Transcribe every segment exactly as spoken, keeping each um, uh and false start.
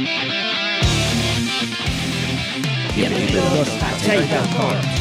Bienvenidos a Chaigan Corps.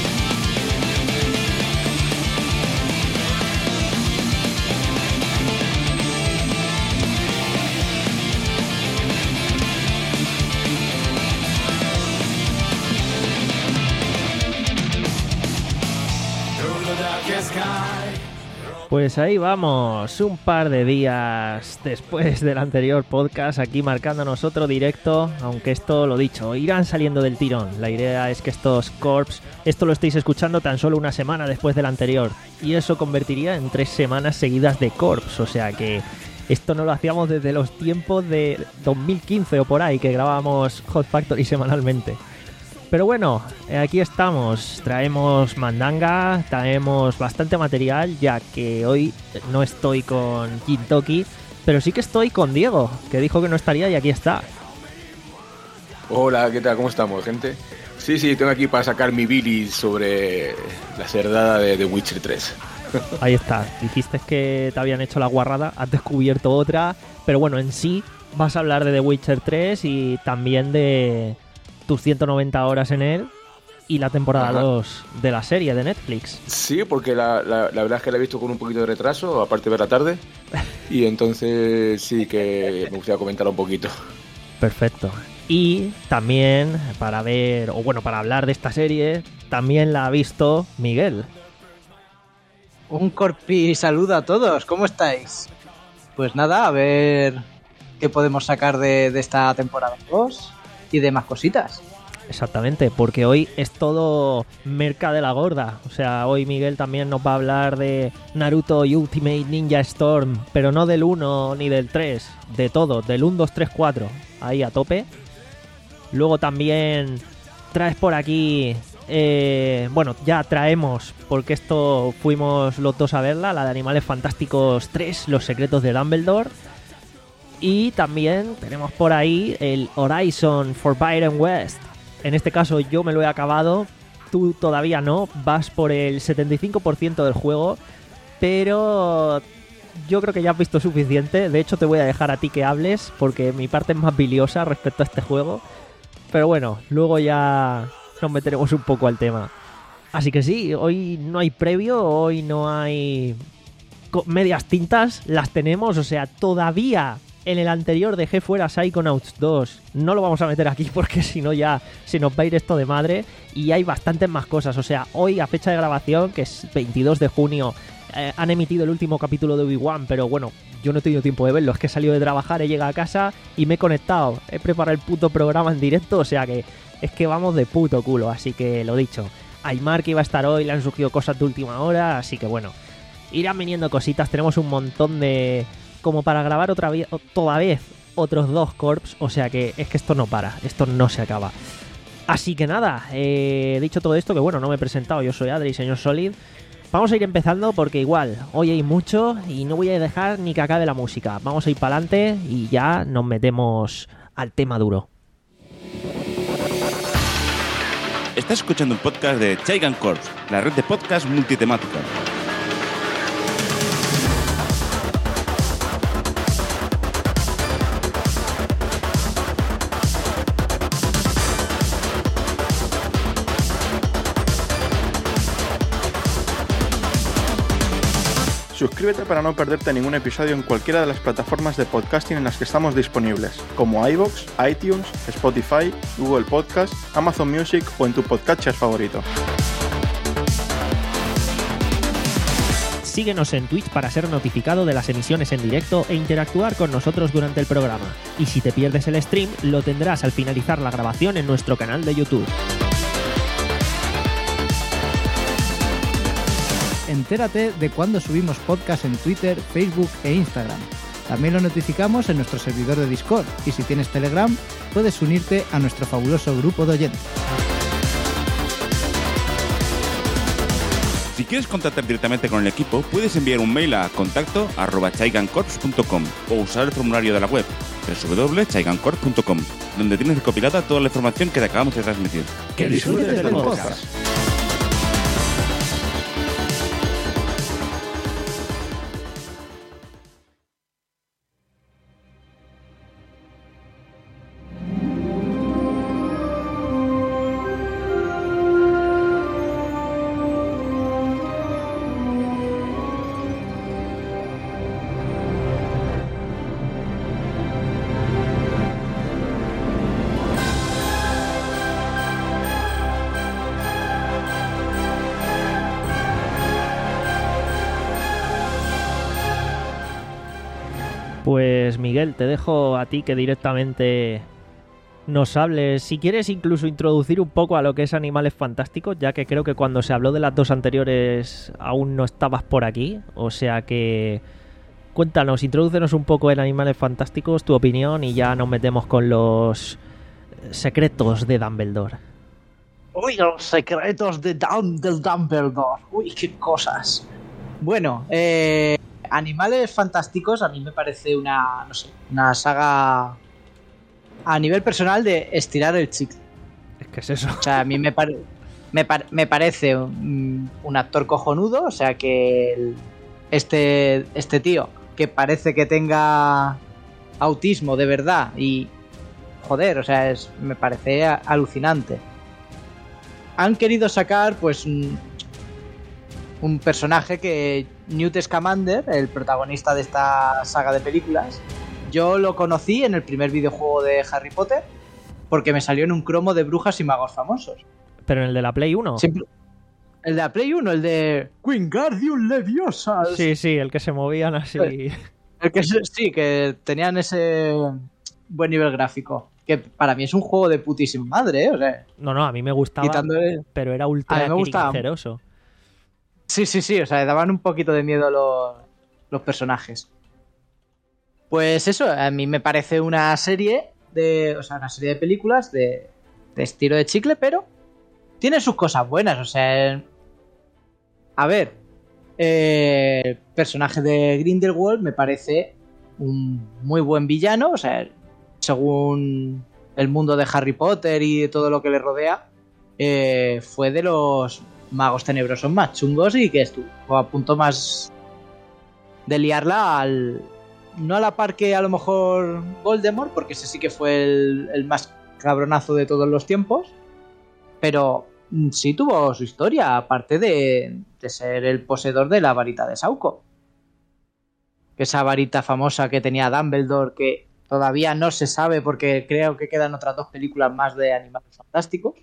Pues ahí vamos, un par de días después del anterior podcast, aquí marcándonos otro directo, aunque esto, lo dicho, irán saliendo del tirón. La idea es que estos Corps, esto lo estéis escuchando tan solo una semana después del anterior, y eso convertiría en tres semanas seguidas de Corps, o sea que esto no lo hacíamos desde los tiempos de dos mil quince o por ahí, que grabábamos Hot Factory semanalmente. Pero bueno, aquí estamos, traemos mandanga, traemos bastante material, ya que hoy no estoy con Jintoki, pero sí que estoy con Diego, que dijo que no estaría y aquí está. Hola, ¿qué tal? ¿Cómo estamos, gente? Sí, sí, tengo aquí para sacar mi bilis sobre la cerdada de The Witcher tres. Ahí está, dijiste que te habían hecho la guarrada, has descubierto otra, pero bueno, en sí vas a hablar de The Witcher tres y también de tus ciento noventa horas en él y la temporada Ajá. dos de la serie de Netflix. Sí, porque la, la, la verdad es que la he visto con un poquito de retraso, aparte de ver la tarde, y entonces sí que me gustaría comentar un poquito. Perfecto. Y también para ver, o bueno, para hablar de esta serie, también la ha visto Miguel. Un corpi saludo a todos, ¿cómo estáis? Pues nada, a ver qué podemos sacar de, de esta temporada dos y demás cositas. Exactamente, porque hoy es todo merca de la gorda. O sea, hoy Miguel también nos va a hablar de Naruto Ultimate Ninja Storm, pero no del uno ni del tres, de todo, del uno, dos, tres, cuatro, ahí a tope. Luego también traes por aquí, eh, bueno, ya traemos, porque esto fuimos los dos a verla, la de Animales Fantásticos tres, Los Secretos de Dumbledore. Y también tenemos por ahí el Horizon Forbidden West. En este caso yo me lo he acabado, tú todavía no, vas por el setenta y cinco por ciento del juego, pero yo creo que ya has visto suficiente. De hecho te voy a dejar a ti que hables, porque mi parte es más biliosa respecto a este juego. Pero bueno, luego ya nos meteremos un poco al tema. Así que sí, hoy no hay previo, hoy no hay medias tintas, las tenemos, o sea, todavía... En el anterior dejé fuera Psychonauts dos. No lo vamos a meter aquí porque si no ya se nos va a ir esto de madre. Y hay bastantes más cosas. O sea, hoy a fecha de grabación, que es veintidós de junio, eh, han emitido el último capítulo de Obi-Wan. Pero bueno, yo no he tenido tiempo de verlo. Es que he salido de trabajar, he llegado a casa y me he conectado. He preparado el puto programa en directo. O sea que es que vamos de puto culo. Así que lo dicho. Aymar, que iba a estar hoy, le han surgido cosas de última hora. Así que bueno, irán viniendo cositas. Tenemos un montón de... como para grabar otra vez, toda vez otros dos Corps, o sea que es que esto no para, esto no se acaba. Así que nada, eh, dicho todo esto, que bueno, no me he presentado, yo soy Adri, señor Solid. Vamos a ir empezando porque igual, hoy hay mucho y no voy a dejar ni que acabe la música. Vamos a ir para adelante y ya nos metemos al tema duro. Estás escuchando un podcast de Chaigan Corps, la red de podcast multitemática. Suscríbete para no perderte ningún episodio en cualquiera de las plataformas de podcasting en las que estamos disponibles, como iVoox, iTunes, Spotify, Google Podcast, Amazon Music o en tu podcatcher favorito. Síguenos en Twitch para ser notificado de las emisiones en directo e interactuar con nosotros durante el programa. Y si te pierdes el stream, lo tendrás al finalizar la grabación en nuestro canal de YouTube. Entérate de cuando subimos podcast en Twitter, Facebook e Instagram. También lo notificamos en nuestro servidor de Discord y si tienes Telegram puedes unirte a nuestro fabuloso grupo de oyentes. Si quieres contactar directamente con el equipo, puedes enviar un mail a contacto arroba chaigancorps punto com o usar el formulario de la web doble u doble u doble u punto chaigancorps punto com, donde tienes recopilada toda la información que te acabamos de transmitir. ¡Que disfrutes del podcast! Pues Miguel, te dejo a ti que directamente nos hables, si quieres incluso introducir un poco a lo que es Animales Fantásticos, ya que creo que cuando se habló de las dos anteriores aún no estabas por aquí, o sea que cuéntanos, introdúcenos un poco en Animales Fantásticos, tu opinión, y ya nos metemos con los secretos de Dumbledore. Uy, los secretos de Dum- del Dumbledore. Uy, qué cosas. Bueno, eh, Animales Fantásticos a mí me parece una, no sé, una saga a nivel personal de estirar el chicle. Es que es eso. O sea, a mí me, pare- me, par- me parece un, un actor cojonudo, o sea que el- este, este tío que parece que tenga autismo de verdad y joder, o sea, es, me parece a- alucinante. Han querido sacar pues un, un personaje que Newt Scamander, el protagonista de esta saga de películas, yo lo conocí en el primer videojuego de Harry Potter porque me salió en un cromo de brujas y magos famosos. Pero en el de la Play uno. Simple- El de la Play uno, el de Wingardium Leviosa. Sí, sí, el que se movían así. El que se- sí, que tenían ese buen nivel gráfico. Que para mí es un juego de putísima madre, ¿eh? O sea, No, no, a mí me gustaba, quitándole... pero era A ultra mí me gustaba. quinceroso. Sí, sí, sí, o sea, daban un poquito de miedo los, los personajes. Pues eso, a mí me parece una serie de. O sea, una serie de películas de, de estilo de chicle, pero tiene sus cosas buenas, o sea. A ver. eh, el personaje de Grindelwald me parece un muy buen villano, o sea, según el mundo de Harry Potter y de todo lo que le rodea, eh, fue de los magos tenebrosos más chungos y que estuvo a punto más de liarla al... No a la par que a lo mejor Voldemort, porque ese sí que fue el, el más cabronazo de todos los tiempos, pero sí tuvo su historia, aparte de, de ser el poseedor de la varita de Sauco. Que esa varita famosa que tenía Dumbledore, que todavía no se sabe porque creo que quedan otras dos películas más de Animales Fantásticos.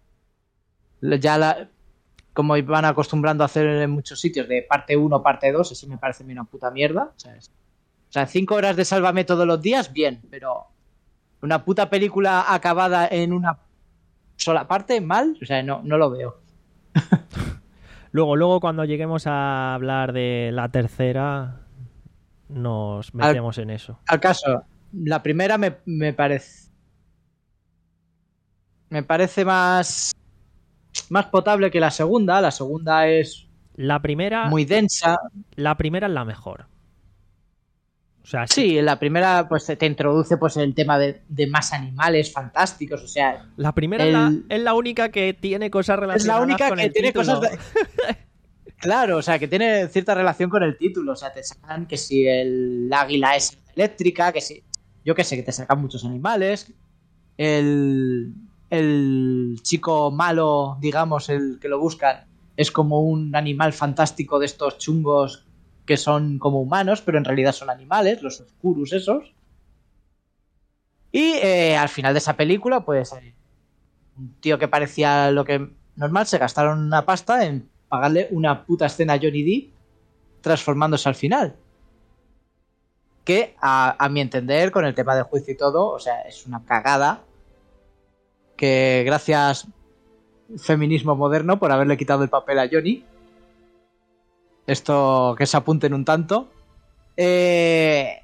Ya la, como van acostumbrando a hacer en muchos sitios, de parte uno, parte dos, eso me parece una puta mierda. O sea, es, o sea, cinco horas de Sálvame todos los días, bien, pero una puta película acabada en una sola parte, mal, o sea, no, no lo veo. Luego, luego cuando lleguemos a hablar de la tercera, nos metemos al, en eso. Al caso, la primera me, me parece... Me parece más... más potable que la segunda. La segunda es la primera muy densa. La primera es la mejor. O sea, sí, sí, la primera pues te introduce pues el tema de, de más animales fantásticos, o sea... La primera el... es, la, es la única que tiene cosas relacionadas es la única con que el tiene título. Cosas de... Claro, o sea, que tiene cierta relación con el título, o sea, te sacan que si el águila es eléctrica, que si... Yo qué sé, que te sacan muchos animales. El... El chico malo, digamos, el que lo buscan, es como un animal fantástico de estos chungos que son como humanos, pero en realidad son animales, los oscurus esos. Y eh, al final de esa película, pues eh, un tío que parecía lo que normal, se gastaron una pasta en pagarle una puta escena a Johnny Depp transformándose al final. Que a, a mi entender, con el tema del juicio y todo, o sea, es una cagada. Que gracias feminismo moderno por haberle quitado el papel a Johnny. Esto que se apunten un tanto. Eh...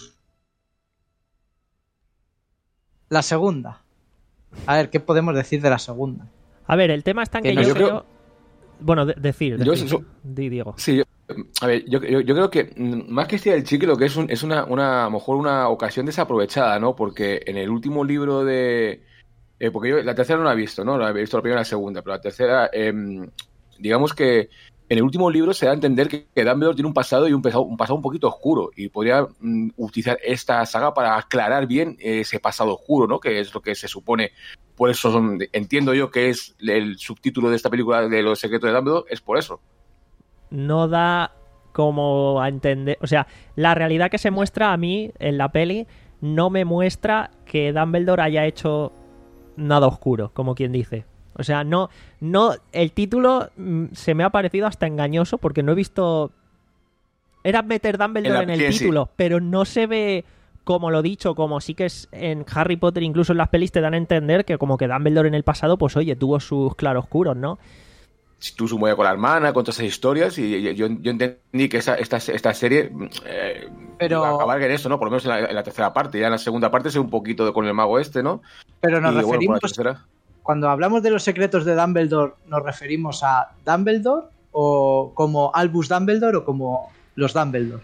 La segunda. A ver, ¿qué podemos decir de la segunda? A ver, el tema está en que, que no, yo, yo creo... creo... Bueno, de decir, decir. Yo, so... Di, Diego. Sí, yo... A ver, yo, yo, yo creo que más que estirar el chicle, lo que es, un, es una, una, a lo mejor una ocasión desaprovechada, ¿no? Porque en el último libro de... Eh, porque yo la tercera no la he visto, ¿no? La he visto la primera y la segunda, pero la tercera, eh, digamos que en el último libro se da a entender que, que Dumbledore tiene un pasado y un pasado un, pasado un poquito oscuro y podría mm, utilizar esta saga para aclarar bien ese pasado oscuro, ¿no? Que es lo que se supone. Por eso son, entiendo yo que es el subtítulo de esta película de Los secretos de Dumbledore, es por eso. No da como a entender... O sea, la realidad que se muestra a mí en la peli no me muestra que Dumbledore haya hecho nada oscuro, como quien dice. O sea, no, no, el título mm, se me ha parecido hasta engañoso porque no he visto era meter Dumbledore en, En la- el sí, sí. título, pero no se ve como lo dicho, como sí que es en Harry Potter, incluso en las pelis te dan a entender que como que Dumbledore en el pasado, pues oye, tuvo sus claroscuros, ¿no? Tú su movida con la hermana, con todas esas historias, y yo, yo- yo entendí que esa, esta, esta serie eh, Pero- iba a acabar en eso, ¿no? Por lo menos en la, en la tercera parte. Ya en la segunda parte sé un poquito de, con el mago este, ¿no? Pero nos y bueno, por referimos, la tercera. cuando hablamos de los secretos de Dumbledore, ¿nos referimos a Dumbledore o como Albus Dumbledore o como los Dumbledore?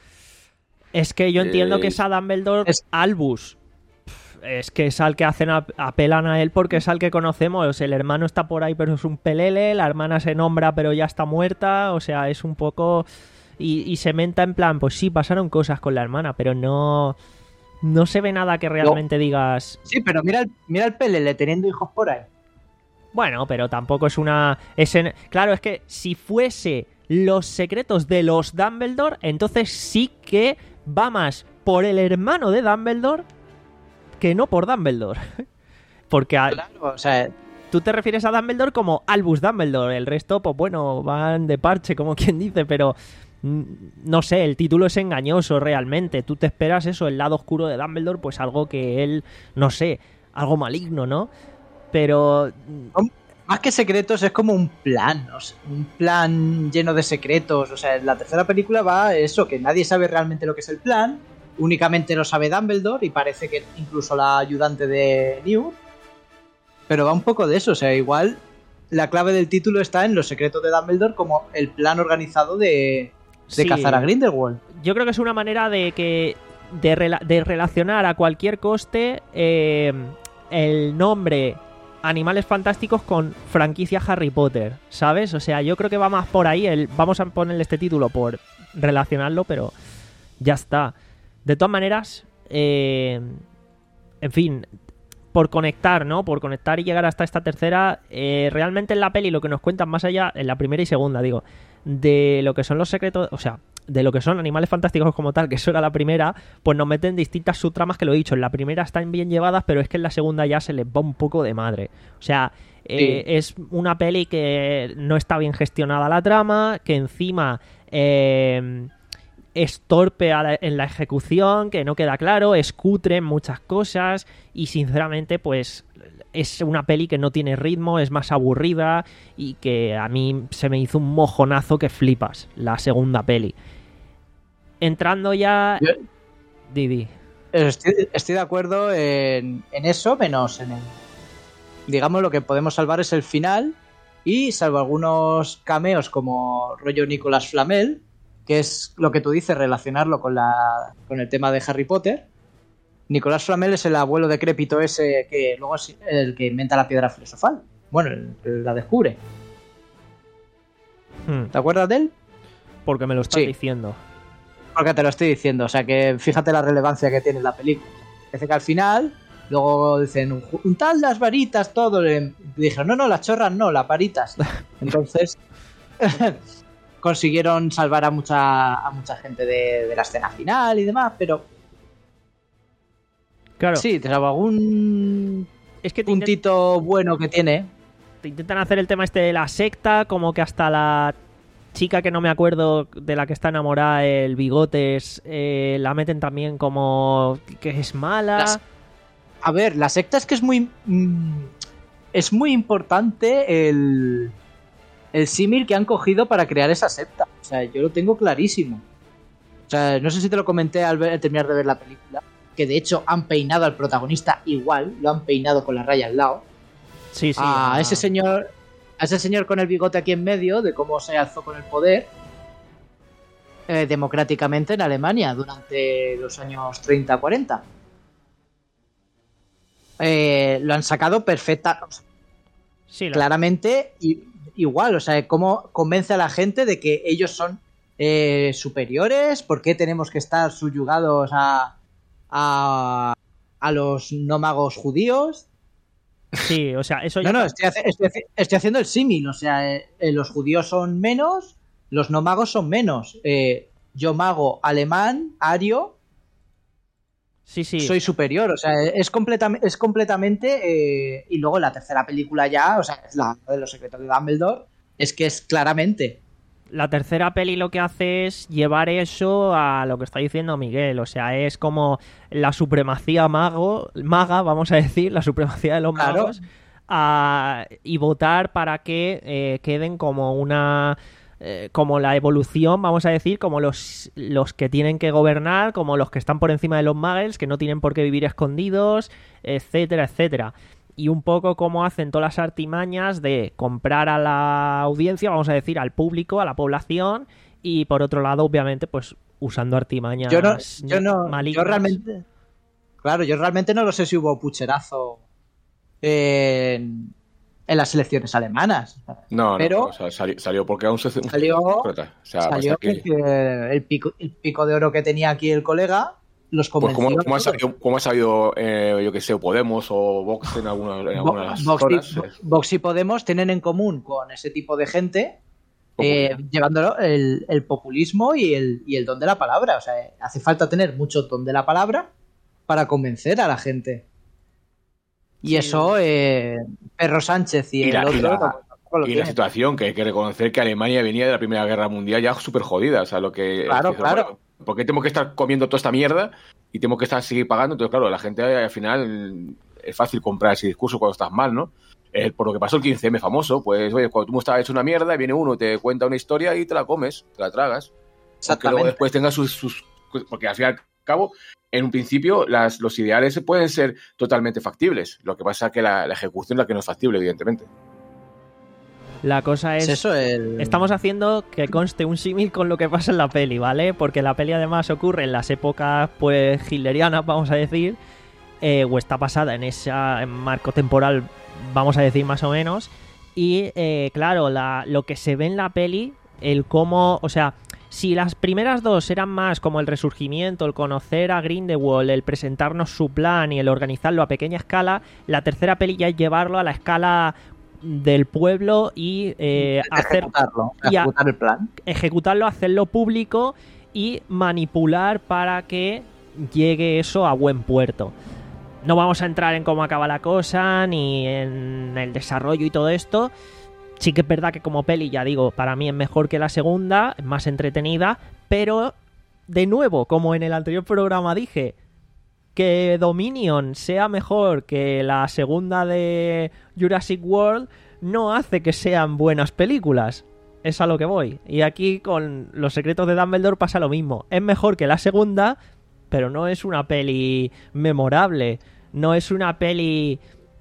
Es que yo entiendo Eh, que es a Dumbledore es- Albus. Pff, Es que es al que hacen ap- apelan a él porque es al que conocemos. El hermano está por ahí, pero es un pelele. La hermana se nombra, pero ya está muerta. O sea, es un poco. Y, y se menta en plan, pues sí, pasaron cosas con la hermana, pero no. No se ve nada que realmente digas. Sí, pero mira el, mira el Pelele teniendo hijos por ahí. Bueno, pero tampoco es una. Es en- Claro, es que si fuese los secretos de los Dumbledore, entonces sí que va más por el hermano de Dumbledore que no por Dumbledore. Porque a- Claro, o sea, tú te refieres a Dumbledore como Albus Dumbledore. El resto, pues bueno, van de parche, como quien dice, pero. mm, No sé, el título es engañoso realmente. Tú te esperas eso, el lado oscuro de Dumbledore, pues algo que él, no sé, algo maligno, ¿no? Pero más que secretos es como un plan, o sea, un plan lleno de secretos. O sea, en la tercera película va eso, que nadie sabe realmente lo que es el plan, únicamente lo sabe Dumbledore y parece que incluso la ayudante de Newt. Pero va un poco de eso, o sea, igual la clave del título está en los secretos de Dumbledore como el plan organizado de, de Sí. cazar a Grindelwald. yo creo que es una manera de que de, rela- de relacionar a cualquier coste eh, el nombre Animales Fantásticos con franquicia Harry Potter, ¿sabes? O sea, yo creo que va más por ahí. El, vamos a ponerle este título por relacionarlo, pero ya está. De todas maneras, eh, en fin, por conectar, ¿no? Por conectar y llegar hasta esta tercera, eh, realmente en la peli lo que nos cuentan más allá, en la primera y segunda, digo, de lo que son los secretos, o sea, de lo que son Animales Fantásticos como tal, que eso era la primera, pues nos meten distintas subtramas que lo he dicho. En la primera están bien llevadas, pero es que en la segunda ya se les va un poco de madre. O sea, eh, es una peli que no está bien gestionada la trama, que encima eh, es torpe a la- en la ejecución, que no queda claro, es cutre en muchas cosas y sinceramente pues es una peli que no tiene ritmo, es más aburrida y que a mí se me hizo un mojonazo que flipas la segunda peli. Entrando ya... Yo- Didi. Estoy, estoy de acuerdo en, en eso, menos en el... Digamos, lo que podemos salvar es el final y salvo algunos cameos como rollo Nicolas Flamel, que es lo que tú dices, relacionarlo con, la, con el tema de Harry Potter. Nicolas Flamel es el abuelo decrépito ese que luego es el que inventa la piedra filosofal. Bueno, el- el la descubre. Hmm, ¿Te acuerdas de él? porque me lo estás Sí. diciendo. Porque te lo estoy diciendo, o sea que fíjate la relevancia que tiene la película. Parece que al final, luego dicen, juntad las varitas, todo. Y dijeron, no, no, las chorras no, las varitas. Entonces, consiguieron salvar a mucha, a mucha gente de, de la escena final y demás, pero Claro, sí, te salvo algún es que te, intent- puntito bueno que tiene. te intentan hacer el tema este de la secta, como que hasta la chica que no me acuerdo de la que está enamorada, el Bigotes, eh, la meten también como que es mala. Las- A ver, la secta es que es muy... mm, es muy importante el, el símil que han cogido para crear esa secta. O sea, yo lo tengo clarísimo. O sea, no sé si te lo comenté al, ver- al terminar de ver la película, que de hecho han peinado al protagonista igual, lo han peinado con la raya al lado. Sí, sí. a ah, ese señor, a ese señor con el bigote aquí en medio, de cómo se alzó con el poder eh, democráticamente en Alemania durante los años treinta cuarenta. Eh, lo han sacado perfecta, o sea, sí, la- claramente i- igual, o sea, cómo convence a la gente de que ellos son eh, superiores, por qué tenemos que estar subyugados a, a, a los no magos judíos. sí, o sea, eso No, ya no, estoy, hace- estoy hace- estoy haciendo el símil, o sea, eh, eh, los judíos son menos, los no magos son menos. Eh, yo mago alemán, ario, sí, sí. soy superior, o sea, es, completam- es completamente... eh, y luego la tercera película ya, o sea, es la de los secretos de Dumbledore, es que es claramente. la tercera peli lo que hace es llevar eso a lo que está diciendo Miguel. O sea, es como la supremacía mago, maga, vamos a decir, la supremacía de los Claro. magos, a, y votar para que eh, queden como una... eh, como la evolución, vamos a decir, como los, los que tienen que gobernar, como los que están por encima de los muggles, que no tienen por qué vivir escondidos, etcétera, etcétera. Y un poco como hacen todas las artimañas de comprar a la audiencia, vamos a decir, al público, a la población, y por otro lado, obviamente, pues usando artimañas Yo no, yo no, malignas. yo realmente, claro, yo realmente no lo sé si hubo pucherazo en, en las elecciones alemanas. No, pero no, o sea, salió, salió porque aún se un salió, o sea, salió que... que el pico, el pico de oro que tenía aquí el colega los Pues convenció. ¿cómo, cómo, ha sabido, ¿Cómo ha sabido, eh, yo que sé, Podemos o Vox en alguna, en alguna de las Vox, zonas? y, Vox y Podemos tienen en común con ese tipo de gente eh, llevándolo el, el populismo y el, y el don de la palabra. O sea, hace falta tener mucho don de la palabra para convencer a la gente. Y sí. eso, eh, Perro Sánchez y, y el la, otro... y la, tampoco lo y la tienen. situación, que hay que reconocer que Alemania venía de la Primera Guerra Mundial ya súper jodida. O sea, lo que... Claro, que, claro. Bueno, ¿por qué tenemos que estar comiendo toda esta mierda y tenemos que estar seguir pagando? Entonces, claro, la gente al final es fácil comprar ese discurso cuando estás mal, ¿no? Eh, por lo que pasó el quince eme famoso, pues, oye, cuando tú estás hecho una mierda, viene uno, te cuenta una historia y te la comes, te la tragas. Aunque luego después tenga sus, sus... Porque al fin y al cabo, en un principio, las, los ideales pueden ser totalmente factibles. Lo que pasa es que la, la ejecución es la que no es factible, evidentemente. La cosa es... ¿Es eso el... Estamos haciendo que conste un símil con lo que pasa en la peli, ¿vale? Porque la peli además ocurre en las épocas, pues, hitlerianas, vamos a decir, eh, o está pasada en ese marco temporal, vamos a decir, más o menos. Y, eh, claro, la, lo que se ve en la peli, el cómo... O sea, si las primeras dos eran más como el resurgimiento, el conocer a Grindelwald, el presentarnos su plan y el organizarlo a pequeña escala, la tercera peli ya es llevarlo a la escala del pueblo y eh, hacer, ejecutarlo, y a, ejecutar el plan. Ejecutarlo, hacerlo público y manipular para que llegue eso a buen puerto. No vamos a entrar en cómo acaba la cosa, ni en el desarrollo y todo esto. Sí que es verdad que como peli, ya digo, para mí es mejor que la segunda, es más entretenida, pero de nuevo, como en el anterior programa dije, que Dominion sea mejor que la segunda de Jurassic World no hace que sean buenas películas. Es a lo que voy. Y aquí con Los secretos de Dumbledore pasa lo mismo. Es mejor que la segunda, pero no es una peli memorable. No es una peli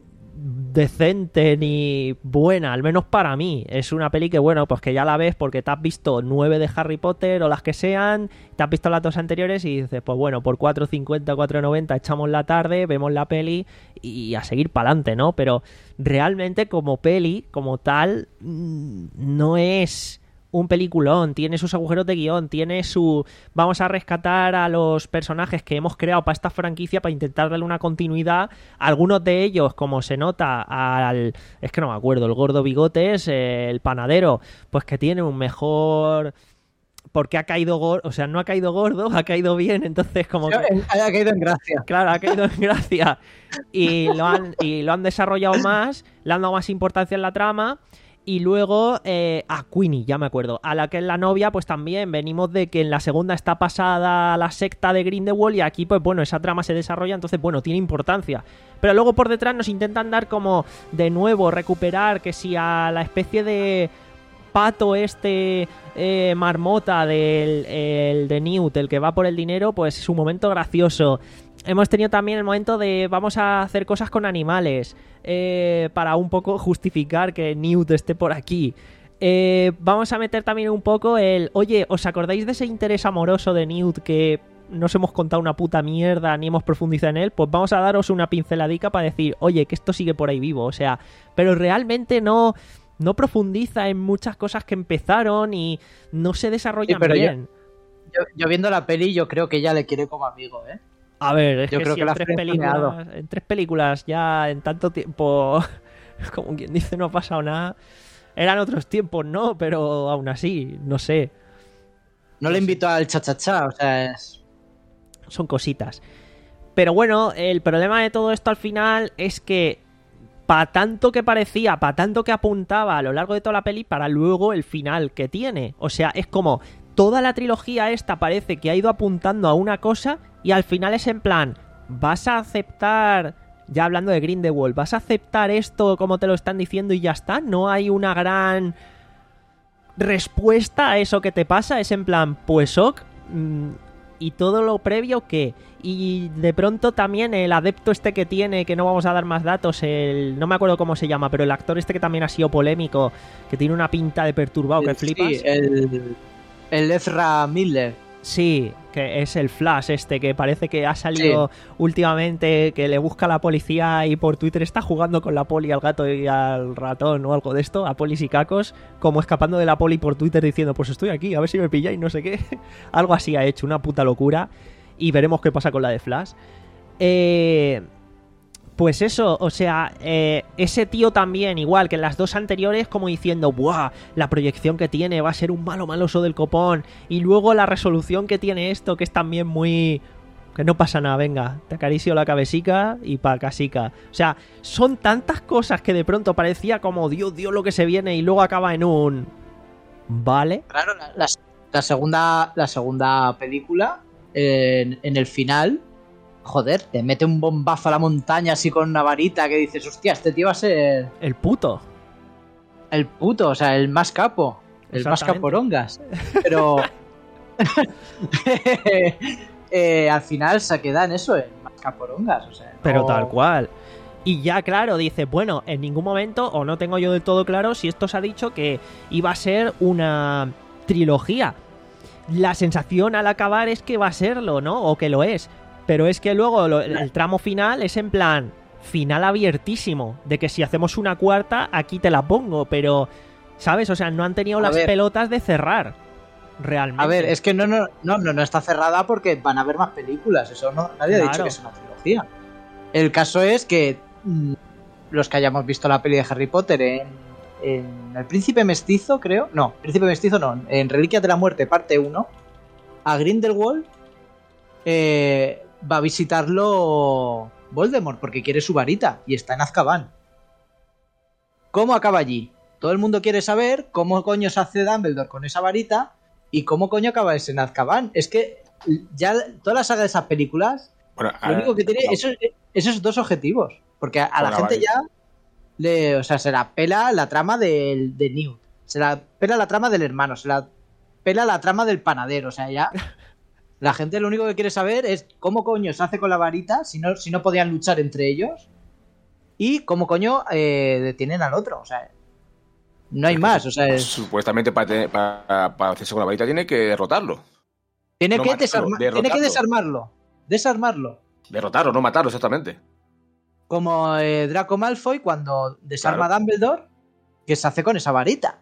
decente ni buena, al menos para mí. Es una peli que, bueno, pues que ya la ves porque te has visto nueve de Harry Potter o las que sean, te has visto las dos anteriores y dices, pues bueno, por cuatro cincuenta, cuatro noventa echamos la tarde, vemos la peli y a seguir para adelante, ¿no? Pero realmente como peli, como tal, no es un peliculón, tiene sus agujeros de guión, tiene su... Vamos a rescatar a los personajes que hemos creado para esta franquicia para intentar darle una continuidad. Algunos de ellos, como se nota al... Es que no me acuerdo, el gordo bigotes, eh, el panadero, pues que tiene un mejor... Porque ha caído gordo, o sea, no ha caído gordo, ha caído bien, entonces como que... Ha caído en gracia. Claro, ha caído en gracia. Y lo han, y lo han desarrollado más, le han dado más importancia en la trama. Y luego eh, a Queenie, ya me acuerdo, a la que es la novia, pues también venimos de que en la segunda está pasada la secta de Grindelwald y aquí, pues bueno, esa trama se desarrolla, entonces, bueno, tiene importancia. Pero luego por detrás nos intentan dar como de nuevo, recuperar que si a la especie de pato este eh, marmota del el de Newt, el que va por el dinero, pues su momento gracioso. Hemos tenido también el momento de vamos a hacer cosas con animales eh, para un poco justificar que Newt esté por aquí. Eh, vamos a meter también un poco el... Oye, ¿os acordáis de ese interés amoroso de Newt que no os hemos contado una puta mierda ni hemos profundizado en él? Pues vamos a daros una pinceladica para decir, oye, que esto sigue por ahí vivo. O sea, pero realmente no, no profundiza en muchas cosas que empezaron y no se desarrollan sí, pero bien. Yo, yo, yo viendo la peli, yo creo que ella le quiere como amigo, ¿eh? A ver, es Yo que creo si que en, la tres has películas, en tres películas ya en tanto tiempo, como quien dice, no ha pasado nada. Eran otros tiempos, ¿no? Pero aún así, no sé. No le invito al cha-cha-cha, o sea, es... Son cositas. Pero bueno, el problema de todo esto al final es que para tanto que parecía, para tanto que apuntaba a lo largo de toda la peli, para luego el final que tiene. O sea, es como toda la trilogía esta parece que ha ido apuntando a una cosa y al final es en plan, vas a aceptar, ya hablando de Grindelwald, vas a aceptar esto como te lo están diciendo y ya está. No hay una gran respuesta a eso que te pasa, es en plan, pues ok, mmm, y todo lo previo que... Y de pronto también el adepto este que tiene, que no vamos a dar más datos, el no me acuerdo cómo se llama, pero el actor este que también ha sido polémico, que tiene una pinta de perturbado que sí, flipas. El, el Ezra Miller. Sí, que es el Flash este, que parece que ha salido sí. últimamente, que le busca a la policía y por Twitter está jugando con la poli, al gato y al ratón o algo de esto, a polis y cacos, como escapando de la poli por Twitter diciendo, pues estoy aquí, a ver si me pilláis, no sé qué. Algo así ha hecho, una puta locura. Y veremos qué pasa con la de Flash. Eh... Pues eso, o sea, eh, ese tío también, igual que en las dos anteriores, como diciendo, ¡buah! La proyección que tiene va a ser un malo maloso del copón. Y luego la resolución que tiene esto, que es también muy... Que no pasa nada, venga, te acaricio la cabecica y pa' casica. O sea, son tantas cosas que de pronto parecía como, Dios, Dios, lo que se viene, y luego acaba en un... ¿Vale? Claro, la, la, la segunda, la segunda película, eh, en, en el final... Joder, te mete un bombazo a la montaña así con una varita que dices, hostia, este tío va a ser... El puto. El puto, o sea, el más capo. El más caporongas. Pero... eh, al final se queda en eso, el más caporongas. O sea, no... Pero tal cual. Y ya, claro, dice, bueno, en ningún momento, o no tengo yo del todo claro, si esto se ha dicho que iba a ser una trilogía. La sensación al acabar es que va a serlo, ¿no? O que lo es. Pero es que luego lo, el tramo final es en plan final abiertísimo, de que si hacemos una cuarta aquí te la pongo, pero ¿sabes? O sea, no han tenido a las ver, pelotas de cerrar realmente. A ver, es que no no no no, no está cerrada porque van a haber más películas, eso no nadie claro. ha dicho que es una trilogía. El caso es que mmm, los que hayamos visto la peli de Harry Potter en, en El Príncipe Mestizo, creo, no, Príncipe Mestizo no, en Reliquias de la Muerte parte uno, a Grindelwald eh va a visitarlo Voldemort porque quiere su varita y está en Azkaban. ¿Cómo acaba allí? Todo el mundo quiere saber cómo coño se hace Dumbledore con esa varita y cómo coño acaba ese en Azkaban. Es que ya toda la saga de esas películas, bueno, lo único que tiene no. esos, esos dos objetivos. Porque a, a la gente varita. ya le, o sea, se la pela la trama del, de Newt, se la pela la trama del hermano, se la pela la trama del panadero, o sea, ya... La gente lo único que quiere saber es cómo coño se hace con la varita si no, si no podían luchar entre ellos y cómo coño eh, detienen al otro. O sea, no hay más. O sea, es... Supuestamente para, tener, para, para hacerse con la varita tiene que derrotarlo. Tiene, no que, matarlo, desarma... tiene que desarmarlo. Desarmarlo. Derrotarlo, no matarlo, exactamente. Como eh, Draco Malfoy cuando desarma claro. a Dumbledore, que se hace con esa varita.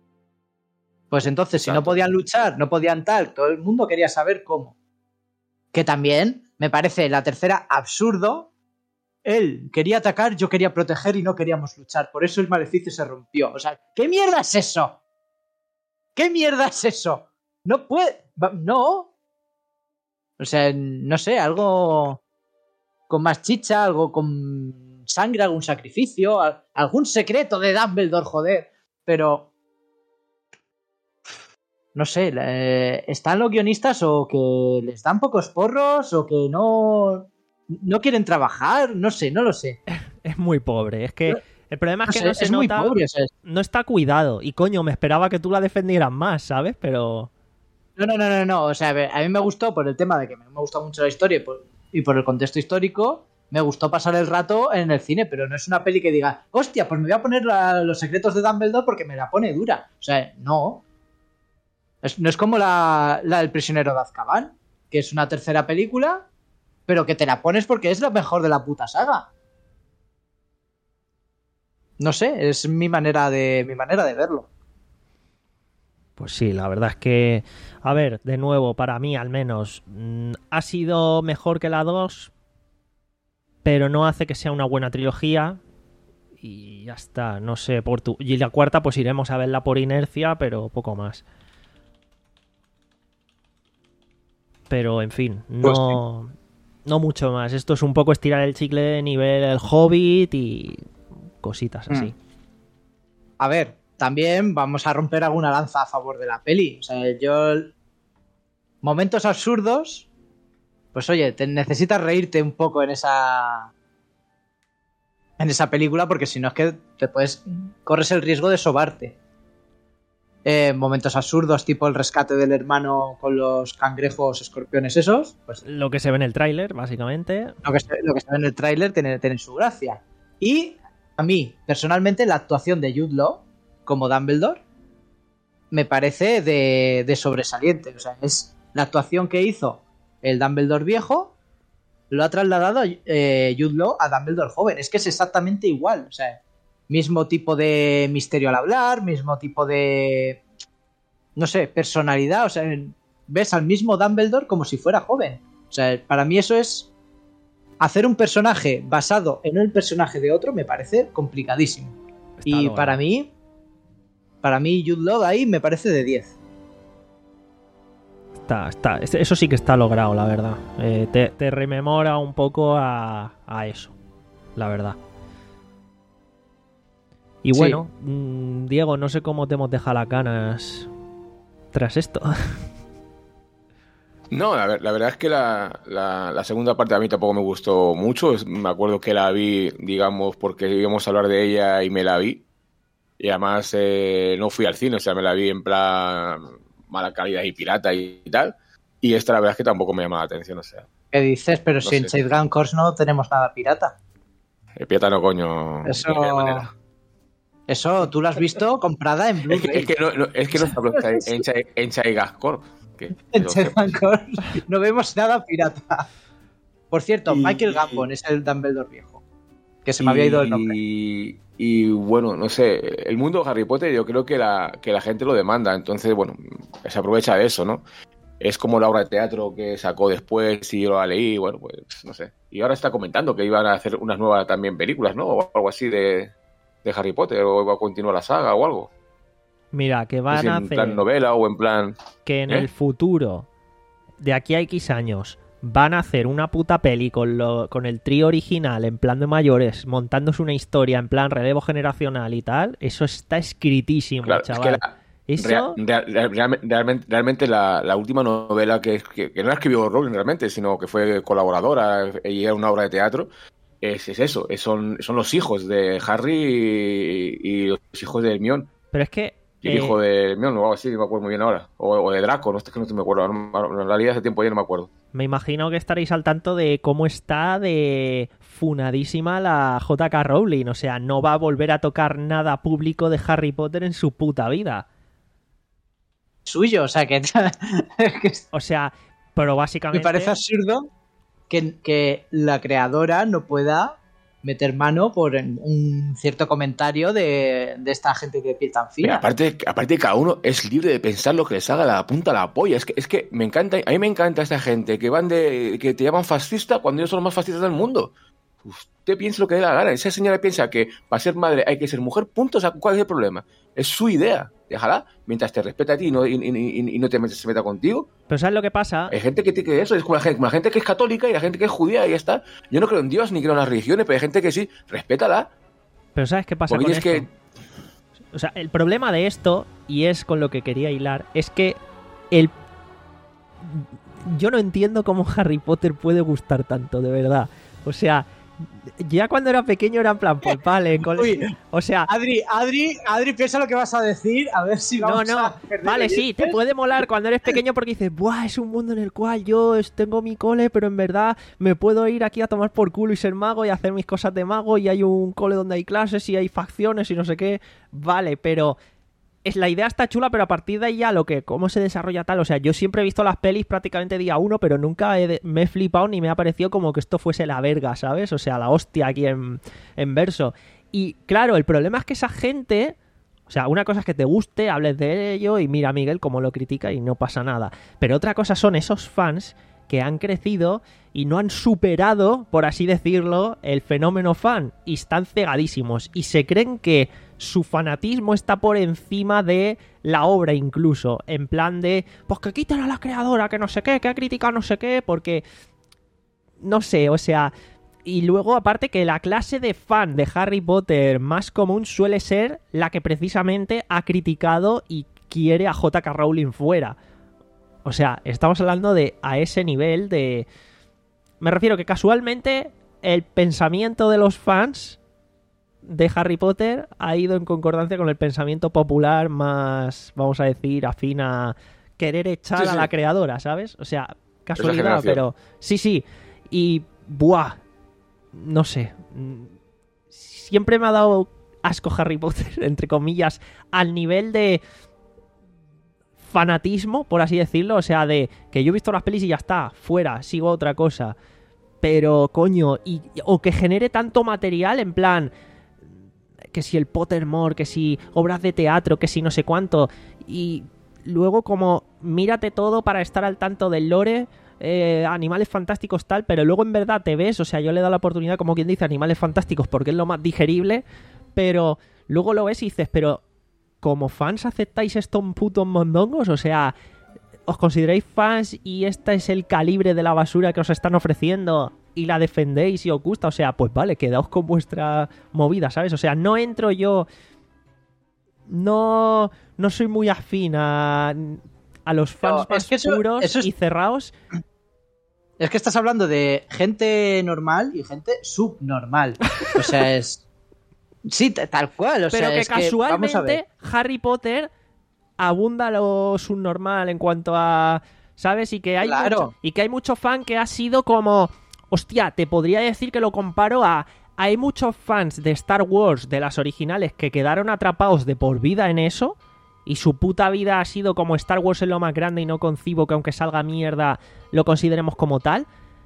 Pues entonces, Exacto. si no podían luchar, no podían tal, todo el mundo quería saber cómo. Que también me parece la tercera absurdo. Él quería atacar, yo quería proteger y no queríamos luchar. Por eso el maleficio se rompió. O sea, ¿qué mierda es eso? ¿Qué mierda es eso? No puede... No. O sea, no sé, algo con más chicha, algo con sangre, algún sacrificio, algún secreto de Dumbledore, joder. Pero... No sé, eh, ¿están los guionistas o que les dan pocos porros o que no, no quieren trabajar? No sé, no lo sé. Es muy pobre, es que el problema es no que sé, no se es nota, muy pobre, o sea, es... no está cuidado. Y coño, me esperaba que tú la defendieras más, ¿sabes? Pero... No, no, no, no, no. O sea, a mí me gustó por el tema de que me gusta mucho la historia y por, y por el contexto histórico. Me gustó pasar el rato en el cine, pero no es una peli que diga, hostia, pues me voy a poner la, los secretos de Dumbledore porque me la pone dura. O sea, no... Es, no es como la, la del prisionero de Azkaban, que es una tercera película, pero que te la pones porque es la mejor de la puta saga. No sé, es mi manera de mi manera de verlo. Pues sí, la verdad es que, a ver, de nuevo, para mí al menos, mmm, ha sido mejor que la dos, pero no hace que sea una buena trilogía. Y ya está, no sé, por tu... Y la cuarta pues iremos a verla por inercia, pero poco más. Pero, en fin, no, pues sí. no mucho más. Esto es un poco estirar el chicle de nivel El Hobbit y cositas así. A ver, también vamos a romper alguna lanza a favor de la peli. O sea, yo... Momentos absurdos, pues oye, te necesitas reírte un poco en esa... en esa película, porque si no es que te puedes... corres el riesgo de sobarte. Eh, momentos absurdos, tipo el rescate del hermano con los cangrejos escorpiones esos, pues Lo que se ve en el tráiler, básicamente. lo que, se, lo que se ve en el tráiler tiene, tiene su gracia. Y a mí, personalmente, la actuación de Jude Law como Dumbledore me parece de, de sobresaliente. O sea, es la actuación que hizo el Dumbledore viejo, lo ha trasladado eh, Jude Law a Dumbledore joven. Es que es exactamente igual. O sea, mismo tipo de misterio al hablar, mismo tipo de... no sé, personalidad. O sea, ves al mismo Dumbledore como si fuera joven. O sea, para mí eso es... hacer un personaje basado en el personaje de otro me parece complicadísimo. Está y logrado. para mí... Para mí Jude Law ahí me parece de diez. Está, está, eso sí que está logrado, la verdad. Eh, te, te rememora un poco a, a eso, la verdad. Y Sí. bueno, mmm, Diego, no sé cómo te hemos dejado las ganas tras esto. No, la, ver- la verdad es que la, la, la segunda parte a mí tampoco me gustó mucho. Es- Me acuerdo que la vi, digamos, porque íbamos a hablar de ella y me la vi. Y además eh, no fui al cine, o sea, me la vi en plan mala calidad y pirata y, y tal. Y esta la verdad es que tampoco me llama la atención, o sea. ¿Qué dices? Pero No si en sé. Shade Gun Course no tenemos nada pirata. El pirata no, coño. Eso... de qué manera. Eso tú lo has visto comprada en Es que, Blu-ray. es que no, no, es que no está en, en, Chai- en Chaigas Corp. Que, En lo Shade sepa. Gun Course no vemos nada pirata. Por cierto, Y- Michael Gambon es el Dumbledore viejo. Que se me había ido el nombre. Y, y bueno, no sé, el mundo de Harry Potter yo creo que la, que la gente lo demanda, entonces, bueno, se aprovecha de eso, ¿no? Es como la obra de teatro que sacó después y yo la leí, bueno, pues no sé. Y ahora está comentando que iban a hacer unas nuevas también películas, ¿no? O algo así de, de Harry Potter, o iba a continuar la saga o algo. Mira, que No van sé si a en hacer plan novela o en plan... que en ¿Eh? el futuro, de aquí a X años, van a hacer una puta peli con, lo, con el trío original en plan de mayores, montándose una historia en plan relevo generacional y tal. Eso está escritísimo, Claro, es chaval. que la, Eso... Real- real- real- realmente, realmente la, la última novela que, que, que no la escribió Rowling realmente, sino que fue colaboradora y era una obra de teatro, es, es eso, es- son, son los hijos de Harry y, y los hijos de Hermione. Pero es que... Y el eh, hijo de Hermione, o algo así, no me acuerdo muy bien ahora. O, o de Draco, no, es que no me acuerdo. No, en realidad hace tiempo ya no me acuerdo. me imagino que estaréis al tanto de cómo está de funadísima la J K. Rowling. O sea, no va a volver a tocar nada público de Harry Potter en su puta vida. Suyo, o sea que, que O sea, pero básicamente... me parece absurdo que, que la creadora no pueda meter mano por un cierto comentario de, de esta gente de piel tan Mira, fina. aparte, aparte cada uno es libre de pensar lo que les haga la punta a la polla. Es que, es que me encanta, a mí me encanta esta gente que van de, que te llaman fascista cuando ellos son los más fascistas del mundo. Usted piensa lo que dé la gana. Esa señora piensa que para ser madre hay que ser mujer, punto. O sea, ¿cuál es el problema? Es su idea. Déjala, mientras te respeta a ti y no, y, y- y- y no te metes, se meta contigo. Pero ¿sabes lo que pasa? Hay gente que tiene que eso, es como la, gente, como la gente que es católica y la gente que es judía y ya está. Yo no creo en Dios ni creo en las religiones, pero hay gente que sí, respétala. Pero ¿sabes qué pasa Porque con tienes esto? que... O sea, el problema de esto, y es con lo que quería hilar, es que el... Yo no entiendo cómo Harry Potter puede gustar tanto, de verdad. O sea, ya cuando era pequeño era en plan, pues vale, cole- Uy. o sea... Adri, Adri, Adri, piensa lo que vas a decir, a ver si No, vamos no, a perder vale, sí, oyentes. te puede molar cuando eres pequeño porque dices, buah, es un mundo en el cual yo es- tengo mi cole, pero en verdad me puedo ir aquí a tomar por culo y ser mago y hacer mis cosas de mago y hay un cole donde hay clases y hay facciones y no sé qué. Vale, pero es, la idea está chula, pero a partir de ahí ya lo que, cómo se desarrolla tal, o sea, yo siempre he visto las pelis prácticamente día uno, pero nunca he de- me he flipado ni me ha parecido como que esto fuese la verga, ¿sabes? O sea, la hostia aquí en, en verso. Y claro, el problema es que esa gente... O sea, una cosa es que te guste, hables de ello y mira a Miguel cómo lo critica y no pasa nada. Pero otra cosa son esos fans que han crecido y no han superado, por así decirlo, el fenómeno fan. Y están cegadísimos. Y se creen que su fanatismo está por encima de la obra incluso. En plan de, pues que quiten a la creadora, que no sé qué, que ha criticado no sé qué, porque... No sé, o sea... Y luego, aparte, que la clase de fan de Harry Potter más común suele ser la que precisamente ha criticado y quiere a J K. Rowling fuera. O sea, estamos hablando de a ese nivel de... Me refiero que casualmente el pensamiento de los fans de Harry Potter ha ido en concordancia con el pensamiento popular más, vamos a decir, afín a querer echar sí, sí. a la creadora, ¿sabes? O sea, casualidad, pero... Sí, sí. Y... ¡Buah! No sé. Siempre me ha dado asco Harry Potter, entre comillas, al nivel de fanatismo, por así decirlo. O sea, de que yo he visto las pelis y ya está, fuera, sigo otra cosa. Pero, coño, y, o que genere tanto material, en plan, que si el Pottermore, que si obras de teatro, que si no sé cuánto, y luego como mírate todo para estar al tanto del lore, eh, Animales Fantásticos tal, pero luego en verdad te ves, o sea, yo le he dado la oportunidad, como quien dice, Animales Fantásticos porque es lo más digerible, pero luego lo ves y dices, pero como fans aceptáis estos putos mondongos, o sea, os consideráis fans y este es el calibre de la basura que os están ofreciendo y la defendéis y os gusta, o sea, pues vale, quedaos con vuestra movida, ¿sabes? O sea, no entro yo, no, no soy muy afín a, a los fans no, más es que eso, puros eso es... y cerrados. Es que estás hablando de gente normal y gente subnormal, o sea, es... Sí, tal cual, o pero sea, que es casualmente que, Harry Potter abunda lo subnormal en cuanto a, ¿sabes? Y que hay claro. mucho, y que hay mucho fan que ha sido como, hostia, te podría decir que lo comparo a, hay muchos fans de Star Wars, de las originales, que quedaron atrapados de por vida en eso, y su puta vida ha sido como Star Wars es lo más grande y no concibo que aunque salga mierda lo consideremos como tal.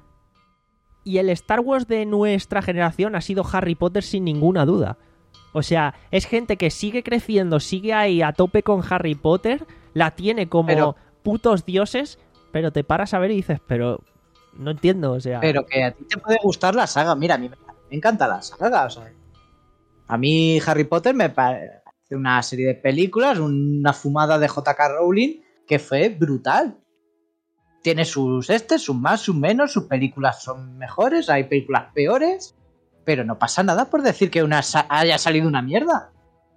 Y el Star Wars de nuestra generación ha sido Harry Potter sin ninguna duda. O sea, es gente que sigue creciendo, sigue ahí a tope con Harry Potter, la tiene como pero, putos dioses, pero te paras a ver y dices, pero no entiendo, o sea... Pero que a ti te puede gustar la saga, mira, a mí me, me encanta la saga, o sea... A mí Harry Potter me parece una serie de películas, una fumada de J K. Rowling que fue brutal. Tiene sus estes, sus más, sus menos, sus películas son mejores, hay películas peores, pero no pasa nada por decir que una sa- haya salido una mierda.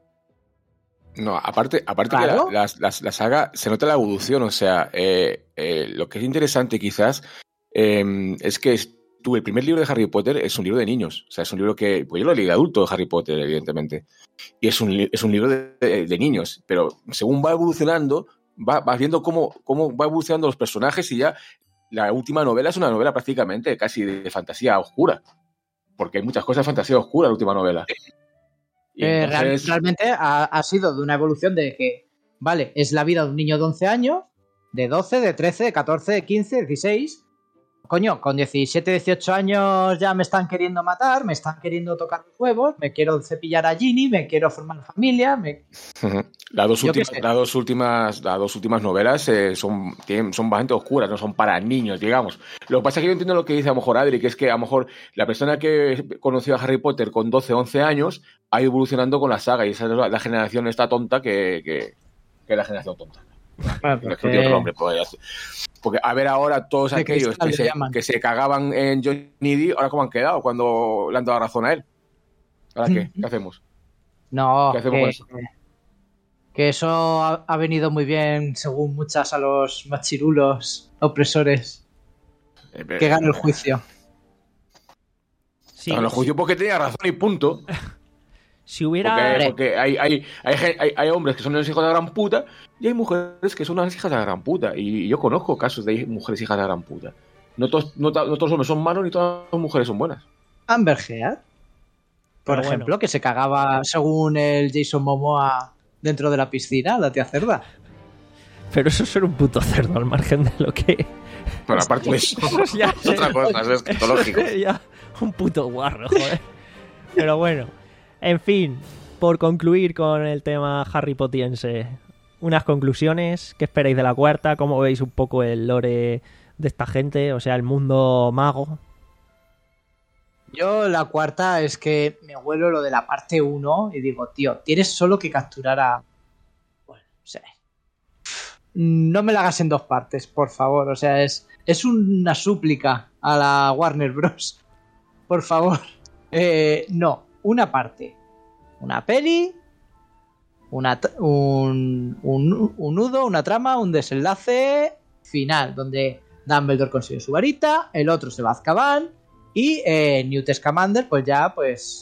No, aparte, aparte claro. que la, la, la, la saga se nota la evolución, o sea, eh, eh, lo que es interesante quizás eh, es que tú, el primer libro de Harry Potter es un libro de niños, o sea, es un libro que, pues yo lo leí de adulto de Harry Potter, evidentemente, y es un, es un libro de, de, de niños, pero según va evolucionando, Va, vas viendo cómo, cómo va evolucionando los personajes y ya la última novela es una novela prácticamente casi de fantasía oscura. Porque hay muchas cosas de fantasía oscura en la última novela. Y eh, entonces... real, realmente ha, ha sido de una evolución de que, vale, es la vida de un niño de once años, de doce, de trece, de catorce, de quince, de dieciséis. Coño, con diecisiete, dieciocho años ya me están queriendo matar, me están queriendo tocar los huevos, me quiero cepillar a Ginny, me quiero formar familia. Me... Las dos, últimas, las dos últimas, las dos últimas novelas eh, son, tienen, son bastante oscuras, no son para niños, digamos. Lo que pasa es que yo entiendo lo que dice a lo mejor Adri, que es que a lo mejor la persona que conoció a Harry Potter con doce, once años ha ido evolucionando con la saga y esa es la, la generación esta tonta que, que, que es la generación tonta. Ah, porque... otro nombre, porque a ver ahora todos aquellos que se, que se cagaban en Johnny Depp, ahora cómo han quedado cuando le han dado razón a él. ¿Ahora qué? ¿Qué hacemos? No, ¿Qué hacemos que, con eso? que eso ha, ha venido muy bien según muchas a los machirulos opresores eh, pero, que ganan el juicio. Sí, ganan el juicio porque tenía razón y punto. Si hubiera... Porque, porque hay, hay, hay, hay, hay hombres que son los hijos de la gran puta y hay mujeres que son las hijas de la gran puta. Y yo conozco casos de mujeres hijas de la gran puta. No todos, no, no todos los hombres son malos ni todas las mujeres son buenas. Amber Heard, por Pero ejemplo, bueno. que se cagaba según el Jason Momoa dentro de la piscina, la tía cerda. Pero eso es ser un puto cerdo al margen de lo que... Bueno, aparte de eso, eso ya es otra cosa, eso es escatológico. Ya, un puto guarro, joder. Pero bueno... En fin, por concluir con el tema Harry Pottiense, unas conclusiones, ¿qué esperáis de la cuarta? ¿Cómo veis un poco el lore de esta gente? O sea, el mundo mago. Yo la cuarta es que me huelo lo de la parte uno y digo, tío, tienes solo que capturar a... Bueno, o sea, no me la hagas en dos partes, por favor. O sea, es, es una súplica a la Warner Bros. por favor. Eh, no, una parte. Una peli, una, un, un, un nudo, una trama, un desenlace final, donde Dumbledore consigue su varita, el otro se va a Azkaban y eh, Newt Scamander pues ya pues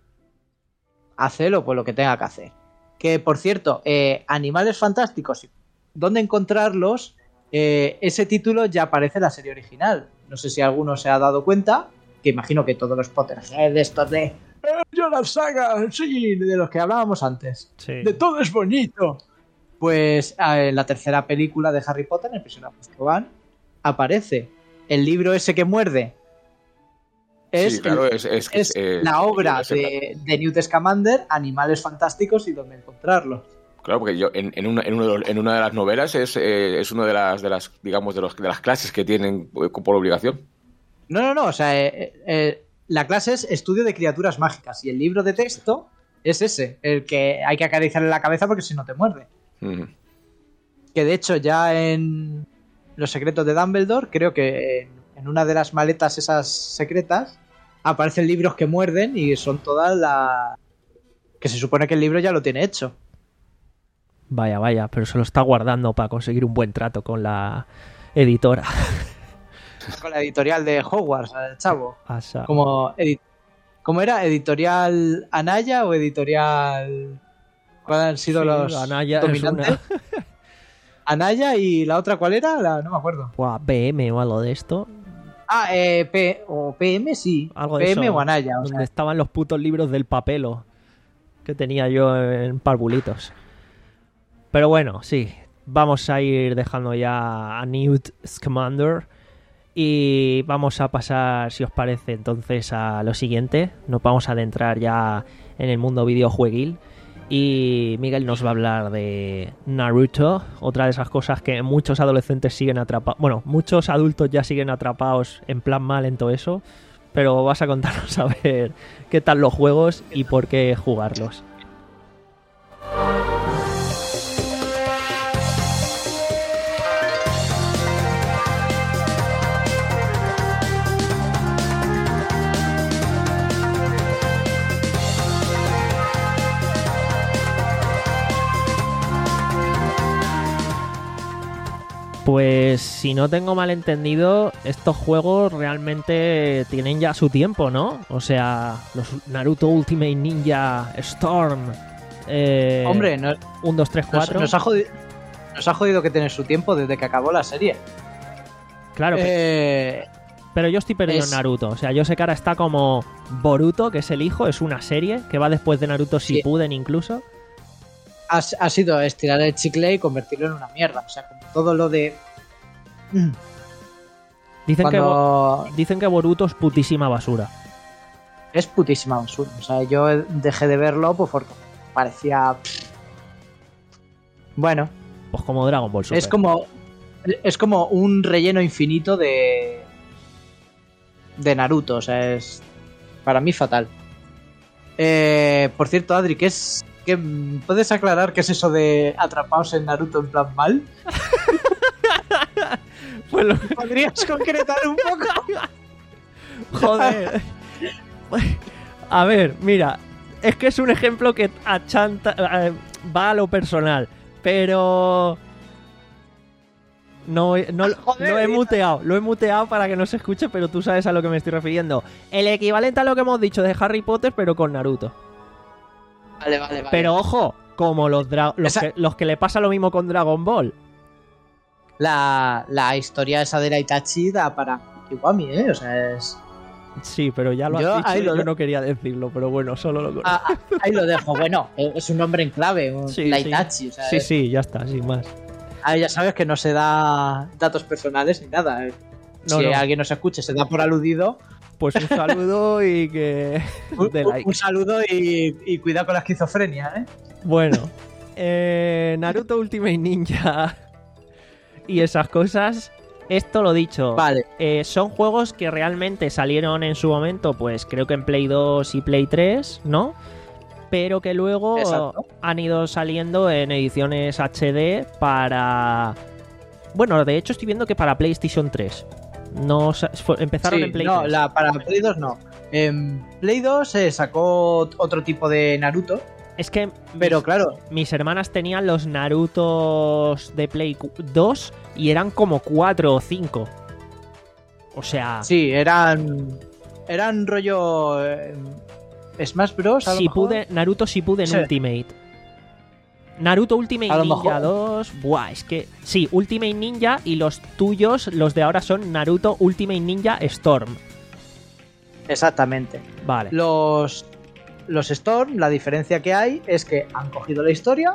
hace lo, pues, lo que tenga que hacer. Que por cierto, eh, Animales Fantásticos, ¿dónde encontrarlos? Eh, ese título ya aparece en la serie original. No sé si alguno se ha dado cuenta, que imagino que todos los Potterheads de estos de eh, yo la saga, sí, de los que hablábamos antes, Sí. de todo es bonito. Pues eh, en la tercera película de Harry Potter, en el prisionero de Azkaban, aparece el libro ese que muerde. Es, Sí, claro, el- es, es, es eh, la obra es- de, de Newt Scamander, Animales Fantásticos y dónde encontrarlos. Claro, porque yo en, en, una, en, uno de los- en una de las novelas es, eh, es una de las, de las, digamos, de, los, de las clases que tienen eh, por obligación. No, no, no, o sea, eh, eh, la clase es estudio de criaturas mágicas y el libro de texto es ese, el que hay que acariciarle la cabeza porque si no te muerde. Ujú. Que de hecho ya en Los secretos de Dumbledore, creo que en, en una de las maletas esas secretas aparecen libros que muerden y son todas las... que se supone que el libro ya lo tiene hecho. Vaya, vaya, pero se lo está guardando para conseguir un buen trato con la editora. Con la editorial de Hogwarts, el chavo. Asa. Como, edi- ¿Cómo era? ¿Editorial Anaya o editorial... ¿Cuáles han sido Sí, los Anaya es dominantes? una- Anaya y la otra, ¿cuál era? La- no me acuerdo. Buah, B M o algo de esto. Ah, eh, P o P M, sí. Algo de P M eso, o Anaya. O donde sea, estaban los putos libros del papelo que tenía yo en parvulitos. Pero bueno, sí, vamos a ir dejando ya a Newt Scamander y vamos a pasar, si os parece, entonces a lo siguiente. Nos vamos a adentrar ya en el mundo videojueguil y Miguel nos va a hablar de Naruto, otra de esas cosas que muchos adolescentes siguen atrapados, bueno, muchos adultos ya siguen atrapados en plan mal en todo eso, pero vas a contarnos a ver qué tal los juegos y por qué jugarlos. Pues si no tengo mal entendido, estos juegos realmente tienen ya su tiempo, ¿no? O sea, los Naruto Ultimate Ninja Storm. Eh, hombre, no- uno, dos, tres, nos, cuatro. nos ha jodido, nos ha jodido que tener su tiempo desde que acabó la serie. Claro, pe- Eh, pero yo estoy perdido es- en Naruto. O sea, yo sé que ahora está como Boruto, que es el hijo, es una serie que va después de Naruto Sí. Shippuden incluso. ha, ha sido estirar el chicle y convertirlo en una mierda. O sea, como todo lo de... Dicen, que, Bo- Cuando dicen que Boruto es putísima basura. es putísima basura. O sea, yo dejé de verlo pues porque parecía... Bueno, Pues como Dragon Ball Super. es como... Es como un relleno infinito de... De Naruto. O sea, es... Para mí fatal. Eh, por cierto, Adri, ¿qué es... ¿qué, ¿puedes aclarar qué es eso de atrapados en Naruto en plan mal? Pues lo- ¿Podrías concretar un poco? Joder. A ver, mira, es que es un ejemplo que achanta, eh, va a lo personal, pero no, no, Joder, lo he mira. muteado, lo he muteado para que no se escuche, pero tú sabes a lo que me estoy refiriendo. El equivalente a lo que hemos dicho de Harry Potter, pero con Naruto. Vale, vale, vale. Pero ojo, como los, dra- los, Esa- que, los que le pasa lo mismo con Dragon Ball. La, la historia esa de la Itachi da para Kiwami, ¿eh? O sea, es... Sí, pero ya lo Yo has dicho ahí y lo- yo no quería decirlo, pero bueno, solo lo conozco. Ah, ah, ahí lo dejo. Bueno, es un nombre en clave, un- Sí, la sí. Itachi. O sea, Sí, es- sí, ya está, sin más. ah, ya sabes que no se da datos personales ni nada. ¿eh? No, si no. alguien nos escuche, se da por aludido. Pues un saludo y que... Un, de like. un saludo y, y cuidado con la esquizofrenia, ¿eh? Bueno, eh, Naruto Ultimate Ninja y esas cosas, esto lo dicho, Vale. eh, son juegos que realmente salieron en su momento, pues creo que en Play dos y Play tres, ¿no? Pero que luego Exacto. han ido saliendo en ediciones H D para... Bueno, de hecho estoy viendo que para PlayStation tres. No, sa- fue- empezaron Sí, en Play no, tres. la, para Play dos no. En Play dos se sacó otro tipo de Naruto, Es que pero mis, claro, mis hermanas tenían los Narutos de Play dos y eran como cuatro o cinco. O sea, sí, eran eran rollo eh, Smash Bros. A lo Shippuden, mejor. Naruto Shippuden Sí. Ultimate. Naruto Ultimate A lo Ninja mejor. dos. Buah, es que sí, Ultimate Ninja, y los tuyos, los de ahora, son Naruto Ultimate Ninja Storm. Exactamente. Vale. Los los Storm, la diferencia que hay es que han cogido la historia,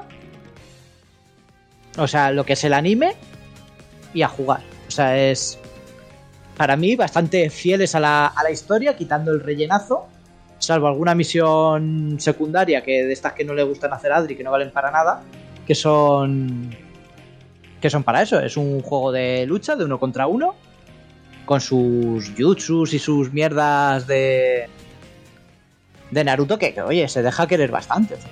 o sea, lo que es el anime, y a jugar. O sea, es para mí bastante fieles a la, a la historia, quitando el rellenazo, salvo alguna misión secundaria que de estas que no le gustan hacer a Adri, que no valen para nada, que son que son para eso. Es un juego de lucha de uno contra uno, con sus jutsus y sus mierdas de de Naruto, que, que oye, se deja querer bastante. O sea,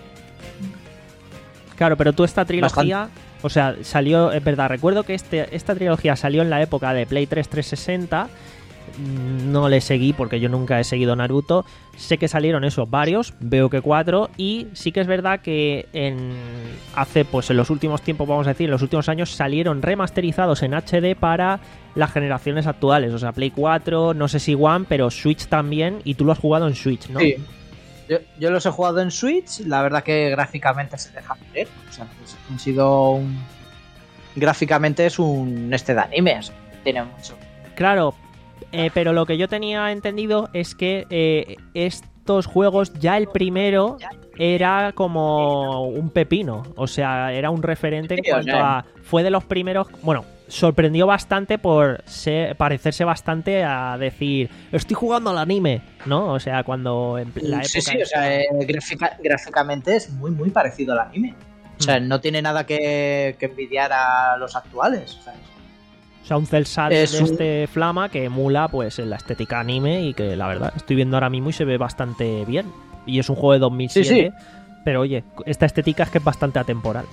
Claro, pero tú esta trilogía, o sea, salió, es verdad, recuerdo que este, esta trilogía salió en la época de Play tres trescientos sesenta. No le seguí porque yo nunca he seguido Naruto. Sé que salieron esos varios, veo que cuatro, y sí que es verdad que en hace, pues en los últimos tiempos, vamos a decir, en los últimos años salieron remasterizados en H D para las generaciones actuales, o sea, Play cuatro, no sé si One, pero Switch también, y tú lo has jugado en Switch, ¿no? sí. Yo, yo los he jugado en Switch, la verdad que gráficamente se deja ver. O sea, pues, han sido un... Gráficamente es un este de anime, o sea, tiene mucho. Claro, eh, pero lo que yo tenía entendido es que eh, estos juegos, ya el primero era como un pepino, o sea, era un referente en Sí, o cuanto sea, a... Fue de los primeros, bueno, sorprendió bastante por ser, parecerse bastante a decir, estoy jugando al anime, ¿no? O sea, cuando en la época... Sí, sí, o sea, eh, gráfica- gráficamente es muy, muy parecido al anime. O sea, Mm. no tiene nada que, que envidiar a los actuales. O sea, O sea, un cel shading Es de un- este Flama que emula pues la estética anime, y que la verdad estoy viendo ahora mismo y se ve bastante bien. Y es un juego de dos mil siete, Sí, sí. pero oye, esta estética es que es bastante atemporal.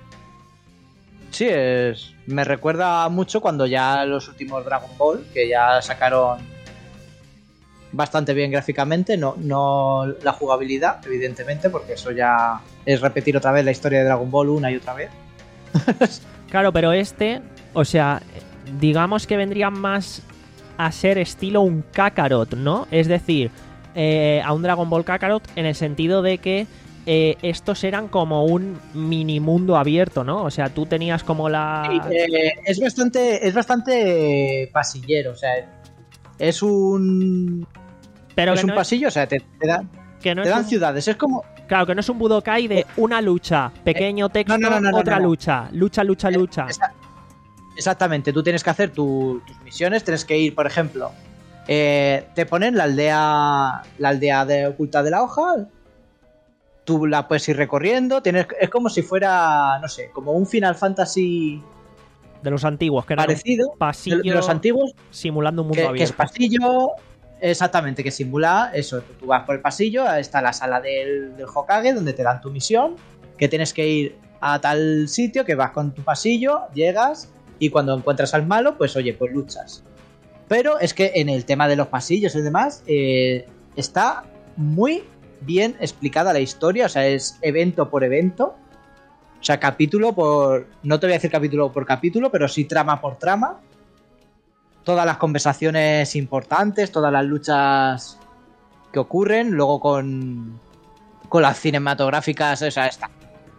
sí, es, me recuerda mucho cuando ya los últimos Dragon Ball, que ya sacaron bastante bien gráficamente, no, no la jugabilidad, evidentemente, porque eso ya es repetir otra vez la historia de Dragon Ball una y otra vez. Claro, pero este, o sea, digamos que vendría más a ser estilo un Kakarot, ¿no? Es decir, eh, a un Dragon Ball Kakarot, en el sentido de que eh, estos eran como un mini mundo abierto, ¿no? O sea, tú tenías como la... Sí, eh, es bastante es bastante pasillero, o sea, es un pero es que un no, pasillo, o sea, te, te dan, que no te es dan un- ciudades, es como Claro, que no es un Budokai de una lucha, pequeño texto, no, no, no, no, otra no, no. lucha, lucha, lucha, lucha. Esa- Exactamente, tú tienes que hacer tu- tus misiones, tienes que ir, por ejemplo, eh, te ponen la aldea la aldea de oculta de la hoja, tú la puedes ir recorriendo, tienes, es como si fuera, no sé, como un Final Fantasy De los antiguos, que era parecido, un pasillo de, de los antiguos, simulando un mundo que, que es abierto. pasillo, exactamente, que simula eso, tú vas por el pasillo, está la sala del, del Hokage, donde te dan tu misión, que tienes que ir a tal sitio, que vas con tu pasillo, llegas, y cuando encuentras al malo, pues oye, pues luchas. Pero es que en el tema de los pasillos y demás, eh, está muy bien explicada la historia, o sea, es evento por evento, o sea, capítulo por... No te voy a decir capítulo por capítulo, pero sí trama por trama. Todas las conversaciones importantes, todas las luchas que ocurren, luego con, con las cinematográficas, o sea, está.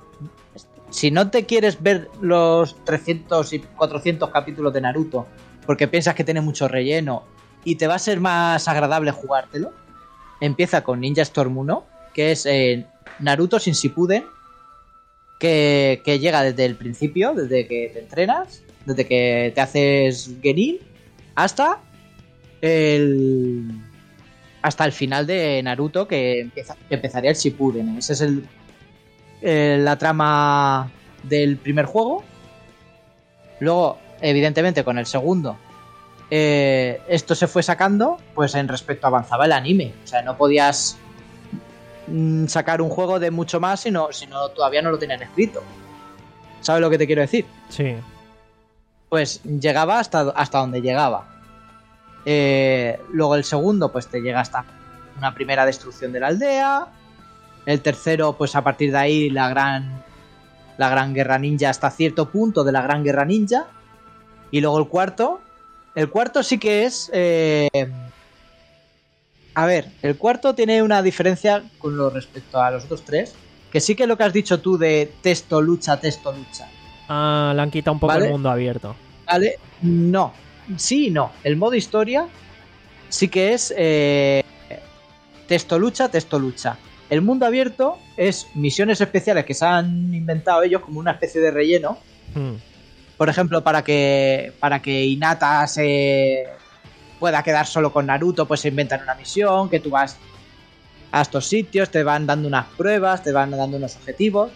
Si no te quieres ver los trescientos y cuatrocientos capítulos de Naruto porque piensas que tiene mucho relleno y te va a ser más agradable jugártelo, empieza con Ninja Storm uno, que es eh, Naruto sin Shippuden, que, que llega desde el principio, desde que te entrenas, desde que te haces Genin, hasta el hasta el final de Naruto, que, empieza, que empezaría el Shippuden. Esa es el, eh, la trama del primer juego. Luego, evidentemente, con el segundo, eh, esto se fue sacando, pues en respecto avanzaba el anime. O sea, no podías mm, sacar un juego de mucho más si no, si no todavía no lo tenían escrito. ¿Sabes lo que te quiero decir? Sí. Pues llegaba hasta, hasta donde llegaba. Eh, luego el segundo, pues te llega hasta una primera destrucción de la aldea. El tercero, pues a partir de ahí, la gran, la gran guerra ninja hasta cierto punto de la gran guerra ninja. Y luego el cuarto. El cuarto sí que es... Eh... A ver, el cuarto tiene una diferencia con lo respecto a los otros tres. Que sí que lo que has dicho tú de texto lucha, texto lucha. Ah, le han quitado un poco ¿Vale? el mundo abierto. Vale, no. Sí y no. El modo historia sí que es eh, texto lucha, texto lucha. El mundo abierto es misiones especiales que se han inventado ellos como una especie de relleno. Hmm. Por ejemplo, para que para que Hinata se pueda quedar solo con Naruto, pues se inventan una misión, que tú vas a estos sitios, te van dando unas pruebas, te van dando unos objetivos.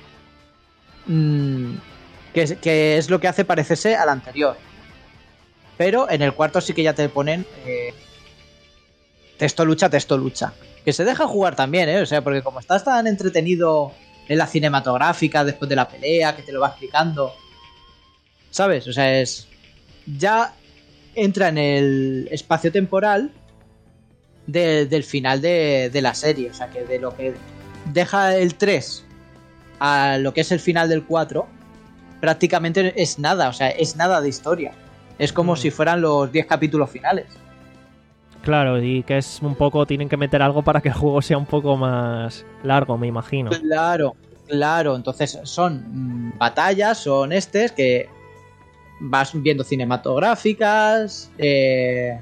Mm, que, es, que es lo que hace parecerse al anterior. Pero en el cuarto sí que ya te ponen eh, texto lucha, texto lucha. Que se deja jugar también, ¿eh? O sea, porque como estás tan entretenido en la cinematográfica después de la pelea, que te lo va explicando, ¿sabes? O sea, es... Ya entra en el espacio temporal de, del final de, de la serie. O sea, que de lo que deja el tres a lo que es el final del cuatro, prácticamente es nada. O sea, es nada de historia. Es como mm. si fueran los diez capítulos finales. Claro, y que es un poco... Tienen que meter algo para que el juego sea un poco más largo, me imagino. Claro, claro. Entonces son mmm, batallas, son estes que vas viendo cinematográficas. Eh...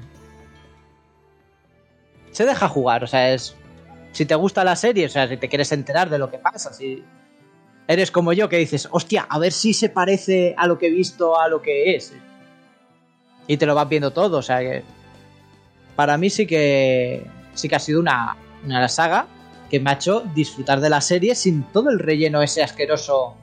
Se deja jugar, o sea, es... Si te gusta la serie, o sea, si te quieres enterar de lo que pasa, si eres como yo que dices, hostia, a ver si se parece a lo que he visto a lo que es. Y te lo vas viendo todo, o sea que... Para mí sí que sí que ha sido una, una saga que me ha hecho disfrutar de la serie sin todo el relleno ese asqueroso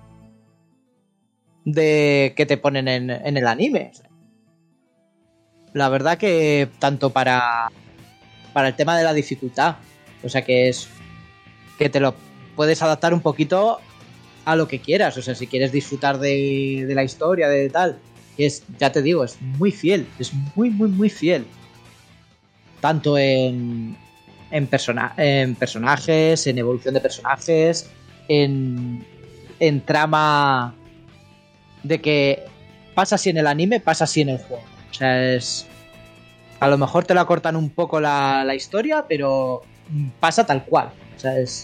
de que te ponen en, en el anime. La verdad que tanto para, para el tema de la dificultad, o sea que es que te lo puedes adaptar un poquito a lo que quieras, o sea, si quieres disfrutar de, de la historia, de tal, es, ya te digo, es muy fiel, es muy, muy, muy fiel. Tanto en, en, persona, en personajes, en evolución de personajes, en, en trama de que pasa así en el anime, pasa así en el juego. O sea, es... A lo mejor te la cortan un poco la, la historia, pero pasa tal cual. O sea, es...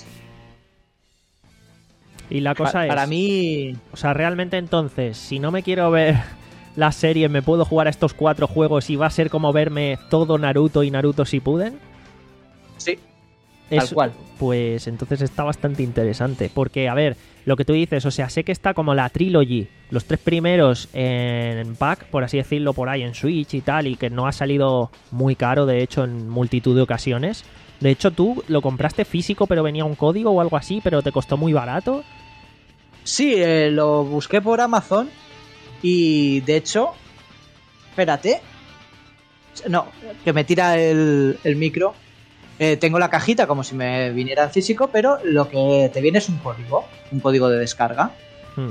Y la cosa pa, es... Para mí... O sea, realmente entonces, si no me quiero ver... la serie, me puedo jugar a estos cuatro juegos y va a ser como verme todo Naruto y Naruto Shippuden. Sí, es, tal cual. Pues entonces está bastante interesante, porque a ver, lo que tú dices, o sea, sé que está como la trilogy, los tres primeros en pack, por así decirlo, por ahí en Switch y tal, y que no ha salido muy caro, de hecho, en multitud de ocasiones. De hecho, tú lo compraste físico, pero venía un código o algo así, pero te costó muy barato. Sí, eh, lo busqué por Amazon. Y de hecho, espérate, no, que me tira el, el micro. Eh, tengo la cajita como si me viniera en físico, pero lo que te viene es un código, un código de descarga. Hmm.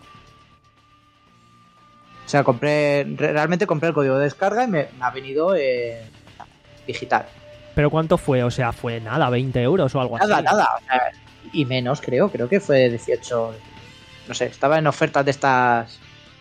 O sea, compré, realmente compré el código de descarga y me, me ha venido eh, digital. ¿Pero cuánto fue? O sea, fue nada, veinte euros o algo nada, así. Nada, nada, o sea, y menos creo, creo que fue dieciocho, no sé, estaba en ofertas de estas...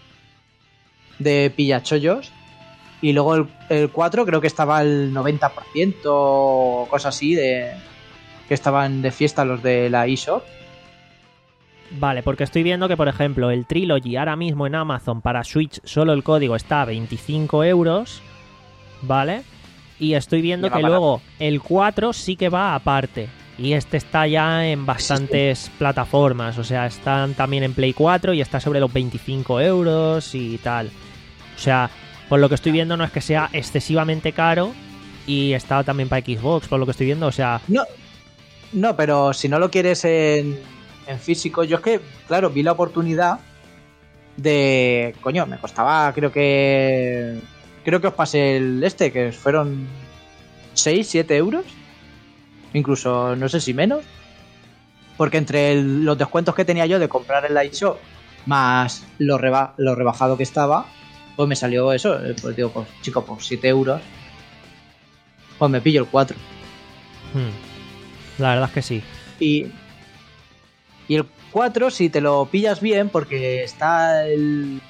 de pillachollos. Y luego el, el cuatro creo que estaba al noventa por ciento o cosas así, de que estaban de fiesta los de la eShop. Vale, porque estoy viendo que, por ejemplo, el Trilogy ahora mismo en Amazon para Switch solo el código está a veinticinco euros, ¿vale? Y estoy viendo que barato. Luego el cuatro sí que va aparte. Y este está ya en bastantes sí, sí. plataformas, o sea, están también en Play cuatro y está sobre los veinticinco euros y tal. O sea, por lo que estoy viendo no es que sea excesivamente caro y está también para Xbox, por lo que estoy viendo, o sea... No, no, pero si no lo quieres en, en físico, yo es que, claro, vi la oportunidad de... Coño, me costaba, creo que... Creo que os pasé el este, que fueron seis, siete euros. Incluso, no sé si menos. Porque entre el, los descuentos que tenía yo de comprar en la eShop más lo, reba, lo rebajado que estaba, pues me salió eso. Pues digo, pues chico, por siete euros, pues me pillo el cuatro. Hmm. La verdad es que sí. Y, y el cuatro, si te lo pillas bien, porque está el...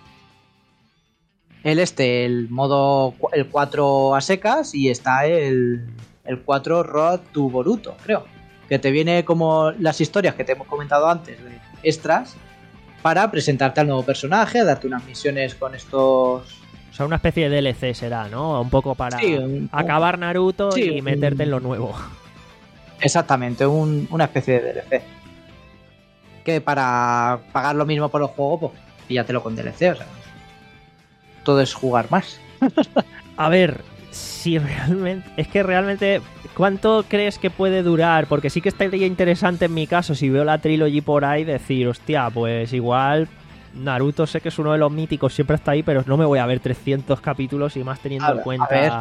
El este, el modo... El cuatro a secas y está el... El cuatro Road to Boruto, creo. Que te viene como las historias que te hemos comentado antes, de extras, para presentarte al nuevo personaje, darte unas misiones con estos... O sea, una especie de D L C será, ¿no? Un poco para Sí, un- acabar Naruto sí, y meterte un- en lo nuevo. Exactamente, un- una especie de D L C. Que para pagar lo mismo por el juego, pues píllatelo con D L C, o sea... Todo es jugar más. A ver, si realmente... Es que realmente... ¿Cuánto crees que puede durar? Porque sí que estaría interesante en mi caso, si veo la trilogy por ahí, decir, hostia, pues igual Naruto sé que es uno de los míticos, siempre está ahí, pero no me voy a ver trescientos capítulos y más teniendo A en ver, cuenta... a ver.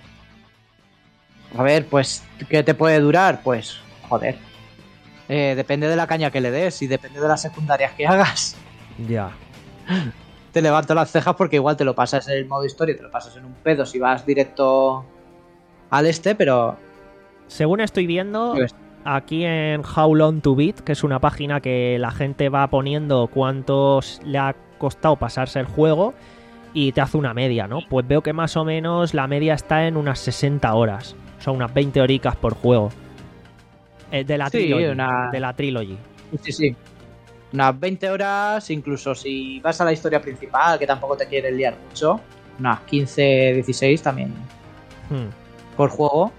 A ver, pues, ¿qué te puede durar? Pues, joder. Eh, depende de la caña que le des y depende de las secundarias que hagas. Ya. Te levanto las cejas porque igual te lo pasas en el modo historia, te lo pasas en un pedo si vas directo al este, pero... Según estoy viendo, Pues- aquí en How Long to Beat, que es una página que la gente va poniendo cuántos le ha costado pasarse el juego y te hace una media, ¿no? Pues veo que más o menos la media está en unas sesenta horas, o sea, unas veinte horicas por juego. Eh, de la Sí, trilogy. una- De la trilogy. Sí, sí. Unas veinte horas, incluso si vas a la historia principal, que tampoco te quieres liar mucho, unas quince, dieciséis también Hmm. por juego.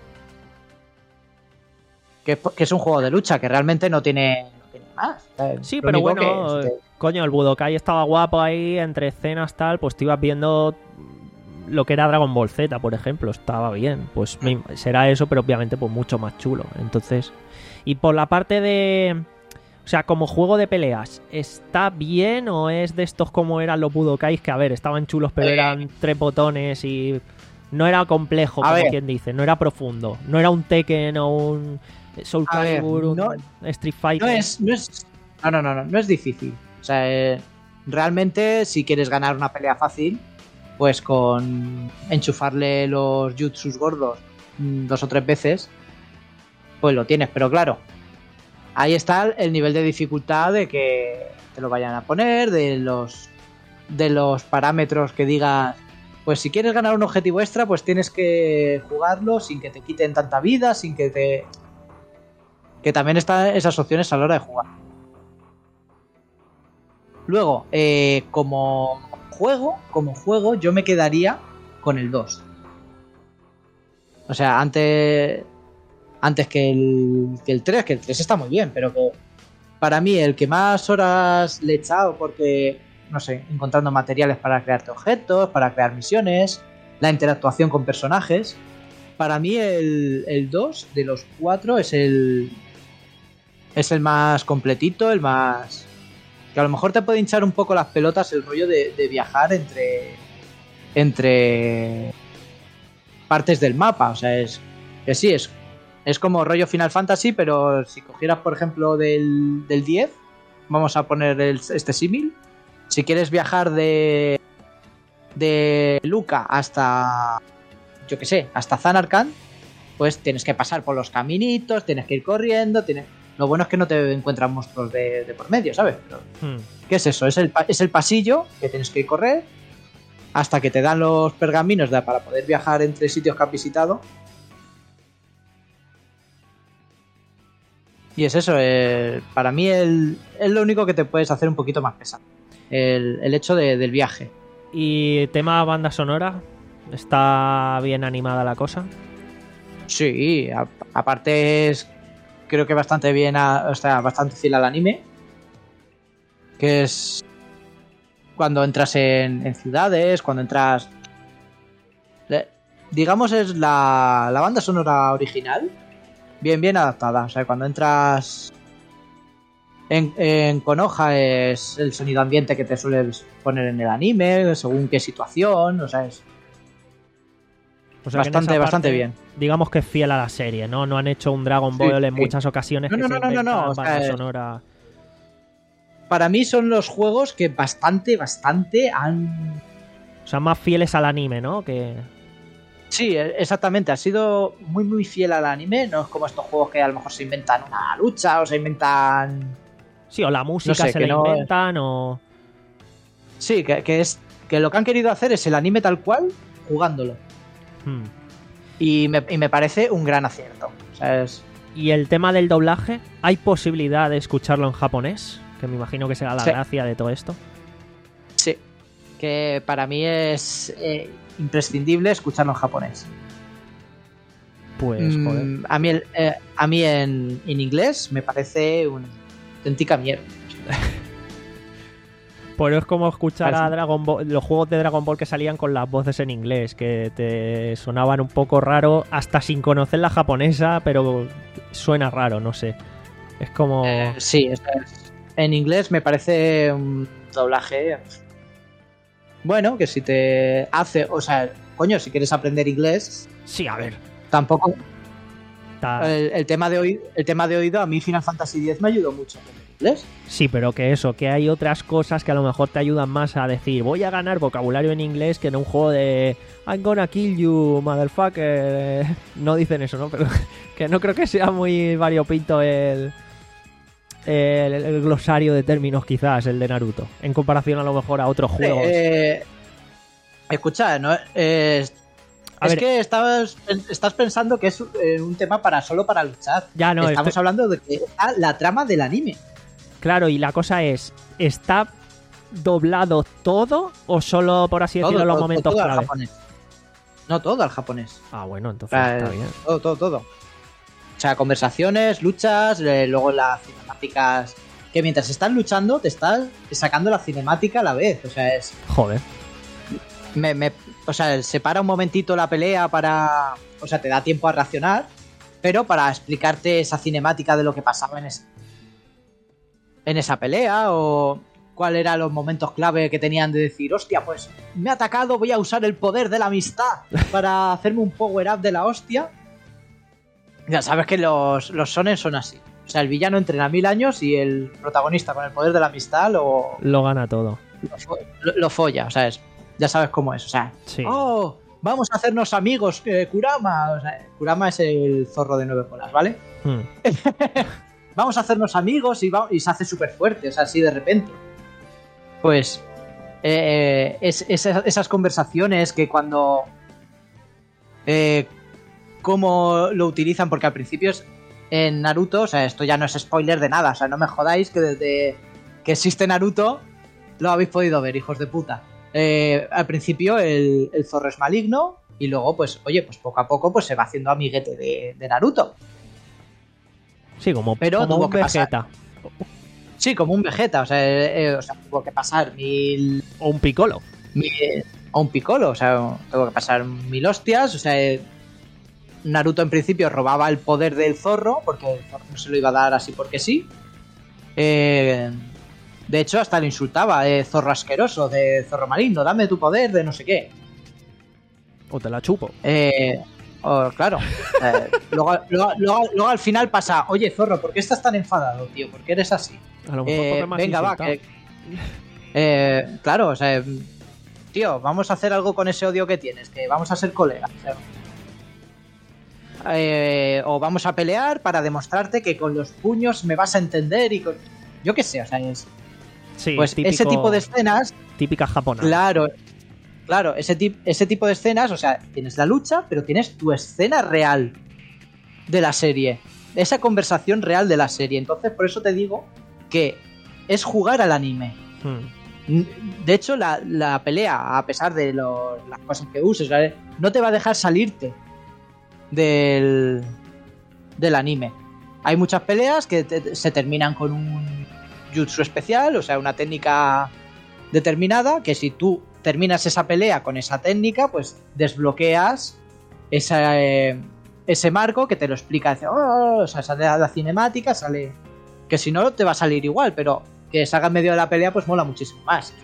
Que, que es un juego de lucha, que realmente no tiene, no tiene más. O sea, Sí, lo pero único bueno, que- coño, el Budokai estaba guapo ahí, entre escenas tal, pues te ibas viendo lo que era Dragon Ball Z, por ejemplo, estaba bien. Pues me- será eso, pero obviamente pues mucho más chulo. Entonces, y por la parte de... O sea, como juego de peleas, ¿está bien o es de estos como eran los Budokais? Que a ver, estaban chulos, pero Eh. eran tres botones y no era complejo, A como ver. quien dice, no era profundo. No era un Tekken o un Soul A ver, Calibur, un no- Street Fighter. No es, no es. No, no, no, no, no es difícil. O sea, eh, realmente, si quieres ganar una pelea fácil, pues con enchufarle los jutsus gordos mm, dos o tres veces, pues lo tienes. Pero claro, ahí está el nivel de dificultad de que te lo vayan a poner, de los de los parámetros que digas. Pues si quieres ganar un objetivo extra, pues tienes que jugarlo sin que te quiten tanta vida, sin que te... Que también están esas opciones a la hora de jugar. Luego, eh, como juego, como juego, yo me quedaría con el dos. O sea, antes, antes que el, que el tres, que el tres está muy bien, pero que para mí el que más horas le he echado, porque, no sé, encontrando materiales para crearte objetos, para crear misiones, la interactuación con personajes, para mí el, el dos de los cuatro es el, es el más completito, el más... Que a lo mejor te puede hinchar un poco las pelotas el rollo de, de viajar entre entre partes del mapa. O sea, es que sí, es, es como rollo Final Fantasy, pero si cogieras, por ejemplo, del, del diez, vamos a poner el, este símil. Si quieres viajar de de Luca hasta, yo que sé, hasta Zanarkand, pues tienes que pasar por los caminitos, tienes que ir corriendo, tienes... Lo bueno es que no te encuentras monstruos de, de por medio, ¿sabes? Pero, Hmm. ¿qué es eso? Es el, pa- es el pasillo que tienes que correr hasta que te dan los pergaminos de- para poder viajar entre sitios que has visitado. Y es eso, eh, para mí el, es lo único que te puedes hacer un poquito más pesado. El, el hecho de- del viaje. Y tema banda sonora, ¿está bien animada la cosa? Sí, a- aparte es creo que bastante bien, a- o sea, bastante fiel al anime. Que es cuando entras en, en ciudades, cuando entras... le- digamos es la, la banda sonora original, bien, bien adaptada. O sea, cuando entras en, en Konoha es el sonido ambiente que te sueles poner en el anime, según qué situación, o sea, es... O sea, que en Bastante, esa bastante parte, bien. Digamos que es fiel a la serie, ¿no? No han hecho un Dragon Sí, Ball en sí. muchas ocasiones No, que no, se no, no, no, inventan no, o sea, banda es- sonora. Para mí son los juegos que bastante, bastante han... O sea, más fieles al anime, ¿no? Que... Sí, exactamente. Ha sido muy, muy fiel al anime. No es como estos juegos que a lo mejor se inventan una lucha o se inventan... Sí, o la música No sé, se que la no- inventan o... Sí, que, que es que lo que han querido hacer es el anime tal cual, jugándolo. Hmm. Y me, y me parece un gran acierto. O sea, es... Y el tema del doblaje, ¿hay posibilidad de escucharlo en japonés? Que me imagino que será la Sí. gracia de todo esto. Sí. Que para mí es eh, imprescindible escucharlo en japonés. Pues, Mm, joder. a mí, el- eh, a mí en, en inglés me parece una auténtica mierda. Pero es como escuchar Al- a Dragon Ball, los juegos de Dragon Ball que salían con las voces en inglés, que te sonaban un poco raro, hasta sin conocer la japonesa, pero suena raro, no sé. Es como... Eh, sí, es- es- en inglés me parece un doblaje. Bueno, que si te hace, o sea, coño, si quieres aprender inglés, Sí, a ver. tampoco. ta- El, el tema de oído, el tema de oído, a mí Final Fantasy diez me ayudó mucho a aprender inglés. Sí, pero que eso, que hay otras cosas que a lo mejor te ayudan más a decir, voy a ganar vocabulario en inglés que en un juego de I'm gonna kill you, motherfucker. No dicen eso, ¿no? Pero que no creo que sea muy variopinto el, el, el glosario de términos, quizás, el de Naruto, en comparación a lo mejor a otros juegos. Eh, escucha, ¿no? Eh, A es ver. que estás, estás pensando que es eh, un tema para solo para luchar. Ya no, Estamos estoy- hablando de que está la trama del anime. Claro, y la cosa es, ¿está doblado todo o solo, por así Todo, decirlo, los todo, momentos todo al clave? japonés. No, todo al japonés. Ah, bueno, entonces O sea, está bien. Todo, todo, todo. O sea, conversaciones, luchas, eh, luego las cinemáticas. Que mientras están luchando, te estás sacando la cinemática a la vez. O sea, es. Joder. Me, me- o sea, se para un momentito la pelea para. O sea, te da tiempo a reaccionar. Pero para explicarte esa cinemática de lo que pasaba en, es- en esa pelea. O cuál eran los momentos clave que tenían de decir, hostia, pues me ha atacado, voy a usar el poder de la amistad para hacerme un power up de la hostia. Ya sabes que los, los shonen son así. O sea, el villano entrena mil años y el protagonista con el poder de la amistad lo, Lo gana todo. lo, fo- lo- lo folla, o sea, es- ya sabes cómo es. O sea, Sí. oh, vamos a hacernos amigos, eh, Kurama. O sea, Kurama es el zorro de nueve colas, ¿vale? Hmm. Vamos a hacernos amigos y, va- y se hace súper fuerte, o sea, así de repente. Pues eh, es, esas, esas conversaciones que cuando... Eh, cómo lo utilizan, porque al principio es en Naruto, o sea, esto ya no es spoiler de nada, o sea, no me jodáis que desde que existe Naruto lo habéis podido ver, hijos de puta. Eh, al principio el, el zorro es maligno y luego, pues, oye, pues poco a poco pues se va haciendo amiguete de, de Naruto. Sí, como, Pero como tuvo un que pasar. Vegeta. Sí, como un Vegeta, o sea, eh, eh, o sea, tuvo que pasar mil, O un Piccolo. mil- o un Piccolo, o sea, tuvo que pasar mil hostias, o sea, eh, Naruto en principio robaba el poder del zorro, porque el zorro no se lo iba a dar así porque sí. Eh, de hecho, hasta le insultaba, eh, zorro asqueroso, de zorro maligno, dame tu poder, de no sé qué. O te la chupo. Eh, oh, claro. Eh, luego, luego- luego- luego al final pasa, oye, zorro, ¿por qué estás tan enfadado, tío? ¿Por qué eres así? A lo mejor Eh, porque me has venga, va. insultado. que- eh, claro, o sea, tío, vamos a hacer algo con ese odio que tienes, que vamos a ser colegas. O sea, eh, o vamos a pelear para demostrarte que con los puños me vas a entender y con... Yo qué sé, o sea, es... Sí, Pues típico- ese tipo de escenas, Típica japonesa. claro, claro, ese, tip- ese tipo de escenas, o sea, tienes la lucha, pero tienes tu escena real de la serie, esa conversación real de la serie. Entonces, por eso te digo que es jugar al anime. Hmm. De hecho, la, la pelea, a pesar de lo- las cosas que uses, ¿vale? No te va a dejar salirte del, del anime. Hay muchas peleas que te- se terminan con un jutsu especial, o sea, una técnica determinada, que si tú terminas esa pelea con esa técnica, pues desbloqueas esa, eh, ese marco que te lo explica. Dice, "Oh", o sea, sale la cinemática, sale... Que si no, te va a salir igual, pero que salga en medio de la pelea, pues mola muchísimo más.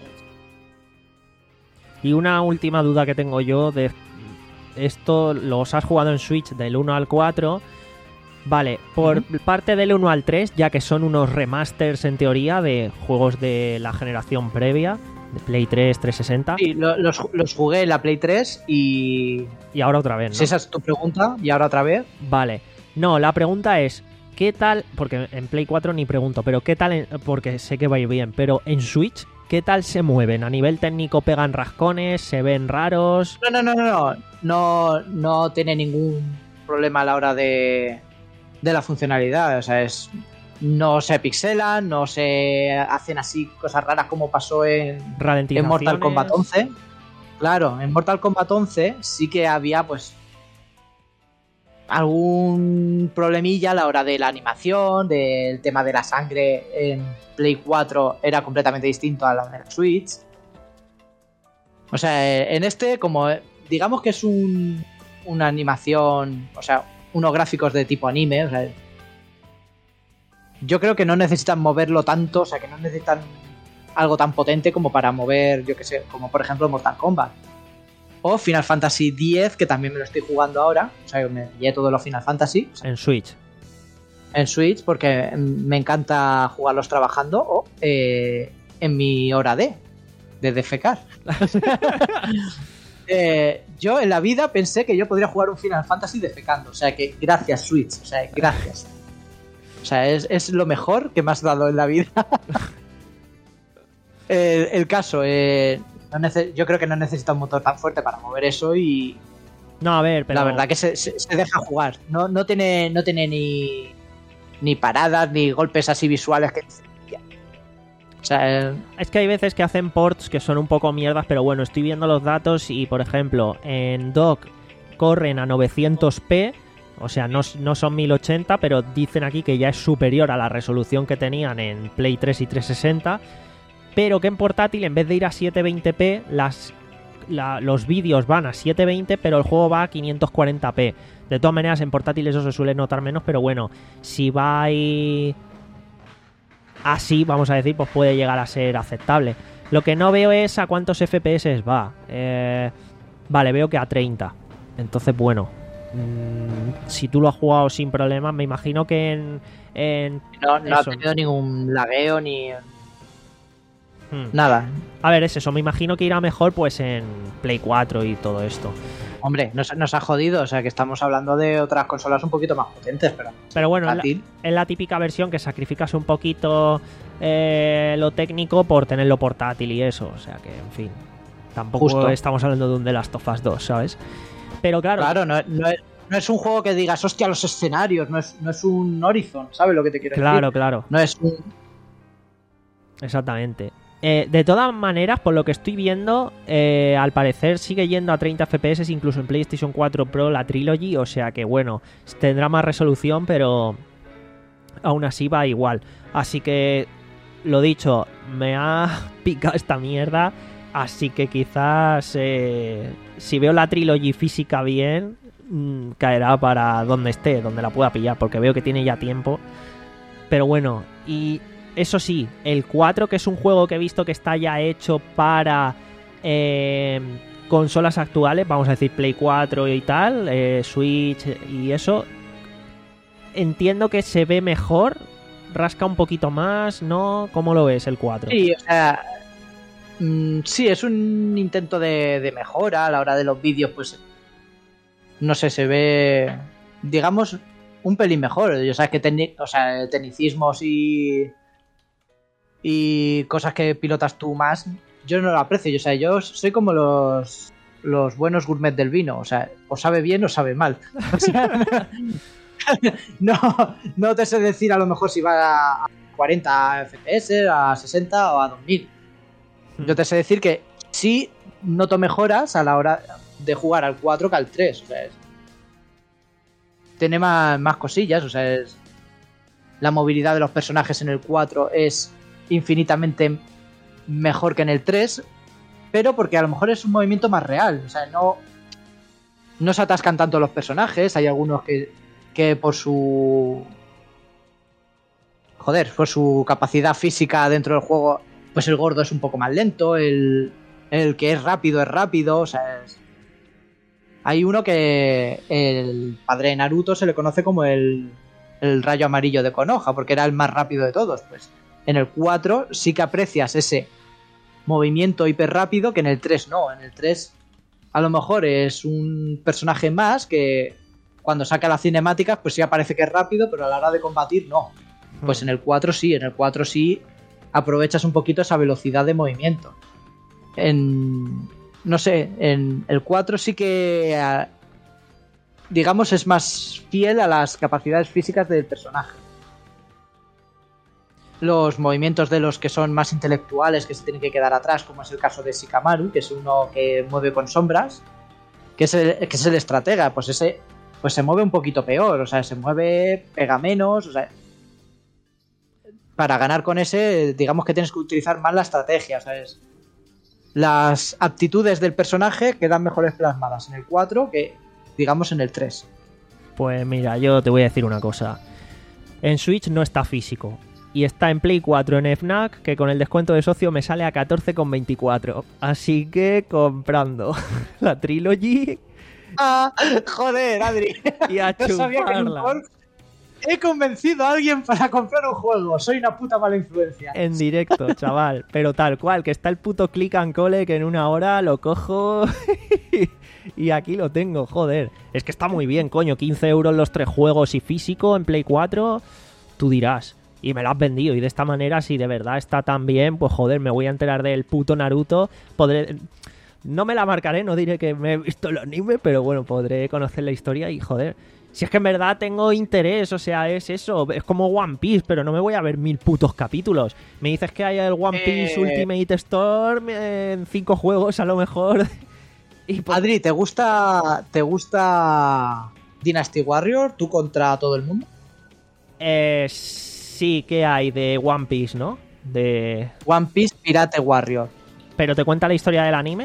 Y una última duda que tengo yo de esto, los has jugado en Switch del uno al cuatro. Vale, por Ujú. parte del uno al tres, ya que son unos remasters en teoría de juegos de la generación previa, De Play tres, trescientos sesenta. Sí, lo- los, los jugué en la Play tres y... Y ahora otra vez, ¿no? Si esa es tu pregunta, y ahora otra vez. Vale. No, la pregunta es, ¿qué tal? Porque en Play cuatro ni pregunto, pero ¿qué tal? En- porque sé que va a ir bien, pero en Switch, ¿qué tal se mueven? A nivel técnico pegan rascones, se ven raros. No, no, no, no, no. No, no tiene ningún problema a la hora de, de la funcionalidad. O sea, es... No se pixelan, no se hacen así cosas raras como pasó en, en Ralentizaciones. Mortal Kombat once. Claro, en Mortal Kombat once sí que había pues algún problemilla a la hora de la animación, del tema de la sangre en Play cuatro era completamente distinto a la de la Switch. O sea, en este como digamos que es un, una animación, o sea, unos gráficos de tipo anime, o sea, yo creo que no necesitan moverlo tanto, o sea, que no necesitan algo tan potente como para mover, yo que sé, como por ejemplo Mortal Kombat. O Final Fantasy diez, que también me lo estoy jugando ahora, o sea, me pillé todos los Final Fantasy, o sea, En Switch. en Switch, porque me encanta jugarlos trabajando o eh, en mi hora de, de defecar. eh, yo en la vida pensé que yo podría jugar un Final Fantasy defecando, o sea que gracias Switch, o sea, gracias. O sea, es, es lo mejor que me has dado en la vida. el, el caso, eh, no nece- yo creo que no necesita un motor tan fuerte para mover eso y No, a ver, pero... la verdad que se, se- se deja jugar. No, no tiene, no tiene ni, ni paradas ni golpes así visuales que... O sea, eh, Es que hay veces que hacen ports que son un poco mierdas, pero bueno, estoy viendo los datos y, por ejemplo, en dock corren a novecientos p, o sea, no, no son mil ochenta, pero dicen aquí que ya es superior a la resolución que tenían en Play tres y trescientos sesenta, pero que en portátil, en vez de ir a setecientos veinte p, las, la- los vídeos van a setecientos veinte, pero el juego va a quinientos cuarenta p. De todas maneras, en portátil eso se suele notar menos, pero bueno, si va ahí así, vamos a decir, pues puede llegar a ser aceptable. Lo que no veo es a cuántos F P S va. Eh, vale, veo que a treinta. Entonces, bueno, mmm, si tú lo has jugado sin problemas, me imagino que en... en no, no ha eso. tenido ningún lagueo ni Hmm. nada. A ver, es eso, me imagino que irá mejor pues en Play cuatro y todo esto. Hombre, nos, nos ha jodido, o sea que estamos hablando de otras consolas un poquito más potentes, pero... Pero bueno, es la, Táctil. es la típica versión que sacrificas un poquito eh, lo técnico por tenerlo portátil y eso. O sea que, en fin, tampoco Justo. estamos hablando de un The Last of Us dos, ¿sabes? Pero claro, Claro, no, no es, no es un juego que digas, hostia, los escenarios, no es, no es un Horizon, ¿sabes lo que te quiero claro, decir? claro, No es un... exactamente. Eh, de todas maneras, por lo que estoy viendo, eh, al parecer sigue yendo a treinta F P S, incluso en PlayStation cuatro Pro la Trilogy, o sea que bueno, tendrá más resolución, pero aún así va igual. Así que, lo dicho, me ha picado esta mierda, así que quizás eh, si veo la Trilogy física bien, mmm, caerá para donde esté, donde la pueda pillar, porque veo que tiene ya tiempo. Pero bueno, y... Eso sí, el cuatro, que es un juego que he visto que está ya hecho para eh, consolas actuales, vamos a decir Play cuatro y tal, eh, Switch y eso, entiendo que se ve mejor, rasca un poquito más, ¿no? ¿Cómo lo ves el cuatro? Sí, o sea... mm, sí, es un intento de, de mejora a la hora de los vídeos, pues... No sé, se ve... Digamos, un pelín mejor. Yo sabes que teni- o sea, tecnicismos y... y cosas que pilotas tú más, yo no lo aprecio. O sea, yo soy como los los buenos gourmet del vino. O sea, o sabe bien o sabe mal. O sea, no, no te sé decir a lo mejor si va a cuarenta F P S, a sesenta o a dos mil. Yo te sé decir que sí noto mejoras a la hora de jugar al cuatro que al tres. O sea, es- tiene más, más cosillas. O sea, es... la movilidad de los personajes en el cuatro es infinitamente mejor que en el tres, pero porque a lo mejor es un movimiento más real. O sea, no, no se atascan tanto los personajes. Hay algunos que, que por su... Joder, por su capacidad física dentro del juego, pues el gordo es un poco más lento, el, el que es rápido es rápido, o sea, es... Hay uno que el padre de Naruto se le conoce como el, el rayo amarillo de Konoha, porque era el más rápido de todos. Pues en el cuatro sí que aprecias ese movimiento hiper rápido, que en el tres no. En el tres a lo mejor es un personaje más que cuando saca las cinemáticas pues sí aparece que es rápido, pero a la hora de combatir no. Pues en el cuatro sí, en el cuatro sí aprovechas un poquito esa velocidad de movimiento. En... no sé, en el cuatro sí que... digamos es más fiel a las capacidades físicas del personaje. Los movimientos de los que son más intelectuales, que se tienen que quedar atrás, como es el caso de Shikamaru, que es uno que mueve con sombras, que es el, que es el estratega, pues ese pues se mueve un poquito peor, o sea, se mueve, pega menos, o sea, para ganar con ese, digamos que tienes que utilizar más la estrategia, ¿sabes? Las aptitudes del personaje quedan mejores plasmadas en el cuatro que, digamos, en el tres. Pues mira, yo te voy a decir una cosa. En Switch no está físico. Y está en Play cuatro en Fnac, que con el descuento de socio me sale a catorce con veinticuatro. Así que comprando la Trilogy. ¡Ah! ¡Joder, Adri! Y a no sabía que en un port he convencido a alguien para comprar un juego. Soy una puta mala influencia. En directo, chaval. Pero tal cual, que está el puto click and collect, que en una hora lo cojo y aquí lo tengo, joder. Es que está muy bien, coño. quince euros los tres juegos y físico en Play cuatro. Tú dirás. Y me lo has vendido. Y de esta manera, si de verdad está tan bien, pues joder, me voy a enterar del puto Naruto. Podré... No me la marcaré, no diré que me he visto el anime, pero bueno, podré conocer la historia y joder. Si es que en verdad tengo interés, o sea, es eso. Es como One Piece, pero no me voy a ver mil putos capítulos. Me dices que hay el One Piece eh... Ultimate Storm en cinco juegos a lo mejor. Y pues... Adri, ¿te gusta, ¿te gusta Dynasty Warrior? ¿Tú contra todo el mundo? Eh... Sí, ¿qué hay de One Piece, no? De One Piece Pirate Warrior. ¿Pero te cuenta la historia del anime?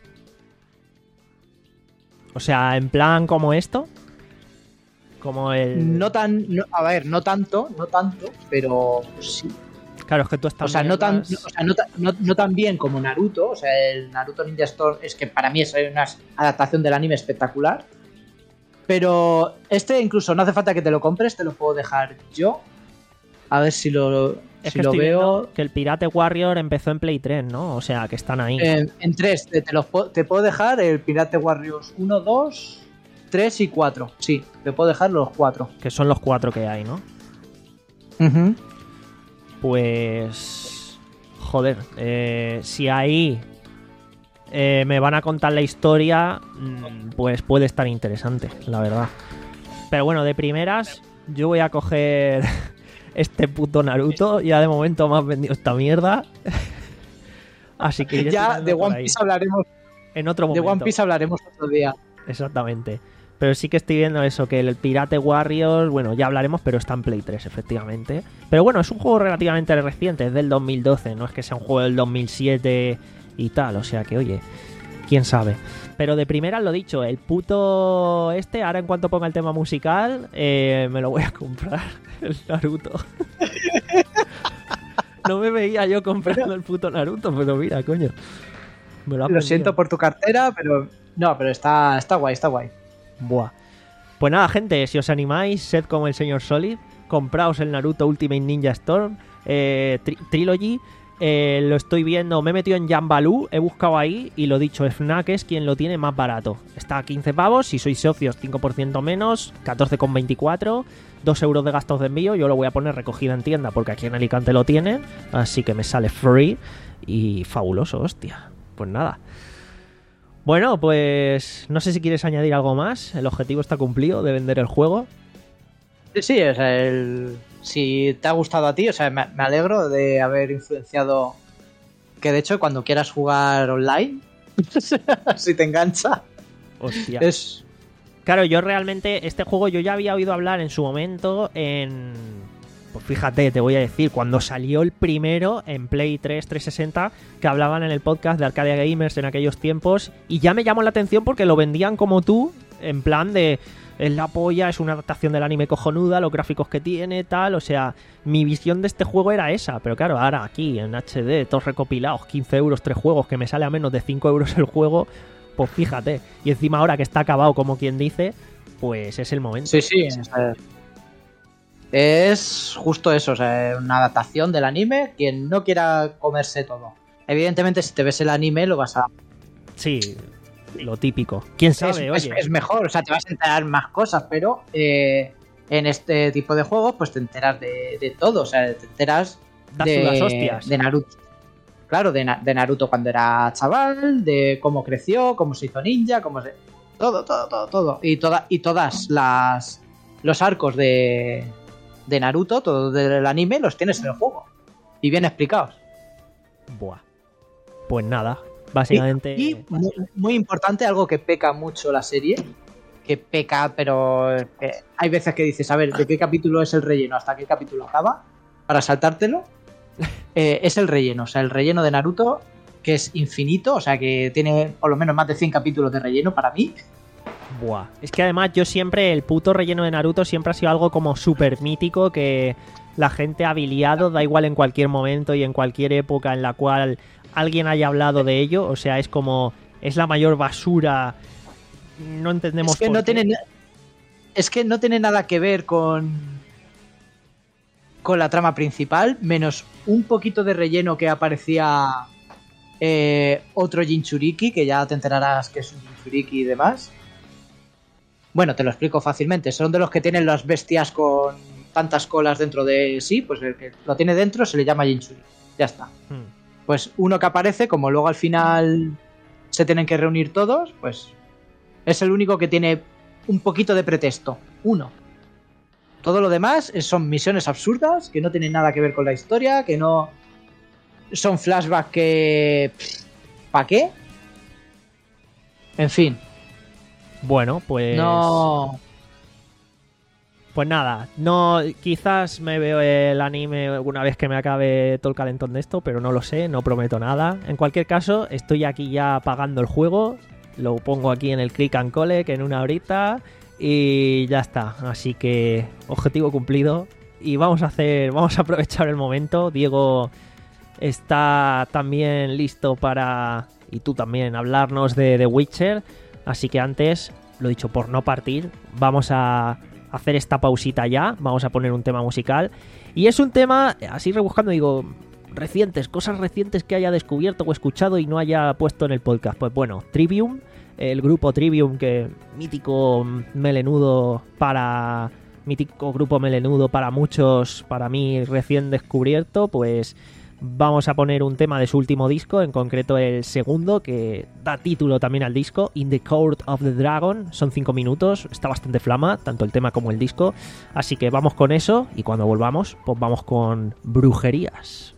O sea, en plan como esto. Como el... No tan... No, a ver, no tanto, no tanto, pero sí. Claro, es que tú estás... O sea, no tan, más... no, o sea no, no, no tan bien como Naruto. O sea, el Naruto Ninja Storm es que para mí es una adaptación del anime espectacular. Pero este incluso no hace falta que te lo compres, te lo puedo dejar yo. A ver si lo, es si que lo veo. Que el Pirate Warrior empezó en Play tres, ¿no? O sea, que están ahí. En, en tres, te, te, los, te puedo dejar el Pirate Warriors uno, dos, tres y cuatro. Sí, te puedo dejar los cuatro. Que son los cuatro que hay, ¿no? Uh-huh. Pues... Joder, eh, si ahí eh, me van a contar la historia, pues puede estar interesante, la verdad. Pero bueno, de primeras, yo voy a coger... este puto Naruto, ya de momento me has vendido esta mierda. Así que ya de One Piece hablaremos en otro momento. De One Piece hablaremos otro día. Exactamente. Pero sí que estoy viendo eso, que el Pirate Warriors, bueno, ya hablaremos, pero está en Play tres, efectivamente. Pero bueno, es un juego relativamente reciente, es del dos mil doce, no es que sea un juego del dos mil siete y tal, o sea que, oye, quién sabe. Pero de primera lo dicho, el puto este, ahora en cuanto ponga el tema musical, eh, me lo voy a comprar, el Naruto. No me veía yo comprando el puto Naruto, pero mira, coño. Me lo lo siento por tu cartera, pero no, pero está, está guay, está guay. Buah. Pues nada, gente, si os animáis, sed como el señor Solid, compraos el Naruto Ultimate Ninja Storm eh, tri- Trilogy. Eh, lo estoy viendo, me he metido en Jambaloo, he buscado ahí y lo dicho, Fnac es quien lo tiene más barato. Está a quince pavos, si sois socios cinco por ciento menos, catorce con veinticuatro, dos euros de gastos de envío, yo lo voy a poner recogida en tienda porque aquí en Alicante lo tienen, así que me sale free y fabuloso, hostia. Pues nada. Bueno, pues no sé si quieres añadir algo más, el objetivo está cumplido de vender el juego. Sí, sí, o sea, el... si te ha gustado a ti, o sea, me, me alegro de haber influenciado. Que de hecho, cuando quieras jugar online, si te engancha, hostia. Es... Claro, yo realmente, este juego yo ya había oído hablar en su momento en... Pues fíjate, te voy a decir, cuando salió el primero en Play tres trescientos sesenta, que hablaban en el podcast de Arcadia Gamers en aquellos tiempos, y ya me llamó la atención porque lo vendían como tú, en plan de... Es la polla, es una adaptación del anime cojonuda, los gráficos que tiene, tal, o sea, mi visión de este juego era esa, pero claro, ahora aquí en H D, todos recopilados, quince euros, tres juegos, que me sale a menos de cinco euros el juego, pues fíjate, y encima ahora que está acabado, como quien dice, pues es el momento. Sí, sí, o sea, es justo eso, o sea, una adaptación del anime, quien no quiera comerse todo Evidentemente, si te ves el anime, lo vas a... Sí, lo típico. ¿Quién sabe? Es, Oye. es, es mejor, o sea, te vas a enterar más cosas, pero eh, en este tipo de juegos, pues te enteras de, de todo, o sea, te enteras Das de, unas hostias. de Naruto. Claro, de, de Naruto cuando era chaval, de cómo creció, cómo se hizo ninja, cómo se... Todo, todo, todo, todo. Y, toda, y todas las... los arcos de, de Naruto, todo del anime, los tienes en el juego. Y bien explicados. Buah. Pues nada, básicamente... Y, y muy, muy importante, algo que peca mucho la serie, que peca, pero eh, hay veces que dices, a ver, ¿de qué capítulo es el relleno? ¿Hasta qué capítulo acaba? Para saltártelo, eh, es el relleno. O sea, el relleno de Naruto, que es infinito, o sea, que tiene por lo menos más de cien capítulos de relleno para mí. Buah. Es que además yo siempre, el puto relleno de Naruto siempre ha sido algo como súper mítico que la gente ha biliado, da igual en cualquier momento y en cualquier época en la cual alguien haya hablado de ello. O sea, es como, es la mayor basura. No entendemos es que por no qué. tiene Es que no tiene nada que ver con con la trama principal, menos un poquito de relleno que aparecía eh, otro Jinchuriki, que ya te enterarás que es un Jinchuriki y demás. Bueno, te lo explico fácilmente. Son de los que tienen las bestias con tantas colas dentro de sí, pues el que lo tiene dentro se le llama Jinchuriki. Ya está. Hmm. Pues uno que aparece, como luego al final se tienen que reunir todos, pues es el único que tiene un poquito de pretexto. Uno. Todo lo demás son misiones absurdas que no tienen nada que ver con la historia, que no... Son flashbacks que... ¿Para qué? En fin. Bueno, pues... No... Pues nada, no, quizás me veo el anime una vez que me acabe todo el calentón de esto, pero no lo sé, no prometo nada. En cualquier caso, estoy aquí ya pagando el juego, lo pongo aquí en el Click and Collect en una horita y ya está. Así que objetivo cumplido y vamos a hacer, vamos a aprovechar el momento. Diego está también listo para, y tú también, hablarnos de The Witcher. Así que antes, lo dicho, por no partir, vamos a hacer esta pausita ya, vamos a poner un tema musical y es un tema, así rebuscando digo, recientes, cosas recientes que haya descubierto o escuchado y no haya puesto en el podcast. Pues bueno, Trivium, el grupo Trivium, que mítico melenudo para mítico grupo melenudo para muchos, para mí recién descubierto, pues vamos a poner un tema de su último disco, en concreto el segundo, que da título también al disco, In the Court of the Dragon. Son cinco minutos, está bastante flama, tanto el tema como el disco. Así que vamos con eso y cuando volvamos, pues vamos con Brujerías.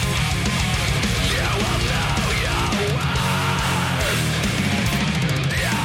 Yeah.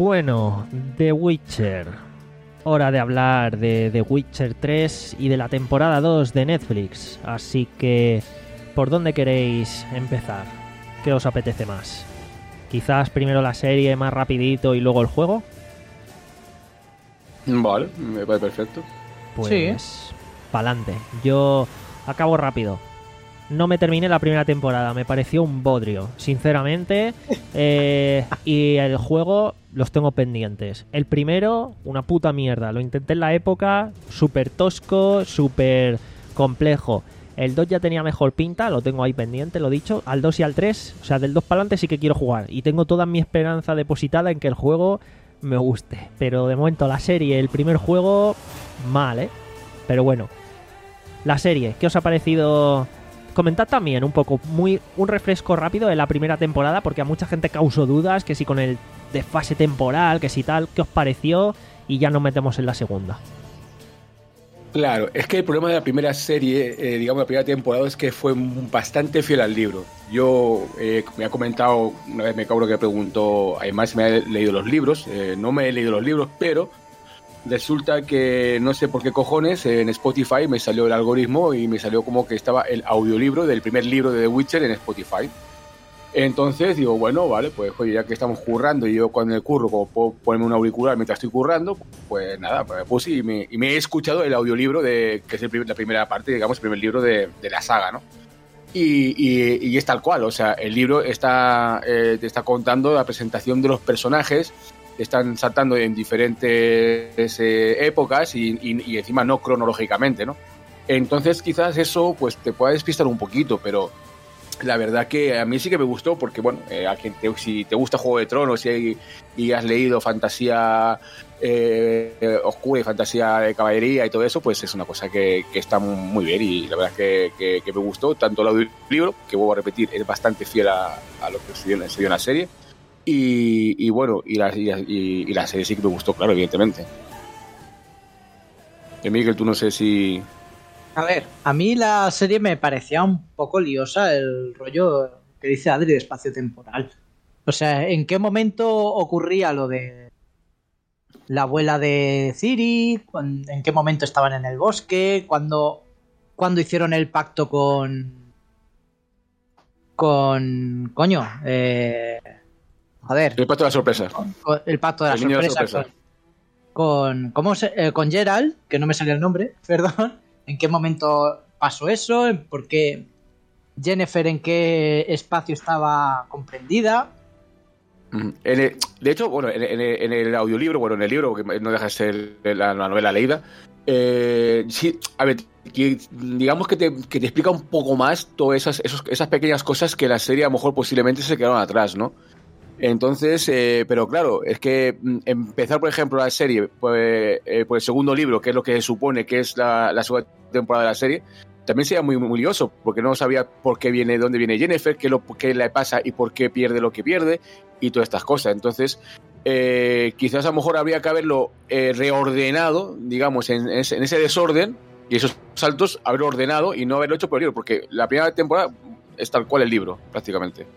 Bueno, The Witcher. Hora de hablar de The Witcher tres y de la temporada dos de Netflix. Así que, ¿por dónde queréis empezar? ¿Qué os apetece más? ¿Quizás primero la serie más rapidito y luego el juego? Vale, me parece perfecto. Pues, Sí. pa'lante. Yo acabo rápido. No me terminé la primera temporada, me pareció un bodrio, sinceramente. Eh, y el juego los tengo pendientes. El primero, una puta mierda. Lo intenté en la época, súper tosco, súper complejo. El dos ya tenía mejor pinta, lo tengo ahí pendiente, lo dicho. Al dos y al tres, o sea, del dos para adelante sí que quiero jugar. Y tengo toda mi esperanza depositada en que el juego me guste. Pero de momento la serie, el primer juego, mal, ¿eh? Pero bueno. La serie, ¿qué os ha parecido? Comentad también un poco, muy un refresco rápido de la primera temporada, porque a mucha gente causó dudas, que si con el desfase temporal, que si tal, ¿qué os pareció? Y ya nos metemos en la segunda. Claro, es que el problema de la primera serie, eh, digamos la primera temporada, es que fue bastante fiel al libro. Yo eh, me ha comentado, una vez me cabro que preguntó, además si me he leído los libros, eh, no me he leído los libros, pero resulta que no sé por qué cojones en Spotify me salió el algoritmo y me salió como que estaba el audiolibro del primer libro de The Witcher en Spotify. Entonces digo, bueno, vale, pues oye, ya que estamos currando y yo cuando el curro, como puedo ponerme un auricular mientras estoy currando, pues nada, pues me puse y me, y me he escuchado el audiolibro de, que es el primer, la primera parte, digamos, el primer libro de, de la saga, ¿no? Y, y, y es tal cual, o sea, el libro está, eh, te está contando la presentación de los personajes, están saltando en diferentes eh, épocas y, y, y encima no cronológicamente, ¿no? Entonces quizás eso pues te pueda despistar un poquito, pero la verdad que a mí sí que me gustó porque, bueno, eh, a quien te, si te gusta Juego de Tronos y, y has leído fantasía eh, oscura y fantasía de caballería y todo eso, pues es una cosa que, que está muy bien y la verdad que, que, que me gustó, tanto el audiolibro, que vuelvo a repetir, es bastante fiel a, a lo que se dio, se dio en la serie. Y, y bueno, y la, y, y la serie sí que me gustó, claro, evidentemente. Y Miguel, tú no sé si... A ver, a mí la serie me parecía un poco liosa el rollo que dice Adri de espacio temporal. O sea, ¿en qué momento ocurría lo de la abuela de Ciri? ¿En qué momento estaban en el bosque? ¿Cuándo, cuándo hicieron el pacto con... con... coño, eh... Joder. El pacto de la sorpresa. Con, con el pacto de la el sorpresa. De la sorpresa. Con, con, ¿cómo se, eh, con Gerald, que no me salía el nombre, perdón. ¿En qué momento pasó eso? ¿Por qué Yennefer en qué espacio estaba comprendida? En el, de hecho, bueno, en, en, en el audiolibro, bueno, en el libro, que no deja de ser la, la novela leída, eh, sí, a ver, que, digamos que te, que te explica un poco más todas esas, esos, esas pequeñas cosas que la serie a lo mejor posiblemente se quedaron atrás, ¿no? Entonces, eh, pero claro, es que empezar, por ejemplo, la serie pues, eh, por el segundo libro, que es lo que se supone que es la, la segunda temporada de la serie, también sería muy, muy lioso, porque no sabía por qué viene, dónde viene Yennefer, qué, lo, qué le pasa y por qué pierde lo que pierde y todas estas cosas. Entonces, eh, quizás a lo mejor habría que haberlo eh, reordenado, digamos, en, en, ese, en ese desorden y esos saltos, haberlo ordenado y no haberlo hecho por el libro, porque la primera temporada es tal cual el libro, prácticamente.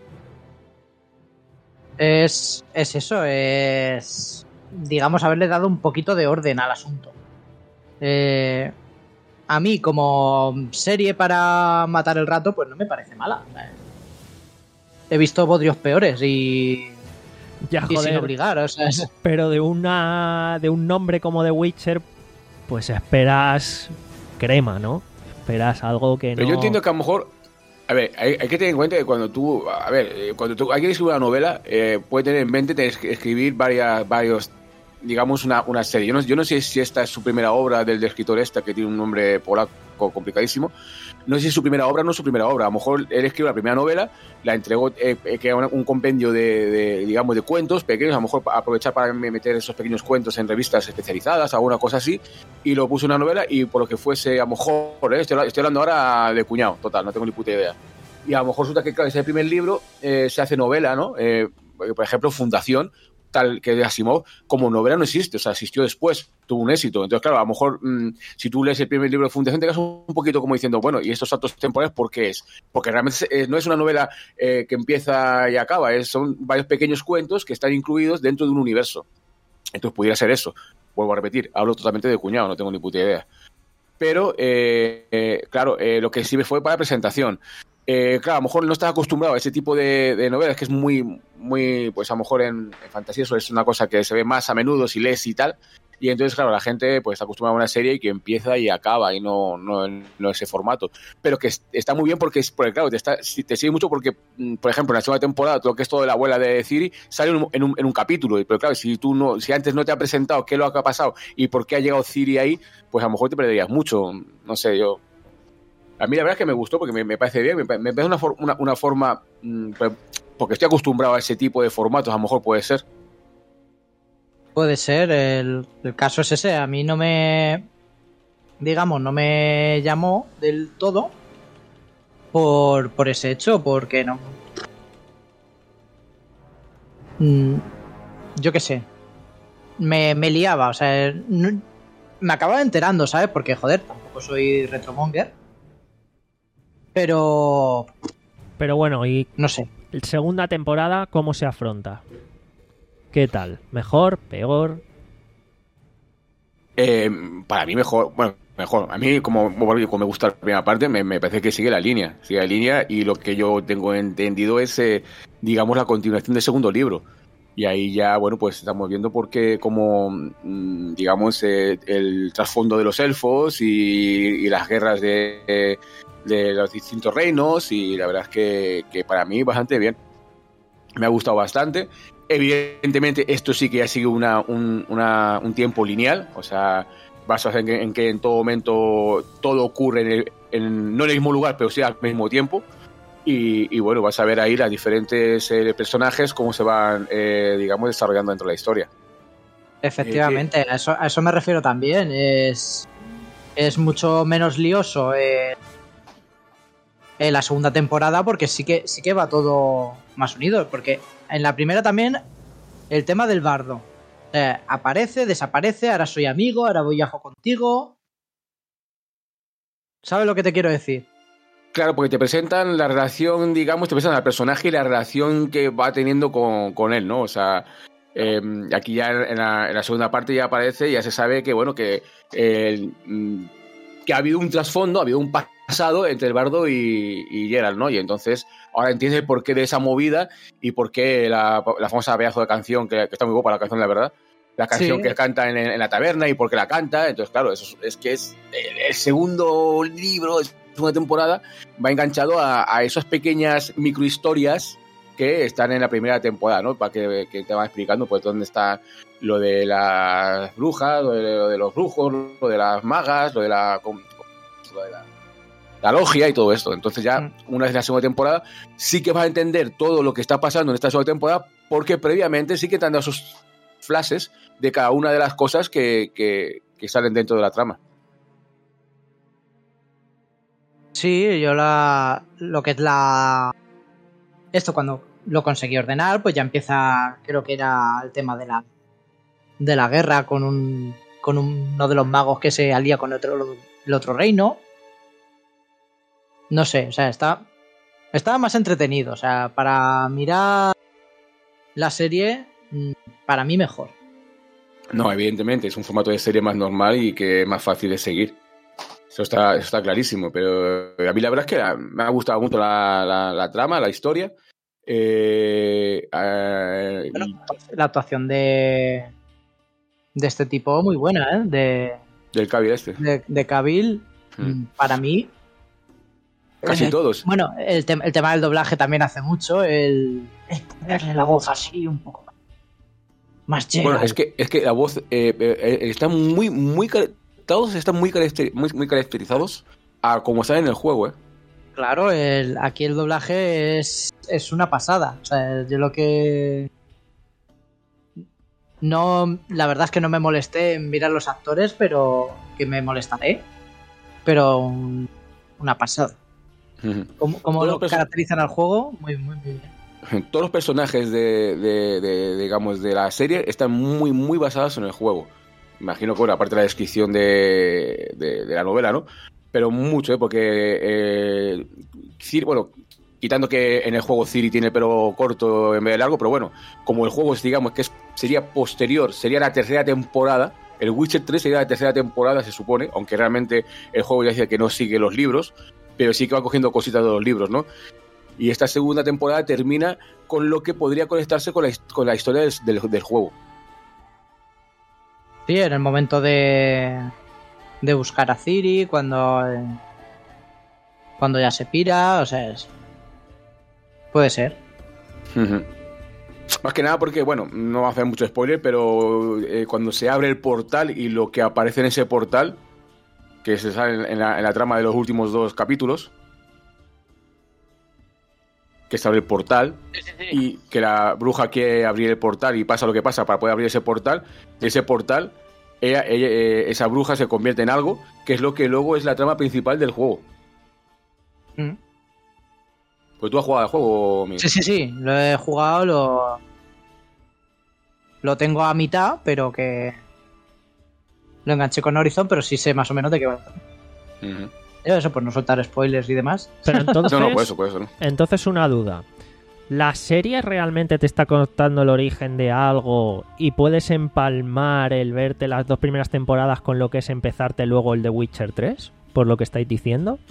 Es, es eso, es, digamos, haberle dado un poquito de orden al asunto. Eh, a mí, como serie para matar el rato, pues no me parece mala. He visto bodrios peores y, ya, y joder, sin obligar. O sea, es... Pero de una de un nombre como The Witcher, pues esperas crema, ¿no? Esperas algo que no... Pero yo entiendo que a lo mejor... A ver, hay, hay que tener en cuenta que cuando tú, a ver, cuando tú alguien escribe una novela, eh, puede tener en mente tener que escribir varias, varios, digamos, una, una serie. Yo no, yo no sé si esta es su primera obra del, del escritor esta, que tiene un nombre polaco complicadísimo. No sé si es su primera obra o no es su primera obra. A lo mejor él escribió la primera novela, la entregó, eh, que era un compendio de, de, digamos, de cuentos pequeños, a lo mejor aprovechar para meter esos pequeños cuentos en revistas especializadas, alguna cosa así, y lo puso en una novela y por lo que fuese, a lo mejor, eh, estoy, estoy hablando ahora de cuñado, total, no tengo ni puta idea. Y a lo mejor resulta que, claro, ese primer libro eh, se hace novela, ¿no? Eh, por ejemplo, Fundación, tal que de Asimov, como novela no existe, o sea, existió después, tuvo un éxito. Entonces, claro, a lo mejor mmm, si tú lees el primer libro de Fundación te quedas un poquito como diciendo, bueno, ¿y estos saltos temporales por qué es? Porque realmente eh, no es una novela eh, que empieza y acaba, es, son varios pequeños cuentos que están incluidos dentro de un universo. Entonces pudiera ser eso. Vuelvo a repetir, hablo totalmente de cuñado, no tengo ni puta idea. Pero, eh, eh, claro, eh, lo que sí me fue para presentación. Eh, claro, a lo mejor no estás acostumbrado a ese tipo de, de novelas, que es muy, muy, pues a lo mejor en, en fantasía eso es una cosa que se ve más a menudo si lees y tal. Y entonces, claro, la gente pues está acostumbrada a una serie y que empieza y acaba y no, no, no ese formato. Pero que es, está muy bien porque, es, porque claro, te, está, te sigue mucho porque, por ejemplo, en la segunda temporada, todo lo que es todo de la abuela de Ciri sale en un, en un, en un capítulo. Pero claro, si tú no, si antes no te ha presentado qué es lo que ha pasado y por qué ha llegado Ciri ahí, pues a lo mejor te perderías mucho. No sé, yo... A mí la verdad es que me gustó porque me, me parece bien, me, me parece una, for, una, una forma... Mmm, porque estoy acostumbrado a ese tipo de formatos, a lo mejor puede ser. Puede ser, el, el caso es ese. A mí no me... Digamos, no me llamó del todo por, por ese hecho, porque no... Mm, yo qué sé. Me, me liaba, o sea... No, me acababa enterando, ¿sabes? Porque, joder, tampoco soy retromonger. Pero... Pero bueno, y... No sé. Segunda temporada, ¿cómo se afronta? ¿Qué tal? ¿Mejor? ¿Peor? Eh, para mí mejor, bueno, mejor. A mí, como, como me gusta la primera parte, me, me parece que sigue la línea. Sigue la línea y lo que yo tengo entendido es, eh, digamos, la continuación del segundo libro. Y ahí ya, bueno, pues estamos viendo por qué, como, mmm, digamos, eh, el trasfondo de los elfos y, y las guerras de, eh, de los distintos reinos. Y la verdad es que, que para mí bastante bien. Me ha gustado bastante. Evidentemente, esto sí que ya sigue una, un, una, un tiempo lineal, o sea, basado en que en, que en todo momento todo ocurre en el, en, no en el mismo lugar, pero sí al mismo tiempo. Y, y bueno, vas a ver ahí las diferentes eh, personajes, cómo se van, eh, digamos, desarrollando dentro de la historia. Efectivamente, eh, que... a, eso, a eso me refiero también. Es, es mucho menos lioso eh, en la segunda temporada porque sí que, sí que va todo más unido, porque... En la primera también, el tema del bardo. Eh, aparece, desaparece, ahora soy amigo, ahora voy viajo contigo. ¿Sabes lo que te quiero decir? Claro, porque te presentan la relación, digamos, te presentan al personaje y la relación que va teniendo con, con él, ¿no? O sea, eh, aquí ya en la, en la segunda parte ya aparece, ya se sabe que, bueno, que, eh, que ha habido un trasfondo, ha habido un pasado entre el bardo y, y Geralt, ¿no? Y entonces... Ahora entiendes el porqué de esa movida y por qué la, la famosa pedazo de canción, que, que está muy guapa la canción, la verdad. La canción sí. que canta en, en la taberna y por qué la canta. Entonces, claro, eso es, es que es el, el segundo libro, la segunda temporada, va enganchado a, a esas pequeñas microhistorias que están en la primera temporada, ¿no? Para que, que te van explicando pues dónde está lo de las brujas, lo de, lo de los brujos, lo de las magas, lo de la... Lo de la la logia y todo esto. Entonces ya, una vez en la segunda temporada, sí que vas a entender todo lo que está pasando en esta segunda temporada, porque previamente sí que te han dado esos flashes de cada una de las cosas que, que, que salen dentro de la trama. Sí, yo la... lo que es la... Esto cuando lo conseguí ordenar, pues ya empieza, creo que era el tema de la de la guerra con un con uno de los magos que se alía con otro, el otro reino. No sé, o sea, está estaba más entretenido, o sea, para mirar la serie, para mí mejor. No, evidentemente, es un formato de serie más normal y que es más fácil de seguir. Eso está, eso está clarísimo, pero a mí la verdad es que me ha gustado mucho la, la, la trama, la historia. Eh, eh, bueno, y... La actuación de de este tipo muy buena, ¿eh? De, del Cavill este. De, de Cavill, hmm. para mí... Casi eh, todos. Bueno, el, te- el tema del doblaje también hace mucho, el, el ponerle la voz así un poco más llega. Bueno, es que, es que la voz eh, eh, está muy, muy... Todos están muy, caracter, muy, muy caracterizados a como están en el juego, ¿eh? Claro, el, aquí el doblaje es, es una pasada. O sea, yo lo que... No, la verdad es que no me molesté en mirar los actores, pero que me molestaré. Pero un, una pasada. Como, como lo perso- caracterizan al juego, muy, muy, muy bien. Todos los personajes de, de, de, digamos, de la serie están muy, muy basados en el juego. Imagino que, bueno, aparte de la descripción de, de, de la novela, ¿no? Pero mucho, ¿eh? Porque, eh, Ciri, bueno, quitando que en el juego Ciri tiene el pelo corto en vez de largo, pero bueno, como el juego es, digamos, que es sería posterior, sería la tercera temporada. El Witcher tres sería la tercera temporada, se supone, aunque realmente el juego ya dice que no sigue los libros, pero sí que va cogiendo cositas de los libros, ¿no? Y esta segunda temporada termina con lo que podría conectarse con la, con la historia del, del, del juego. Sí, en el momento de, de buscar a Ciri, cuando, eh, cuando ya se pira, o sea, es, puede ser. Uh-huh. Más que nada porque, bueno, no va a hacer mucho spoiler, pero eh, cuando se abre el portal y lo que aparece en ese portal, que se sale en la, en la trama de los últimos dos capítulos, que se abre el portal, sí, sí, sí. Y que la bruja quiere abrir el portal y pasa lo que pasa para poder abrir ese portal, ese portal, ella, ella, eh, esa bruja se convierte en algo, que es lo que luego es la trama principal del juego. Mm. Pues tú has jugado al juego, Miguel. Sí, sí, sí, lo he jugado, lo, lo tengo a mitad, pero que lo enganché con Horizon, pero sí sé más o menos de qué va. Uh-huh. Eso, por no soltar spoilers y demás. Pero entonces, no, no, por eso, por eso, ¿no? Entonces una duda. ¿La serie realmente te está contando el origen de algo y puedes empalmar el verte las dos primeras temporadas con lo que es empezarte luego el de Witcher tres? Por lo que estáis diciendo.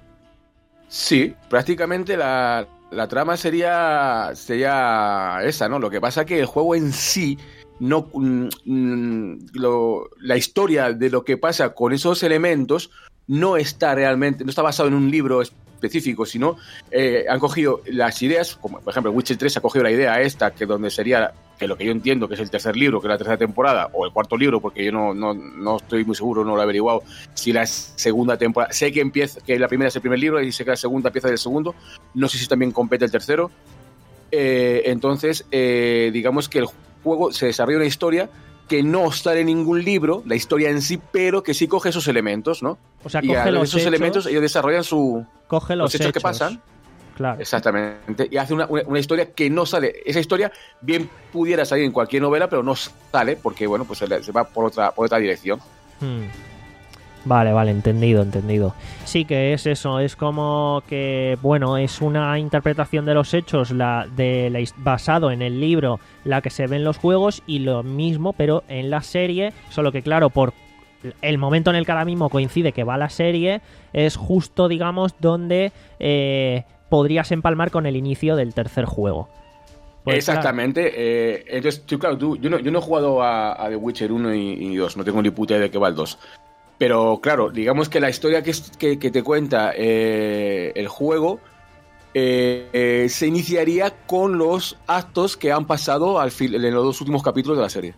Sí, prácticamente la, la trama sería sería esa, ¿no? Lo que pasa es que el juego en sí, no mm, lo, la historia de lo que pasa con esos elementos no está realmente, no está basado en un libro específico, sino eh, han cogido las ideas, como por ejemplo Witcher tres ha cogido la idea esta, que donde sería, que lo que yo entiendo que es el tercer libro, que es la tercera temporada, o el cuarto libro, porque yo no, no, no estoy muy seguro, no lo he averiguado, si la segunda temporada, sé que empieza, que la primera es el primer libro y sé que la segunda empieza del segundo, no sé si también compete el tercero, eh, entonces eh, digamos que el juego se desarrolla una historia que no sale en ningún libro, la historia en sí, pero que sí coge esos elementos, ¿no? O sea, y coge a los esos hechos, elementos ellos desarrollan su coge los, los hechos, hechos que pasan. Claro. Exactamente. Y hace una, una, una historia que no sale. Esa historia bien pudiera salir en cualquier novela, pero no sale porque, bueno, pues se, se va por otra, por otra dirección. Hmm. Vale, vale, entendido, entendido. Sí que es eso, es como que, bueno, es una interpretación de los hechos la de la, basado en el libro, la que se ve en los juegos, y lo mismo, pero en la serie, solo que claro, por el momento en el que ahora mismo coincide que va la serie, es justo, digamos, donde eh, podrías empalmar con el inicio del tercer juego. Pues exactamente. Claro. Eh, entonces, tú, claro, tú, yo, no, yo no he jugado a, a The Witcher uno y, y dos, no tengo ni puta idea de qué va el dos. Pero claro, digamos que la historia que, que, que te cuenta eh, el juego eh, eh, se iniciaría con los actos que han pasado al fin, en los dos últimos capítulos de la serie.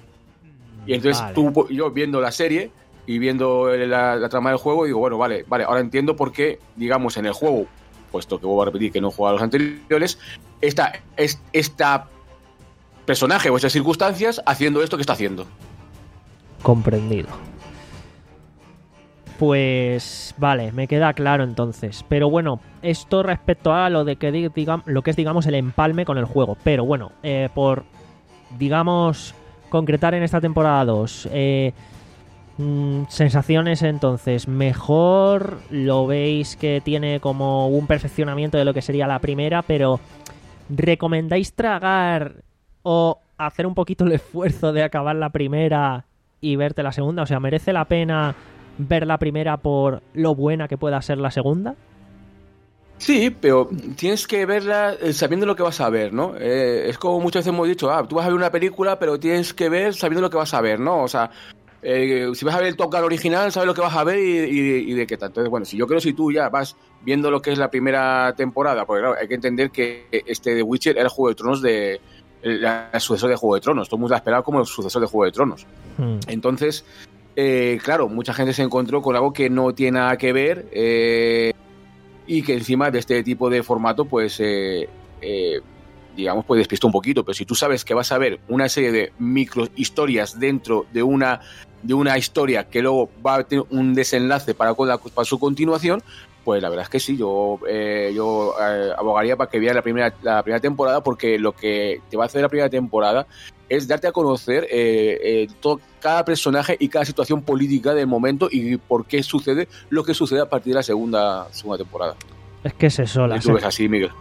Y entonces vale. tú, yo viendo la serie y viendo la, la trama del juego, digo, bueno, vale, vale, ahora entiendo por qué, digamos, en el juego, puesto que vuelvo a repetir que no he jugado a los anteriores, esta, es, esta personaje o estas circunstancias haciendo esto que está haciendo. Comprendido. Pues vale, me queda claro entonces. Pero bueno, esto respecto a lo de que diga, lo que es, digamos, el empalme con el juego. Pero bueno, eh, por, digamos, concretar en esta temporada dos, eh, mmm, sensaciones entonces, mejor, lo veis que tiene como un perfeccionamiento de lo que sería la primera, pero ¿recomendáis tragar o hacer un poquito el esfuerzo de acabar la primera y verte la segunda? O sea, ¿merece la pena ver la primera por lo buena que pueda ser la segunda? Sí, pero tienes que verla sabiendo lo que vas a ver, ¿no? Eh, es como muchas veces hemos dicho, ah, tú vas a ver una película, pero tienes que ver sabiendo lo que vas a ver, ¿no? O sea, eh, si vas a ver el Top Gun original, sabes lo que vas a ver y, y, y de qué tal. Entonces, bueno, si yo creo si tú ya vas viendo lo que es la primera temporada, porque claro, hay que entender que este The Witcher era el Juego de Tronos de... el, el sucesor de Juego de Tronos. Todo el mundo la esperaba como el sucesor de Juego de Tronos. Hmm. Entonces... Eh, claro, mucha gente se encontró con algo que no tiene nada que ver eh, y que encima de este tipo de formato, pues, eh, eh, digamos, pues despistó un poquito. Pero si tú sabes que vas a ver una serie de micro historias dentro de una, de una historia que luego va a tener un desenlace para, la, para su continuación, pues la verdad es que sí, yo, eh, yo eh, abogaría para que veas la primera, la primera temporada, porque lo que te va a hacer la primera temporada es darte a conocer eh, eh, todo, cada personaje y cada situación política del momento y por qué sucede lo que sucede a partir de la segunda, segunda temporada. Es que es eso. La ¿Y tú ves así, Miguel?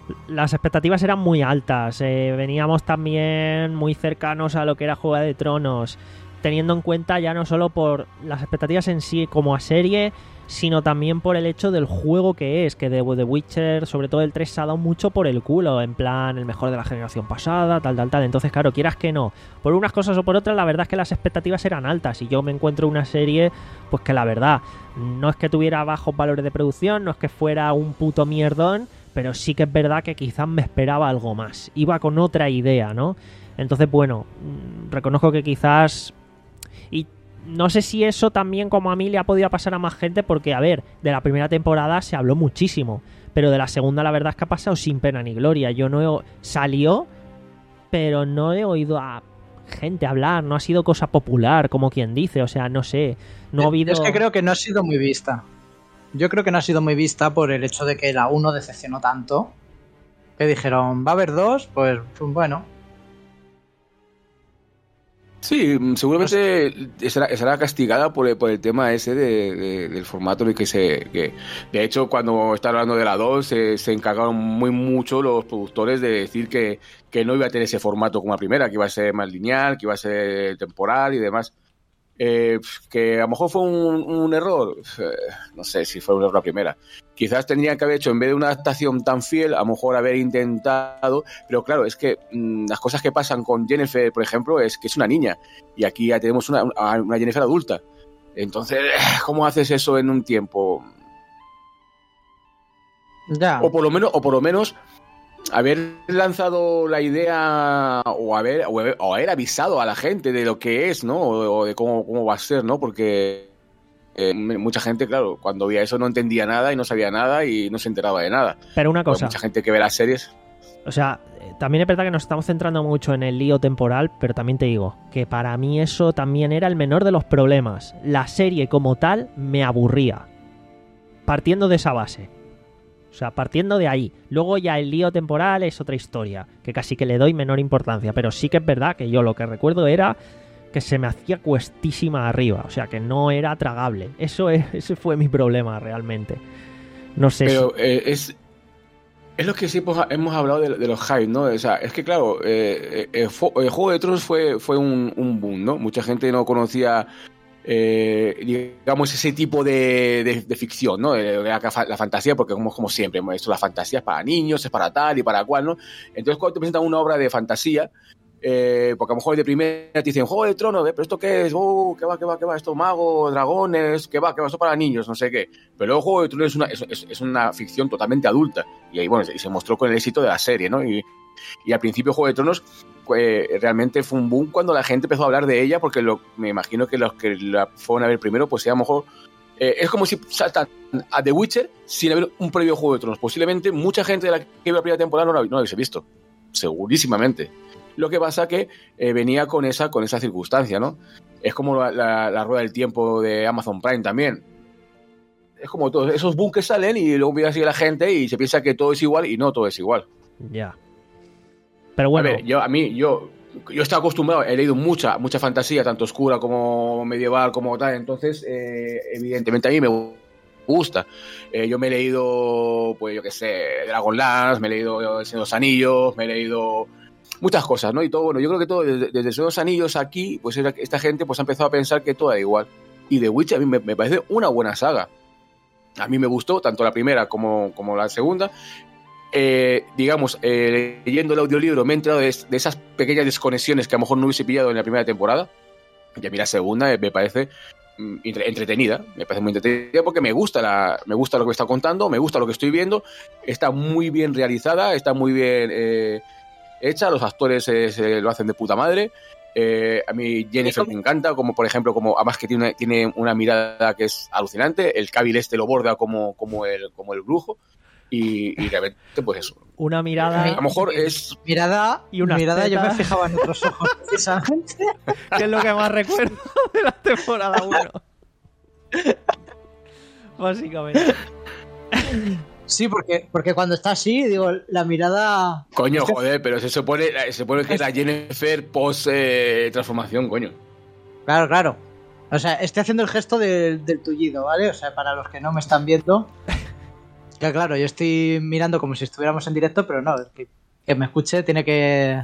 las expectativas eran muy altas. Eh, veníamos también muy cercanos a lo que era Juego de Tronos, teniendo en cuenta ya no solo por las expectativas en sí como a serie, sino también por el hecho del juego que es, que de The Witcher, sobre todo el tres, se ha dado mucho por el culo, en plan, el mejor de la generación pasada, tal, tal, tal. Entonces, claro, quieras que no, por unas cosas o por otras, la verdad es que las expectativas eran altas, y yo me encuentro una serie, pues que la verdad, no es que tuviera bajos valores de producción, no es que fuera un puto mierdón, pero sí que es verdad que quizás me esperaba algo más, iba con otra idea, ¿no? Entonces, bueno, reconozco que quizás... Y no sé si eso también, como a mí, le ha podido pasar a más gente, porque, a ver, de la primera temporada se habló muchísimo, pero de la segunda la verdad es que ha pasado sin pena ni gloria. Yo no he... Salió, pero no he oído a gente hablar, no ha sido cosa popular, como quien dice, o sea, no sé, no ha habido... Es que creo que no ha sido muy vista. Yo creo que no ha sido muy vista por el hecho de que la uno decepcionó tanto, que dijeron, va a haber dos, pues bueno... Sí, seguramente será, será castigada por el, por el tema ese de, de, del formato en el que se... Que, de hecho, cuando está hablando de la dos, se, se encargaron muy mucho los productores de decir que, que no iba a tener ese formato como la primera, que iba a ser más lineal, que iba a ser temporal y demás. Eh, que a lo mejor fue un, un error, eh, no sé si fue un error la primera. Quizás tendrían que haber hecho, en vez de una adaptación tan fiel, a lo mejor haber intentado, pero claro, es que mmm, las cosas que pasan con Jennifer, por ejemplo, es que es una niña, y aquí ya tenemos una, una Jennifer adulta. Entonces, ¿cómo haces eso en un tiempo? Ya. O por lo menos, o por lo menos haber lanzado la idea o haber, o haber, o haber avisado a la gente de lo que es, ¿no? O, o de cómo, cómo va a ser, ¿no? Porque eh, mucha gente, claro, cuando veía eso no entendía nada y no sabía nada y no se enteraba de nada. Pero una cosa... Pero mucha gente que ve las series... O sea, también es verdad que nos estamos centrando mucho en el lío temporal, pero también te digo que para mí eso también era el menor de los problemas. La serie como tal me aburría, partiendo de esa base. O sea, partiendo de ahí. Luego ya el lío temporal es otra historia, que casi que le doy menor importancia. Pero sí que es verdad que yo lo que recuerdo era que se me hacía cuestísima arriba. O sea, que no era tragable. Eso es, ese fue mi problema realmente. No sé Pero si... eh, es... Es lo que sí pues, hemos hablado de, de los hype, ¿no? O sea, es que claro, eh, eh, el Juego de Tronos fue, fue un, un boom, ¿no? Mucha gente no conocía... Eh, digamos ese tipo de, de, de ficción, ¿no? De, de la, la fantasía, porque como, como siempre, esto la fantasía es para niños, es para tal y para cual, ¿no? Entonces cuando te presentan una obra de fantasía, eh, porque a lo mejor de primera te dicen Juego de Tronos, ¿eh? ¿Pero esto qué es? Oh, ¿qué va, qué va, qué va? Esto magos, dragones, ¿qué va, qué va? Esto para niños, no sé qué. Pero luego Juego de Tronos es una, es, es, es una ficción totalmente adulta, y ahí, bueno, y se mostró con el éxito de la serie, ¿no? Y, y al principio Juego de Tronos eh, realmente fue un boom cuando la gente empezó a hablar de ella, porque lo, me imagino que los que la fueron a ver primero, pues a lo mejor eh, es como si saltan a The Witcher sin haber un previo Juego de Tronos. Posiblemente mucha gente de la que vio la primera temporada no la, no la hubiese visto, segurísimamente. Lo que pasa que eh, venía con esa, con esa circunstancia, ¿no? Es como la, la, la rueda del tiempo de Amazon Prime también. Es como todos esos booms que salen y luego empieza a seguir la gente y se piensa que todo es igual y no todo es igual. Ya. Pero bueno. A ver, yo, a mí, yo, yo estaba acostumbrado, he leído mucha, mucha fantasía, tanto oscura como medieval, como tal, entonces, eh, evidentemente a mí me gusta. Eh, yo me he leído, pues yo qué sé, Dragonlance, me he leído El Señor de los Anillos, me he leído muchas cosas, ¿no? Y todo, bueno, yo creo que todo, desde, desde El Señor de los Anillos aquí, pues esta gente pues ha empezado a pensar que todo era igual. Y The Witcher a mí me, me parece una buena saga. A mí me gustó, tanto la primera como, como la segunda. Eh, digamos, eh, leyendo el audiolibro me he enterado de, de esas pequeñas desconexiones que a lo mejor no hubiese pillado en la primera temporada. Y a mí la segunda me, me parece mm, entretenida, me parece muy entretenida porque me gusta, la, me gusta lo que me está contando, me gusta lo que estoy viendo, está muy bien realizada, está muy bien eh, hecha, los actores eh, se lo hacen de puta madre. Eh, a mí Jennifer me encanta, como por ejemplo, como además que tiene una, tiene una mirada que es alucinante, el Cavill este lo borda como, como, el, como el brujo. Y, y realmente, pues eso. Una mirada. A lo mejor es. Mirada y una mirada, yo me fijaba en otros ojos, precisamente. Que es lo que más recuerdo de la temporada uno. Básicamente. Sí, porque, porque cuando está así, digo, la mirada. Coño, es que... joder, pero se supone, se supone que es la Jennifer post eh, transformación, coño. Claro, claro. O sea, estoy haciendo el gesto del, del tullido, ¿vale? O sea, para los que no me están viendo. Que claro, yo estoy mirando como si estuviéramos en directo, pero no, que, que me escuche tiene que...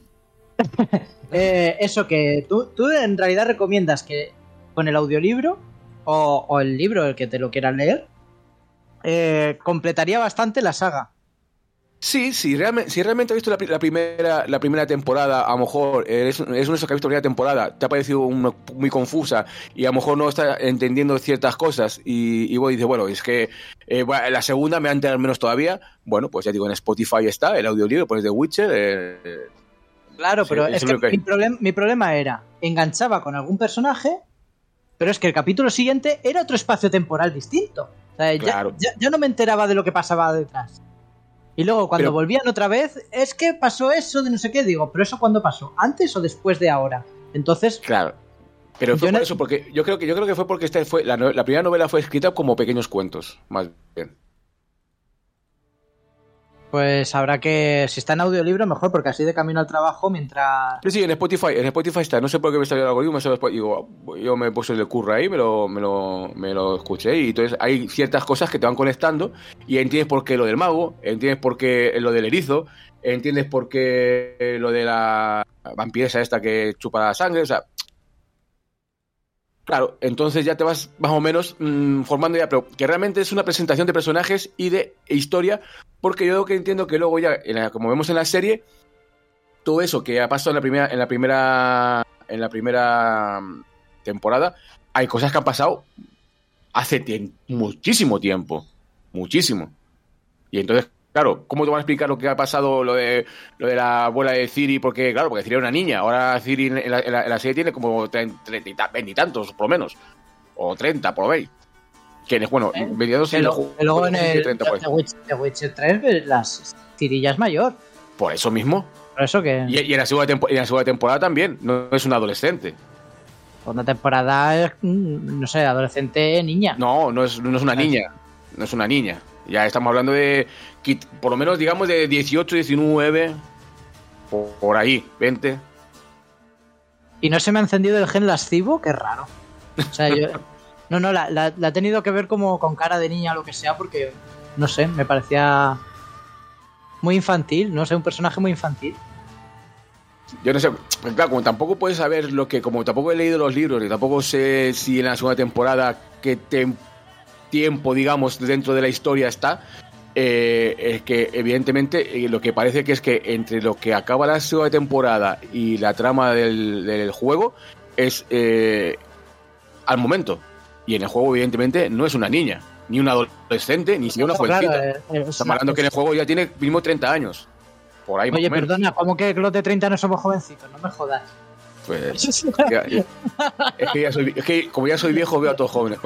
eh, eso, que tú, tú en realidad recomiendas que con el audiolibro o, o el libro, el que te lo quieras leer, eh, completaría bastante la saga. Sí, sí, realmente, si realmente has visto la, la primera la primera temporada, a lo mejor eres, eres uno de esos que ha visto la primera temporada, te ha parecido un, muy confusa y a lo mejor no estás entendiendo ciertas cosas y, y vos dices, bueno, es que eh, bueno, la segunda me va a enterar menos todavía, bueno, pues ya digo, en Spotify está el audiolibro, pones The Witcher. Eh, claro, sí, pero es que, que mi, problem, mi problema era, enganchaba con algún personaje, pero es que el capítulo siguiente era otro espacio temporal distinto. O sea, claro. ya, ya, ya no me enteraba de lo que pasaba detrás. Y luego cuando pero, volvían otra vez, es que pasó eso de no sé qué, digo, pero eso ¿cuándo pasó? ¿Antes o después de ahora? Entonces... Claro, pero fue por no... eso, porque yo creo que yo creo que fue porque esta fue la, la primera novela fue escrita como pequeños cuentos, más bien. Pues habrá que, si está en audiolibro, mejor, porque así de camino al trabajo mientras... Sí, sí, en Spotify, en Spotify está, no sé por qué me salió el algoritmo, digo, yo me puse el curro ahí, me lo, me, lo, me lo escuché, y entonces hay ciertas cosas que te van conectando, y entiendes por qué lo del mago, entiendes por qué lo del erizo, entiendes por qué lo de la vampiresa esta que chupa la sangre, o sea... Claro, entonces ya te vas más o menos mmm, formando ya, pero que realmente es una presentación de personajes y de historia, porque yo que entiendo que luego ya, en la, como vemos en la serie, todo eso que ha pasado en la primera, en la primera, en la primera temporada, hay cosas que han pasado hace tiempo, muchísimo tiempo, muchísimo. Y entonces, claro, ¿cómo te van a explicar lo que ha pasado, lo de lo de la abuela de Ciri? Porque, claro, porque Ciri era una niña. Ahora Ciri en la, en la, en la serie tiene como treinta y tantos, por lo menos. O treinta, por lo menos. Que, bueno, ¿Eh? mediados y luego, luego en el treinta, pues. The Witcher, The Witcher tres, las Ciri ya es mayor. Por eso mismo. Por eso que... Y, y en, la segunda tempo- en la segunda temporada también. No es una adolescente. Segunda temporada es, no sé, adolescente, niña. No, no es, no es una niña. No es una niña. Ya estamos hablando de, por lo menos, digamos, de dieciocho, diecinueve, por, por ahí, veinte. Y no se me ha encendido el gen lascivo, qué raro. O sea, yo... No, no, la, la, la he tenido que ver como con cara de niña o lo que sea, porque, no sé, me parecía muy infantil, no sé, un personaje muy infantil. Yo no sé, claro, como tampoco puedes saber lo que, como tampoco he leído los libros y tampoco sé si en la segunda temporada qué te... tiempo, digamos, dentro de la historia está, eh, es que evidentemente eh, lo que parece que es que entre lo que acaba la segunda temporada y la trama del, del juego es eh, al momento, y en el juego evidentemente no es una niña, ni una adolescente, ni siquiera una jovencita. Claro, eh, eh, estamos hablando que en el juego ya tiene mínimo treinta años, por ahí. Oye, perdona, ¿cómo que los de treinta no somos jovencitos? No me jodas. Pues ya, ya, es, que ya soy, es que como ya soy viejo veo a todos jóvenes.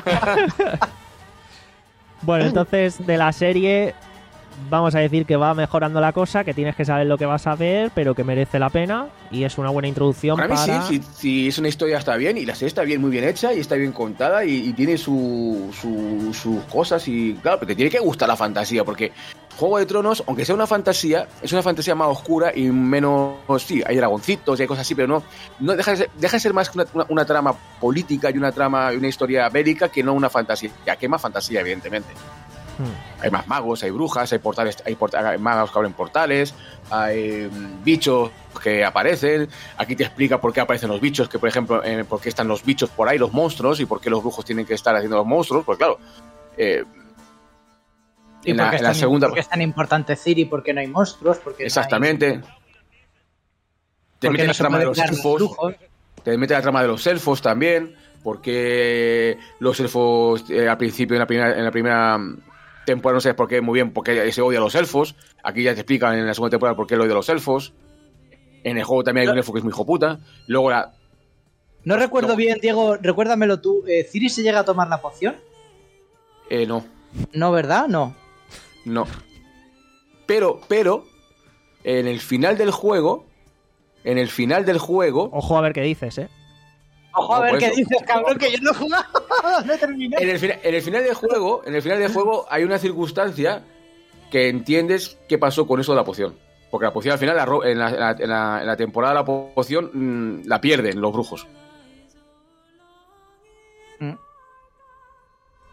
Bueno, entonces de la serie vamos a decir que va mejorando la cosa, que tienes que saber lo que vas a ver, pero que merece la pena y es una buena introducción para... Para mí sí, sí, sí, es una historia está bien y la serie está bien, muy bien hecha y está bien contada y, y tiene su, su, sus cosas y claro, pero te tiene que gustar la fantasía porque Juego de Tronos, aunque sea una fantasía, es una fantasía más oscura y menos... Sí, hay dragoncitos y hay cosas así, pero no, no deja, de ser, deja de ser más que una, una, una trama política y una trama y una historia bélica que no una fantasía. Ya que hay más fantasía, evidentemente. Hmm. Hay más magos, hay brujas, hay portales, hay, port hay magos que abren portales, hay um, bichos que aparecen. Aquí te explica por qué aparecen los bichos, que por ejemplo, eh, por qué están los bichos por ahí, los monstruos, y por qué los brujos tienen que estar haciendo los monstruos. Pues claro... Eh, ¿Y por qué, la, es, tan, segunda... por qué es tan importante Ciri? ¿Por qué no hay monstruos? Porque exactamente. No hay... Te mete no la trama de los elfos. Los te mete la trama de los elfos también. Porque los elfos eh, al principio, en la primera, en la primera temporada, no sabes por qué, muy bien, porque se odia a los elfos. Aquí ya te explican en la segunda temporada por qué lo odia a los elfos. En el juego también hay no. un elfo que es muy hijo puta. Luego la... No recuerdo no. bien, Diego, recuérdamelo tú. Eh, ¿Ciri se llega a tomar la poción? Eh, no. No, ¿verdad? No. No. Pero, pero, en el final del juego, en el final del juego... Ojo a ver qué dices, ¿eh? Ojo a no, ver qué eso. dices, cabrón, que yo no he jugado, no he terminado. En el, en el final del juego, en el final del juego hay una circunstancia que entiendes qué pasó con eso de la poción. Porque la poción al final, la, en, la, en, la, en, la, en la temporada de la poción, mmm, la pierden los brujos.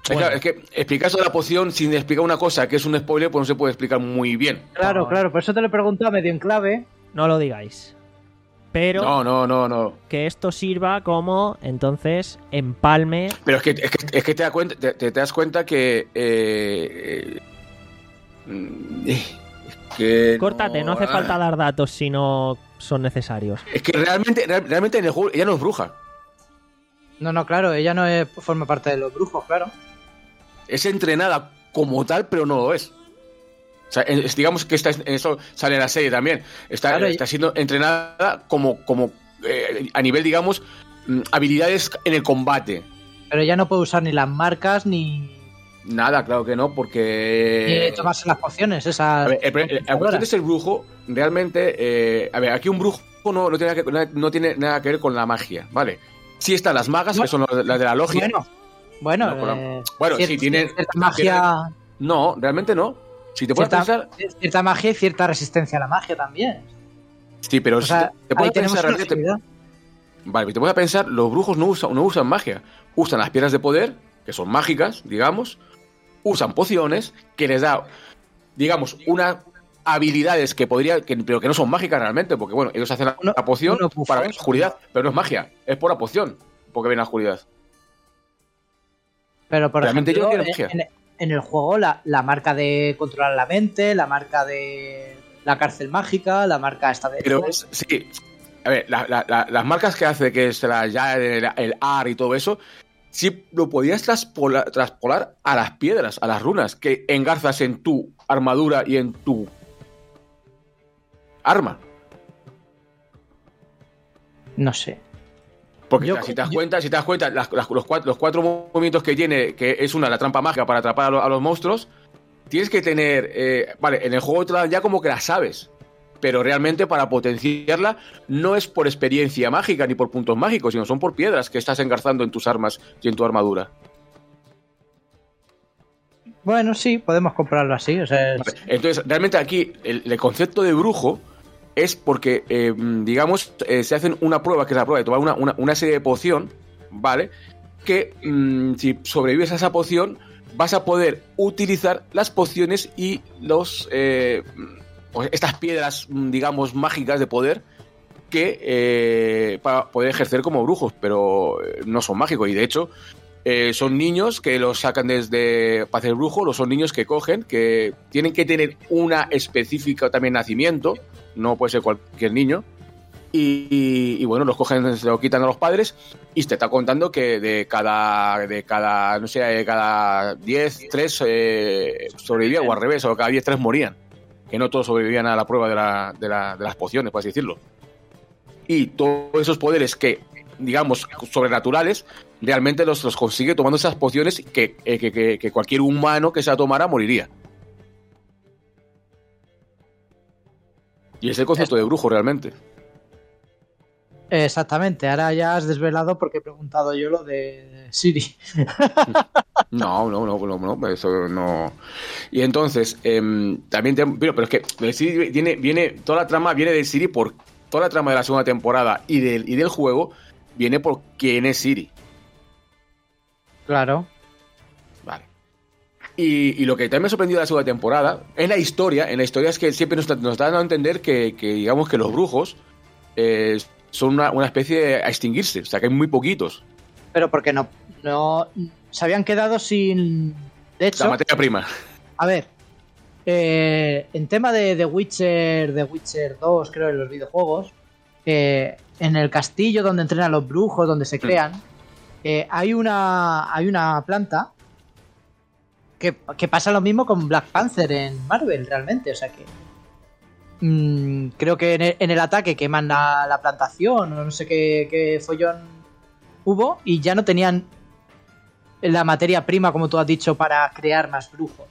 Es, claro, es que explicar eso de la poción sin explicar una cosa que es un spoiler, pues no se puede explicar muy bien. Claro, No. claro, por eso te lo he preguntado medio en clave. No lo digáis. Pero No, no, no, no. que esto sirva como, entonces, empalme. Pero es que, es que, es que te, das cuenta, te, te das cuenta que... Eh, eh, es que Córtate, no hace ah, falta dar datos si no son necesarios. Es que realmente, real- realmente en el juego ella no es bruja. No, no, claro, ella no es- forma parte de los brujos, claro. Es entrenada como tal, pero no lo es. O sea, es- digamos que está, eso sale en la serie también. Está, Claro, está siendo entrenada como, como eh, a nivel, digamos, mm, habilidades en el combate. Pero ella no puede usar ni las marcas ni, Nada, claro que no, porque... ni tomarse las pociones, esas. A ver, el, el- la cuestión de ser brujo, realmente... eh, a ver, aquí un brujo no, no, tiene, que- no tiene nada que ver con la magia, ¿vale? Sí están las magas, que son las de la logia. Bueno, bueno, No, pero- eh, bueno, cier- sí, tienen- cierta magia, No, realmente no. Si te puedes cierta, pensar... cierta magia y cierta resistencia a la magia también. Sí, pero O si sea, te, te ahí puedes tenemos pensar... una realmente- actividad. Vale, te voy a pensar, los brujos no usan, no usan magia. Usan las piedras de poder, que son mágicas, digamos. Usan pociones, que les da, digamos, unas habilidades que podría, que, pero que no son mágicas realmente, porque bueno, ellos hacen la, Uno- la poción unos bufos. para ver la oscuridad, pero no es magia, es por la poción, porque ven la oscuridad. Pero por Realmente ejemplo, yo quiero en, magia. en- en el juego la, la marca de controlar la mente, la marca de la cárcel mágica, la marca esta de... Pero es, sí, a ver, la- la- la- las marcas que hace, que es la, ya el, el A R y todo eso, sí lo podías traspolar, traspolar a las piedras, a las runas, que engarzas en tu armadura y en tu arma. No sé. Porque Yo- si te das yo- cuenta, si te das cuenta, las- las- los, cuatro, los cuatro movimientos que tiene, que es una, la trampa mágica para atrapar a, lo- a los monstruos, tienes que tener, eh, vale, en el juego te la dan ya como que la sabes, pero realmente para potenciarla no es por experiencia mágica ni por puntos mágicos, sino son por piedras que estás engarzando en tus armas y en tu armadura. Bueno, sí, podemos comprarlo así. O sea, es- Vale, entonces, realmente aquí el, el concepto de brujo es porque, eh, digamos, eh, se hacen una prueba, que es la prueba de tomar una, una, una serie de poción, ¿vale? Que mm, si sobrevives a esa poción, vas a poder utilizar las pociones y los eh, pues estas piedras, mm, digamos, mágicas de poder que eh, para poder ejercer como brujos, pero eh, no son mágicos. Y de hecho, eh, son niños que los sacan desde para hacer brujo, los son niños que cogen, que tienen que tener una específica también nacimiento, no puede ser cualquier niño. Y, y, y bueno, los cogen, se lo quitan a los padres y te está contando que de cada, de cada no sé, de cada diez, tres eh, sobrevivían, o al revés, o cada diez, tres morían. Que no todos sobrevivían a la prueba de, la, de, la, de las pociones, por así decirlo. Y todos esos poderes que, digamos, sobrenaturales, realmente los, los consigue tomando esas pociones que, eh, que, que, que cualquier humano que se la tomara moriría. Y es el concepto de brujo realmente. exactamente. Ahora ya has desvelado porque he preguntado yo lo de Siri. No, no, no, no, no, eso no. Y entonces, eh, también, te, pero, pero es que de Siri viene, viene, toda la trama viene de Siri por toda la trama de la segunda temporada y del, y del juego viene por quién es Siri. Claro. Vale. Y, y lo que también me ha sorprendido de la segunda temporada es la historia. En la historia es que siempre nos, nos dan a entender que, que, digamos, que los brujos eh, son una, una especie a extinguirse. O sea, que hay muy poquitos. Pero porque no, no se habían quedado sin... De hecho, La materia prima. a ver, eh, en tema de The Witcher, The Witcher dos, creo, en los videojuegos, eh, en el castillo donde entrenan los brujos, donde se crean, eh, hay una hay una planta que, que pasa lo mismo con Black Panther en Marvel, realmente. O sea que mmm, creo que en el, en el ataque queman la, la plantación, o no sé qué, qué follón hubo, y ya no tenían la materia prima, como tú has dicho, para crear más brujos.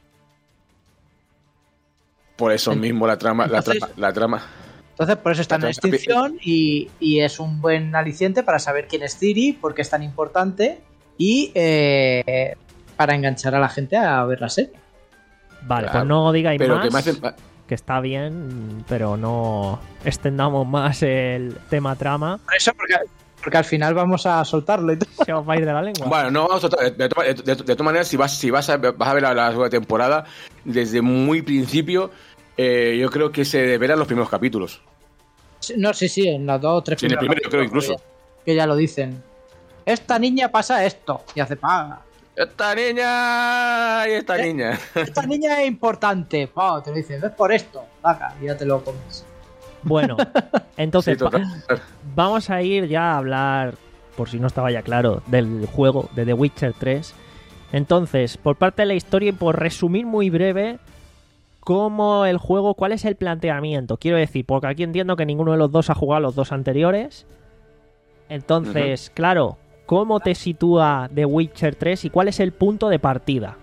Por eso mismo la trama, la Entonces- trama, la trama. Entonces, por eso está en La trama- extinción y, y es un buen aliciente para saber quién es Ciri, por qué es tan importante y eh, para enganchar a la gente a ver la serie. Vale, Claro, pues no digáis Pero más, que me hacen. que está bien, pero no extendamos más el tema trama. Por eso, porque Porque al final vamos a soltarlo y todo. Se os va a ir de la lengua. Bueno, no vamos a de, de, de, de, de todas maneras, si vas, si vas a, vas a ver la, la segunda temporada, desde muy principio, eh, yo creo que se deberán los primeros capítulos. No, sí, sí, en los dos o tres sí, en el primero, yo creo incluso. Que ya lo dicen. Esta niña pasa esto. Y hace paga. Esta niña y esta ¿Eh? niña. Esta niña es importante. Oh, te lo dicen, ves por esto. Vaca, y ya te lo comes. Bueno, entonces Sí, total. va- vamos a ir ya a hablar, por si no estaba ya claro, del juego de The Witcher tres. Entonces, por parte de la historia y por resumir muy breve cómo el juego, cuál es el planteamiento. Quiero decir, porque aquí entiendo que ninguno de los dos ha jugado los dos anteriores. Entonces, uh-huh. claro, ¿cómo te sitúa The Witcher tres y cuál es el punto de partida?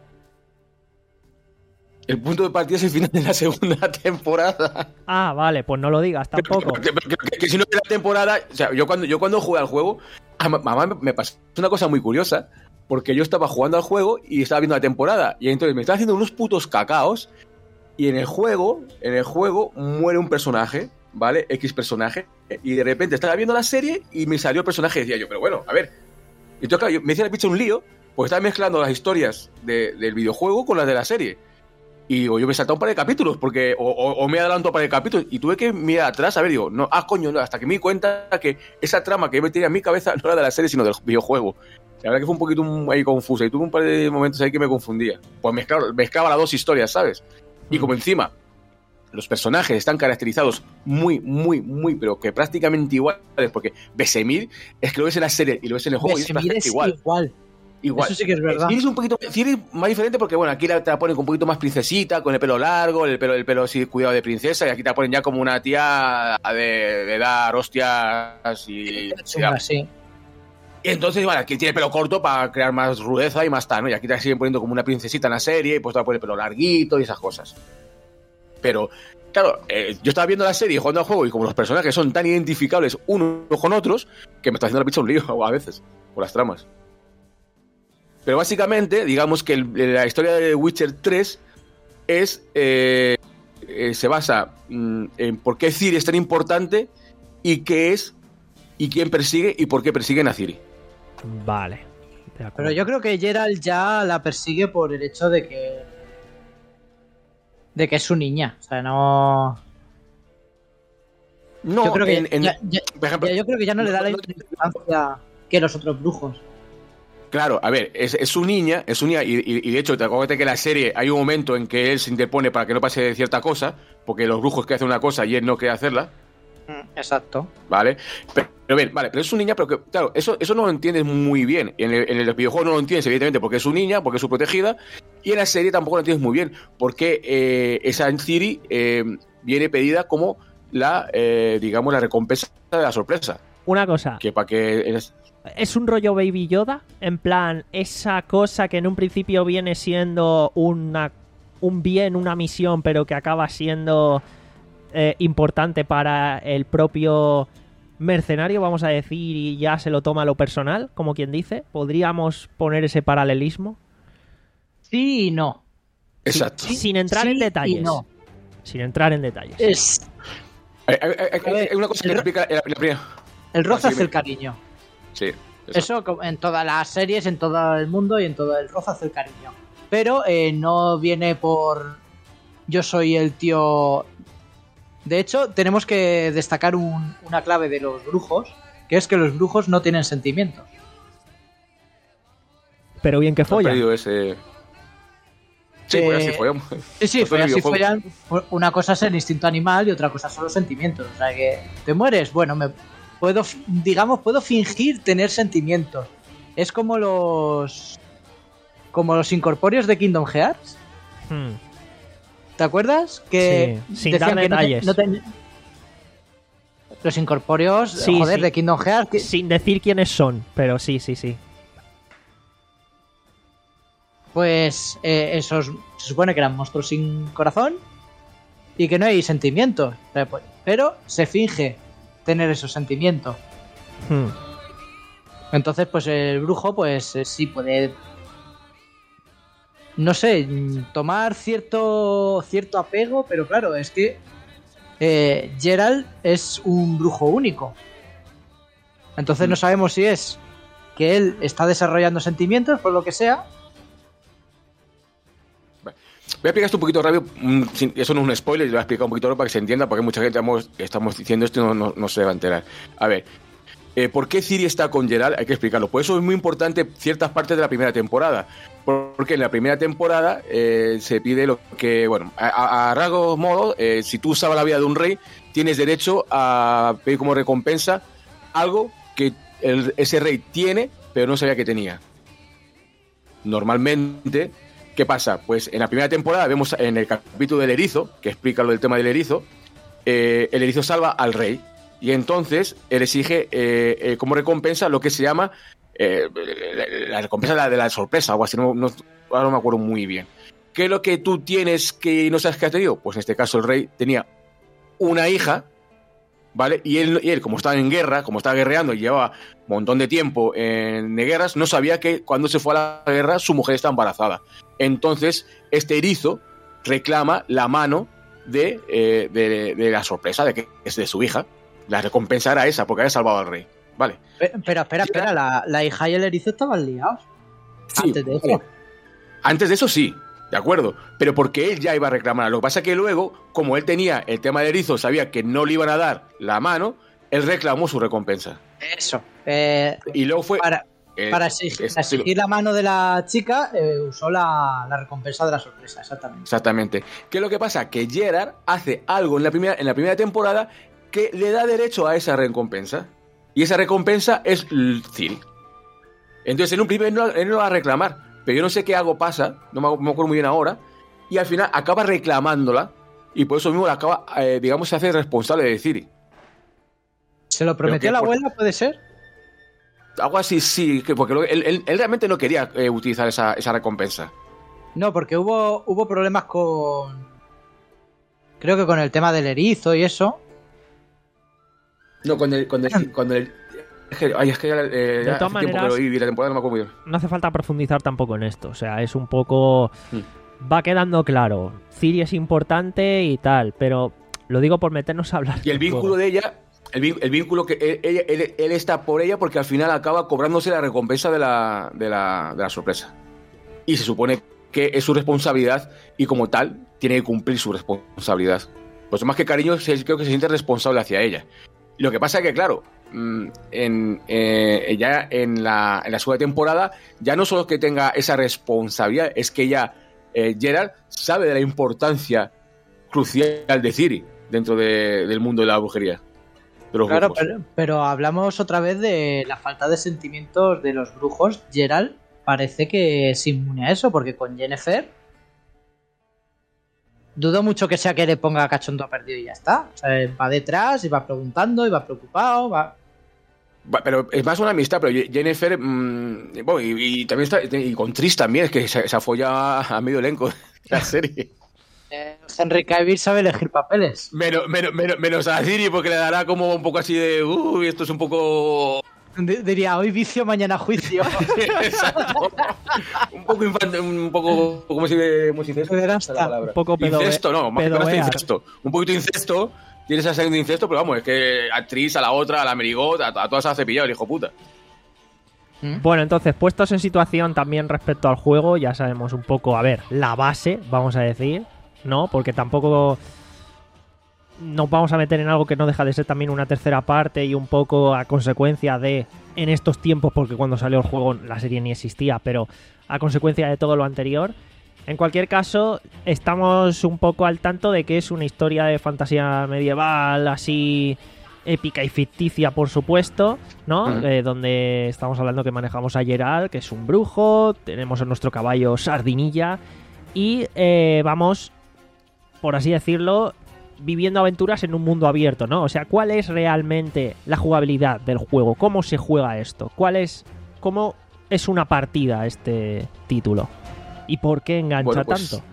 El punto de partida es el final de la segunda temporada. Ah, vale, pues no lo digas tampoco. Que, que, que, que, que si no es la temporada... O sea, yo cuando, yo cuando jugué al juego, a mamá me pasó una cosa muy curiosa, porque yo estaba jugando al juego y estaba viendo la temporada, y entonces me estaba haciendo unos putos cacaos, y en el juego, en el juego muere un personaje, ¿vale? X personaje, y de repente estaba viendo la serie y me salió el personaje y decía yo, pero bueno, a ver. Y entonces, claro, yo, me decía la picha un lío, porque estaba mezclando las historias de, del videojuego con las de la serie. Y digo, yo me he saltado un par de capítulos, porque o, o, o me he adelantado un par de capítulos, y tuve que mirar atrás, a ver, digo, no, ah, coño, no, hasta que me di cuenta que esa trama que yo me tenía en mi cabeza no era de la serie, sino del videojuego. La verdad que fue un poquito un, ahí confusa, y tuve un par de momentos ahí que me confundía. Pues mezclaba, mezclaba las dos historias, ¿sabes? Y como encima los personajes están caracterizados muy, muy, muy, pero que prácticamente iguales, porque Vesemir es que lo ves en la serie y lo ves en el juego Vesemir y es es igual. igual. Igual. Eso sí que es verdad. Ciri es un poquito, Ciri es más diferente porque, bueno, aquí te la ponen con un poquito más princesita, con el pelo largo, el pelo, el pelo así, cuidado de princesa, y aquí te la ponen ya como una tía de, de dar hostias y... Chunga, sí. Y entonces, bueno, aquí tiene el pelo corto para crear más rudeza y más tal, ¿no? Y aquí te la siguen poniendo como una princesita en la serie, y pues te la ponen el pelo larguito y esas cosas. Pero, claro, eh, yo estaba viendo la serie y jugando al juego, y como los personajes son tan identificables unos con otros, que me está haciendo la picha un lío a veces, por las tramas. Pero básicamente, digamos que el, la historia de Witcher tres es eh, eh, se basa mm, en por qué Ciri es tan importante y qué es y quién persigue y por qué persiguen a Ciri. Vale. De acuerdo. Pero yo creo que Geralt ya la persigue por el hecho de que de que es su niña. O sea, no... No, yo creo que en, en, ya, ya, por ejemplo, ya, yo creo que ya no le da la importancia que los otros brujos. Claro, a ver, es, es su niña, es su niña, y, y, y de hecho, te acuérdate que en la serie hay un momento en que él se interpone para que no pase cierta cosa, porque los brujos quieren hacer una cosa y él no quiere hacerla. Exacto. ¿Vale? Pero, pero bien, vale, pero es su niña, pero que, claro, eso, eso no lo entiendes muy bien. En el, en el videojuego no lo entiendes, evidentemente, porque es su niña, porque es su protegida, y en la serie tampoco lo entiendes muy bien, porque eh, esa Ciri eh, viene pedida como la, eh, digamos, la recompensa de la sorpresa. Una cosa. Que para que... Eres... ¿Es un rollo Baby Yoda? En plan, esa cosa que en un principio viene siendo una, un bien, una misión, pero que acaba siendo eh, importante para el propio mercenario, vamos a decir, y ya se lo toma a lo personal, como quien dice. ¿Podríamos poner ese paralelismo? Sí y no. Exacto. Sí, sin entrar sí en detalles. No. Sin entrar en detalles. Es... Hay, hay, hay, hay una cosa que el, explica la, la primera. El roce hace el cariño. Sí. Eso. eso en todas las series, en todo el mundo y en todo el roce hace el cariño. Pero eh, no viene por yo soy el tío. De hecho, tenemos que destacar un, una clave de los brujos, que es que los brujos no tienen sentimientos. Pero bien que follan. Perdido ese... Sí, eh, pues así follan. Sí, sí, follan, sí follan. Una cosa es el instinto animal y otra cosa son los sentimientos. O sea que te mueres, bueno, me puedo, digamos, puedo fingir tener sentimientos. Es como los como los incorpóreos de Kingdom Hearts. Hmm. ¿Te acuerdas? Que sí, sin dar detalles. No te, no te... Los incorpóreos, sí, joder, sí. de Kingdom Hearts. Que... Sin decir quiénes son, pero sí, sí, sí. Pues eh, esos se supone que eran monstruos sin corazón y que no hay sentimientos, pero se finge tener esos sentimientos. Hmm. Entonces, pues el brujo, pues eh, sí puede, no sé, tomar cierto cierto apego, pero claro, es que eh, Geralt es un brujo único. Entonces Mm. no sabemos si es que él está desarrollando sentimientos, por lo que sea. Voy a explicar esto un poquito rápido, mm, sin- eso no es un spoiler, lo voy a explicar un poquito rápido para que se entienda, porque mucha gente estamos, estamos diciendo esto y no, no, no se va a enterar. A ver, eh, ¿por qué Ciri está con Geralt? Hay que explicarlo. Por eso es muy importante ciertas partes de la primera temporada. Porque en la primera temporada eh, se pide lo que, bueno, a, a, a rasgos modos, eh, si tú salvas la vida de un rey, tienes derecho a pedir como recompensa algo que el- ese rey tiene, pero no sabía que tenía. Normalmente, ¿qué pasa? Pues en la primera temporada vemos en el capítulo del erizo, que explica lo del tema del erizo, eh, el erizo salva al rey y entonces él exige eh, eh, como recompensa lo que se llama eh, la, la recompensa de la, de la sorpresa, algo así, no, no, ahora no me acuerdo muy bien. ¿Qué es lo que tú tienes que no sabes que has tenido? Pues en este caso el rey tenía una hija, ¿vale? Y él, y él, como estaba en guerra, como estaba guerreando y llevaba un montón de tiempo en de guerras, no sabía que cuando se fue a la guerra su mujer estaba embarazada. Entonces, este erizo reclama la mano de, eh, de, de la sorpresa, de que es de su hija. La recompensa era esa, porque había salvado al rey. Vale. Pe- Pero espera, espera, la, la hija y el erizo estaban liados. Sí, Antes de eso. vale. Antes de eso sí, de acuerdo. Pero porque él ya iba a reclamar. Lo que pasa es que luego, como él tenía el tema del erizo, sabía que no le iban a dar la mano, él reclamó su recompensa. Eso. Eh, Y luego fue... para, eh, para exigir, es- para exigir la mano de la chica, eh, usó la, la recompensa de la sorpresa, exactamente. Exactamente. ¿Qué es lo que pasa? Que Gerard hace algo en la primera, en la primera temporada que le da derecho a esa recompensa. Y esa recompensa es l- Ciri. Entonces, en un primer no, él no va a reclamar. Pero yo no sé qué algo pasa, no me, me acuerdo muy bien ahora. Y al final acaba reclamándola. Y por eso mismo la acaba, eh, digamos, se hace responsable de Ciri. ¿Se lo prometió que la por- abuela, puede ser? Algo así, sí, que porque lo- él, él- él realmente no quería eh, utilizar esa, esa recompensa. No, porque hubo, hubo problemas con... Creo que con el tema del erizo y eso. No, cuando el... Cuando el, cuando el es que, ay, es que ya, eh, ya todas hace tiempo que maneras- lo vi, vi la temporada, no me acuerdo muy bien. No hace falta profundizar tampoco en esto. O sea, es un poco... Mm. Va quedando claro. Ciri es importante y tal, pero lo digo por meternos a hablar. Y el del vínculo juego. de ella, el, vin- el vínculo que él, ella- él- él está por ella porque al final acaba cobrándose la recompensa de la, de la, de la sorpresa. Y se supone que es su responsabilidad y como tal tiene que cumplir su responsabilidad. Pues más que cariño, se- creo que se siente responsable hacia ella. Lo que pasa es que, claro, mm, en, eh, ya en la, en la segunda temporada ya no solo que tenga esa responsabilidad, es que ya eh, Geralt sabe de la importancia crucial de Ciri dentro de- del mundo de la brujería. De los Claro, brujos. pero, pero hablamos otra vez de la falta de sentimientos de los brujos. Geralt parece que es inmune a eso, porque con Yennefer dudo mucho que sea que le ponga cachondo perdido y ya está. O sea, va detrás y va preguntando y va preocupado, va... Va, Pero es más una amistad, pero Ye- Jennifer, mm, bueno, y, y también está, y con Tris también, es que se, se ha follado a medio elenco de la serie. Eh, Henry Cavill sabe elegir papeles. Menos, menos, menos, menos a Ciri, porque le dará como un poco así de, uy, esto es un poco... D- Diría, hoy vicio, mañana juicio. Exacto. Un poco infante, un poco, ¿cómo se, cómo se dice eso? Pederasta. Esa es la palabra. Un poco pedo- Incesto, no, más que pedo pedoear. incesto. Un poquito incesto, tienes esa sangre de incesto, pero vamos, es que actriz, a la otra, a la Merigot, a, a todas se ha cepillado el hijo puta. Bueno, entonces, puestos en situación también respecto al juego, ya sabemos un poco, a ver, la base, vamos a decir, ¿no? Porque tampoco nos vamos a meter en algo que no deja de ser también una tercera parte y un poco a consecuencia de, en estos tiempos, porque cuando salió el juego la serie ni existía, pero a consecuencia de todo lo anterior. En cualquier caso, estamos un poco al tanto de que es una historia de fantasía medieval, así épica y ficticia, por supuesto, ¿no? Ujú. Eh, donde estamos hablando que manejamos a Geralt, que es un brujo, tenemos a nuestro caballo Sardinilla y eh, vamos, por así decirlo, viviendo aventuras en un mundo abierto, ¿no? O sea, ¿cuál es realmente la jugabilidad del juego? ¿Cómo se juega esto? ¿Cuál es, cómo es una partida este título? ¿Y por qué engancha Bueno, pues, tanto?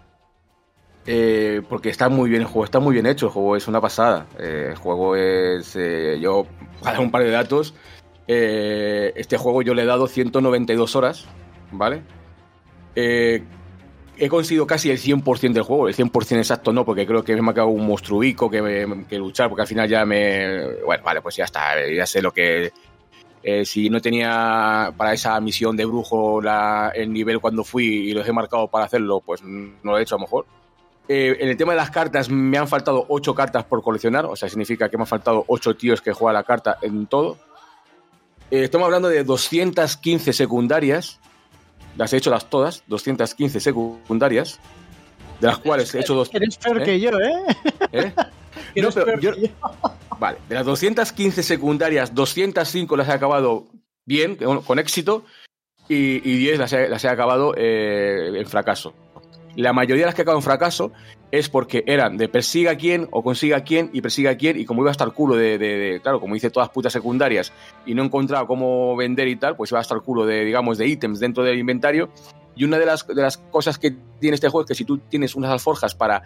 Eh, porque está muy bien el juego, está muy bien hecho el juego, es una pasada. Eh, el juego es... eh, yo, para dar un par de datos, eh, este juego yo le he dado ciento noventa y dos horas, ¿vale? Eh, he conseguido casi el cien por ciento del juego, el cien por ciento exacto no, porque creo que me ha quedado un monstruico que, me, que luchar, porque al final ya me... Bueno, vale, pues ya está, ya sé lo que, Eh, si no tenía para esa misión de brujo la, el nivel cuando fui y lo he marcado para hacerlo, pues no lo he hecho a lo mejor. Eh, en el tema de las cartas me han faltado ocho cartas por coleccionar, o sea, significa que me han faltado ocho tíos que juegan la carta en todo. Eh, estamos hablando de doscientas quince secundarias, las he hecho las todas, doscientas quince secundarias, de las cuales he hecho dos... Eres peor ¿eh? que yo, ¿eh? ¿Eh? Eres No, pero peor yo... que yo. Vale, de las doscientas quince secundarias, doscientas cinco las he acabado bien, con, con éxito, y, y diez las he, las he acabado eh, en fracaso. La mayoría de las que he acabado en fracaso es porque eran de persiga a quién, o consiga a quién, y persiga a quién, y como iba hasta el culo de, de, de claro, como hice todas putas secundarias, y no he encontrado cómo vender y tal, pues iba hasta el culo de, digamos, de ítems dentro del inventario. Y una de las, de las cosas que tiene este juego es que si tú tienes unas alforjas para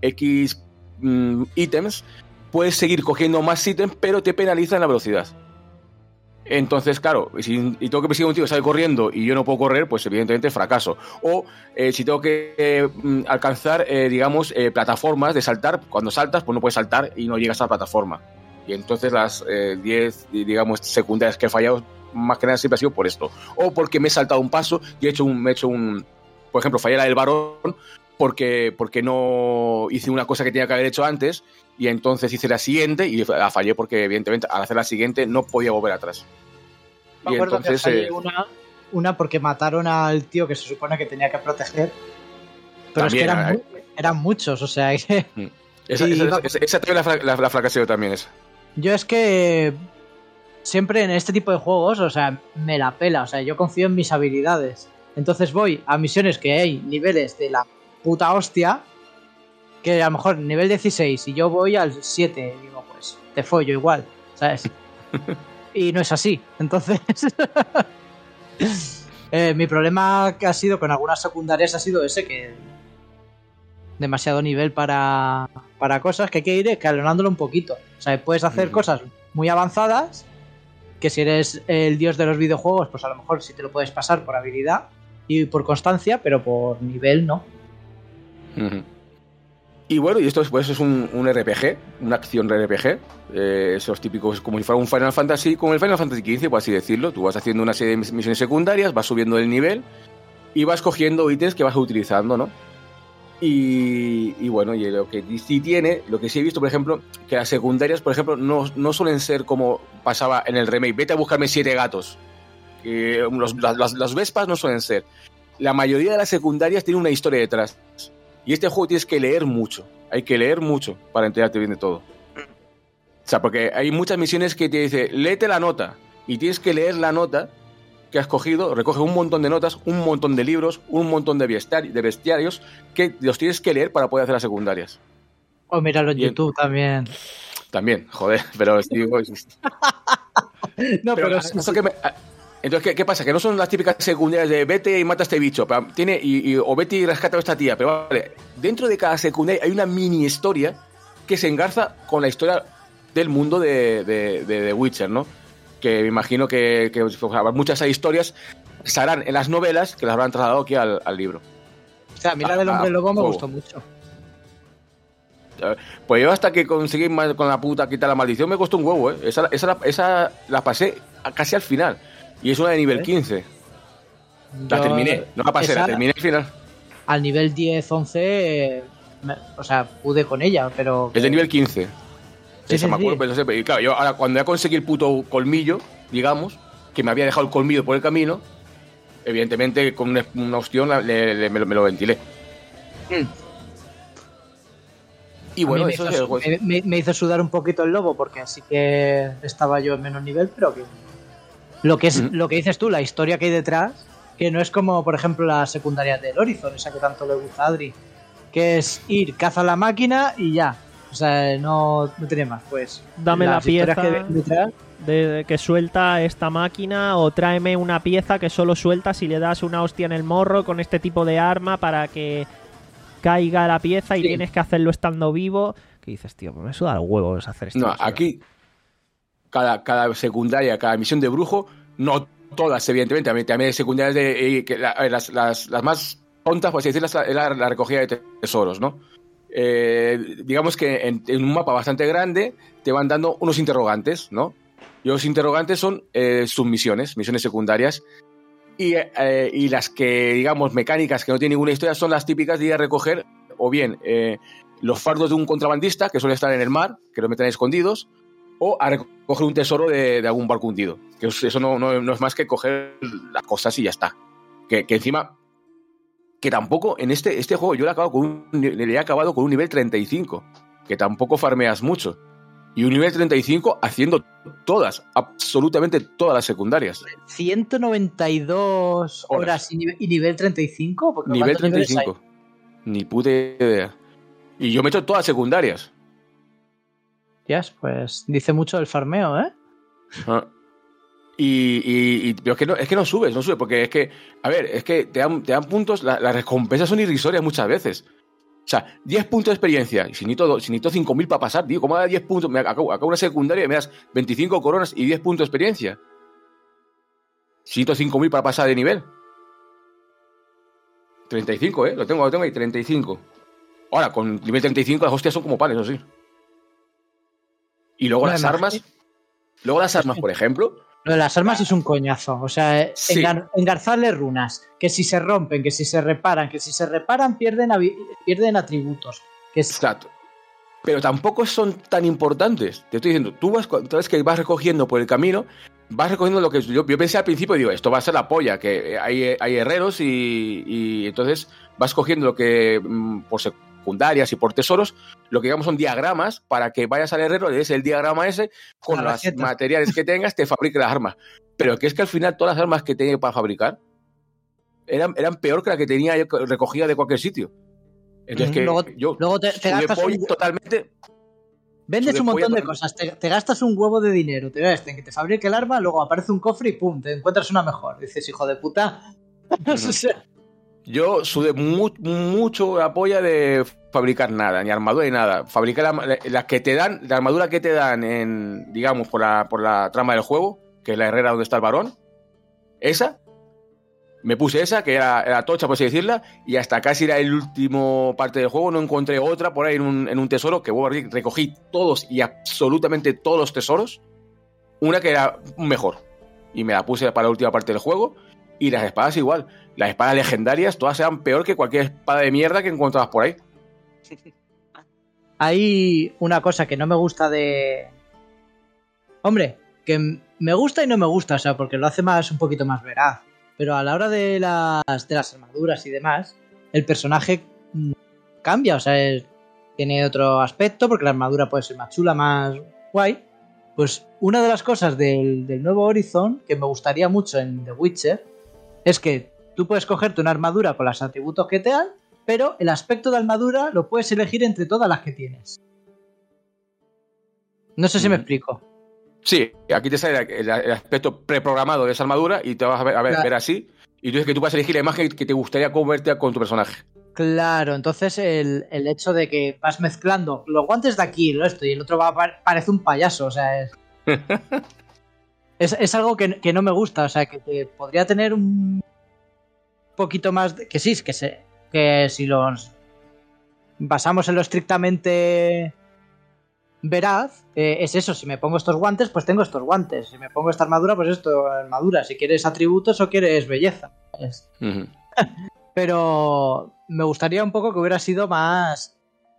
X mm, ítems, puedes seguir cogiendo más ítems, pero te penalizan la velocidad. Entonces, claro, si y tengo que perseguir a un tío que sale corriendo y yo no puedo correr, pues evidentemente fracaso. O eh, si tengo que eh, alcanzar, eh, digamos, eh, plataformas de saltar, cuando saltas, pues no puedes saltar y no llegas a la plataforma. Y entonces las diez, eh, digamos, secundarias que he fallado, más que nada siempre ha sido por esto. O porque me he saltado un paso y he hecho un, me he hecho un por ejemplo, fallé la del varón porque, porque no hice una cosa que tenía que haber hecho antes, y entonces hice la siguiente y la fallé porque evidentemente al hacer la siguiente no podía volver atrás. Me y acuerdo entonces, que fallé eh, una, una porque mataron al tío que se supone que tenía que proteger, pero también, es que eran, hay, mu eran muchos, o sea que... esa, y esa, iba... esa, esa también la, la, la fracaseo también esa. Yo es que siempre en este tipo de juegos, o sea, me la pela, o sea, yo confío en mis habilidades. Entonces voy a misiones que hay niveles de la puta hostia, que a lo mejor nivel dieciséis y yo voy al siete, y digo, pues te follo igual, ¿sabes? Y no es así. Entonces eh, mi problema que ha sido con algunas secundarias ha sido ese, que demasiado nivel para, para cosas que hay que ir escalonándolo un poquito. O sea, puedes hacer uh-huh. cosas muy avanzadas, que si eres el dios de los videojuegos, pues a lo mejor sí te lo puedes pasar por habilidad y por constancia, pero por nivel no. Uh-huh. Y bueno, y esto es, pues, es un, un R P G, una acción R P G, eh, esos típicos, como si fuera un Final Fantasy, como el Final Fantasy quince, por así decirlo. Tú vas haciendo una serie de misiones secundarias, vas subiendo el nivel y vas cogiendo ítems que vas utilizando, ¿no? Y, y bueno, y lo que sí tiene, lo que sí he visto, por ejemplo, que las secundarias, por ejemplo, no, no suelen ser como pasaba en el remake, vete a buscarme siete gatos. Eh, los, las, las Vespas no suelen ser. La mayoría de las secundarias tienen una historia detrás. Y este juego tienes que leer mucho. Hay que leer mucho para enterarte bien de todo. O sea, porque hay muchas misiones que te dice, léete la nota. Y tienes que leer la nota que has cogido, recoge un montón de notas, un montón de libros, un montón de, bestiari- de bestiarios que los tienes que leer para poder hacer las secundarias. O míralo en y YouTube en... también. También, joder, pero digo... no, pero... pero eso que me... Entonces, ¿qué, ¿qué pasa? Que no son las típicas secundarias de vete y mata a este bicho, pero tiene, y, y, o vete y rescata a esta tía. Pero vale, dentro de cada secundaria hay una mini historia que se engarza con la historia del mundo de, de, de, de Witcher, ¿no? Que me imagino que, que pues, muchas de esas historias se harán en las novelas que las habrán trasladado aquí al, al libro. O sea, a mí la del hombre lobo me gustó mucho. Pues yo hasta que conseguí con la puta quitar la maldición me costó un huevo, ¿eh? Esa, esa, esa la pasé casi al final. Y es una de nivel quince. La yo, terminé, no la pasé, la terminé al final. Al nivel diez, once, eh, me, o sea, pude con ella, pero... Es de nivel quince. Sí, Esa sí, me acuerdo, sí. pero no sé, pero, claro, yo ahora cuando ya conseguí el puto colmillo, digamos, que me había dejado el colmillo por el camino, evidentemente con una, una opción le, le, me, lo, me lo ventilé. Mm. Y bueno, me eso hizo, es el... me, me hizo sudar un poquito el lobo, porque así que estaba yo en menos nivel, pero que... Lo que, es, mm. lo que dices tú, la historia que hay detrás, que no es como, por ejemplo, la secundaria del Horizon, esa que tanto le gusta a Adri, que es ir, caza la máquina y ya. O sea, no, no tiene más, pues. Dame la pieza que, detrás, de, que suelta esta máquina, o tráeme una pieza que solo suelta si le das una hostia en el morro con este tipo de arma para que caiga la pieza y sí. Tienes que hacerlo estando vivo. ¿Qué dices, tío? Me suda los huevos hacer esto. No, aquí... Cada, cada secundaria, cada misión de brujo, no todas, evidentemente, también, también hay secundarias de eh, que la, las, las, las más tontas, por así decirlo, es la, la recogida de tesoros, ¿no? Eh, digamos que en, en un mapa bastante grande te van dando unos interrogantes, ¿no? Y los interrogantes son eh, submisiones, misiones secundarias. Y, eh, y las que, digamos, mecánicas que no tienen ninguna historia son las típicas de ir a recoger o bien eh, los fardos de un contrabandista que suele estar en el mar, que lo meten escondidos, o a recoger un tesoro de, de algún barco hundido. Que eso no, no, no es más que coger las cosas y ya está. Que, que encima, que tampoco en este, este juego yo le he, acabado con un, le he acabado con un nivel treinta y cinco, que tampoco farmeas mucho. Y un nivel treinta y cinco haciendo todas, absolutamente todas las secundarias. ciento noventa y dos horas, horas y, nivel, y nivel treinta y cinco. Porque nivel treinta y cinco. Ni puta idea. Y yo me he hecho todas secundarias. Yes, pues dice mucho del farmeo, ¿eh? Ah. Y, y, y pero es que no, es que no subes, no subes, porque es que, a ver, es que te dan, te dan puntos, la, las recompensas son irrisorias muchas veces. O sea, diez puntos de experiencia, y si necesito, si necesito cinco mil para pasar, digo, ¿cómo da diez puntos? Me acabo, acabo una secundaria y me das veinticinco coronas y diez puntos de experiencia. Si necesito cinco mil para pasar de nivel. treinta y cinco, ¿eh? Lo tengo, lo tengo ahí, treinta y cinco. Ahora, con nivel treinta y cinco las hostias son como panes, eso sí. Y luego no, las armas... Que... Luego las armas, por ejemplo... Lo de las armas es un coñazo. O sea, sí. engar, engarzarle runas. Que si se rompen, que si se reparan, que si se reparan pierden, pierden atributos. Que es... Exacto. Pero tampoco son tan importantes. Te estoy diciendo, tú vas, cada vez que vas recogiendo por el camino, vas recogiendo lo que... Yo, yo pensé al principio, digo, esto va a ser la polla, que hay, hay herreros y, y entonces vas cogiendo lo que... por secundarias y por tesoros, lo que digamos son diagramas para que vayas al herrero, le des el diagrama ese, con los materiales que tengas, te fabrique las armas. Pero que es que al final todas las armas que tenía para fabricar eran, eran peor que las que tenía recogida de cualquier sitio. Entonces, que luego, yo luego te, te gastas un... totalmente. Vendes un montón de cosas, te, te gastas un huevo de dinero, te ves en que te fabrique el arma, luego aparece un cofre y pum, te encuentras una mejor. Dices, hijo de puta. No sé. Yo sudé mu mucho la polla de fabricar nada, ni armadura ni nada. Fabricar las la que te dan, la armadura que te dan en, digamos, por la, por la trama del juego, que es la herrera donde está el varón. Esa, me puse esa, que era, era tocha, por así decirla, y hasta casi era el último parte del juego, no encontré otra por ahí en un, en un tesoro, que recogí todos y absolutamente todos los tesoros. Una que era mejor, y me la puse para la última parte del juego. Y las espadas igual. Las espadas legendarias todas eran peor que cualquier espada de mierda que encontrabas por ahí. Hay una cosa que no me gusta de... Hombre, que me gusta y no me gusta, o sea, porque lo hace más un poquito más veraz. Pero a la hora de las, de las armaduras y demás, el personaje cambia, o sea, es, tiene otro aspecto, porque la armadura puede ser más chula, más guay. Pues una de las cosas del, del nuevo Horizon que me gustaría mucho en The Witcher es que tú puedes cogerte una armadura con los atributos que te dan, pero el aspecto de armadura lo puedes elegir entre todas las que tienes. No sé si mm. me explico. Sí, aquí te sale el, el aspecto preprogramado de esa armadura y te vas a ver, a ver, claro. ver así. Y tú dices que tú vas a elegir la imagen que te gustaría convertir con tu personaje. Claro, entonces el, el hecho de que vas mezclando los guantes de aquí, lo esto, y el otro va a parece un payaso, o sea, es... Es, es algo que, que no me gusta, o sea, que te podría tener un poquito más... De, que sí, que, se, que si los basamos en lo estrictamente veraz, eh, es eso, si me pongo estos guantes, pues tengo estos guantes, si me pongo esta armadura, pues esto, armadura, si quieres atributos o quieres belleza. Es... Uh-huh. Pero me gustaría un poco que hubiera sido más...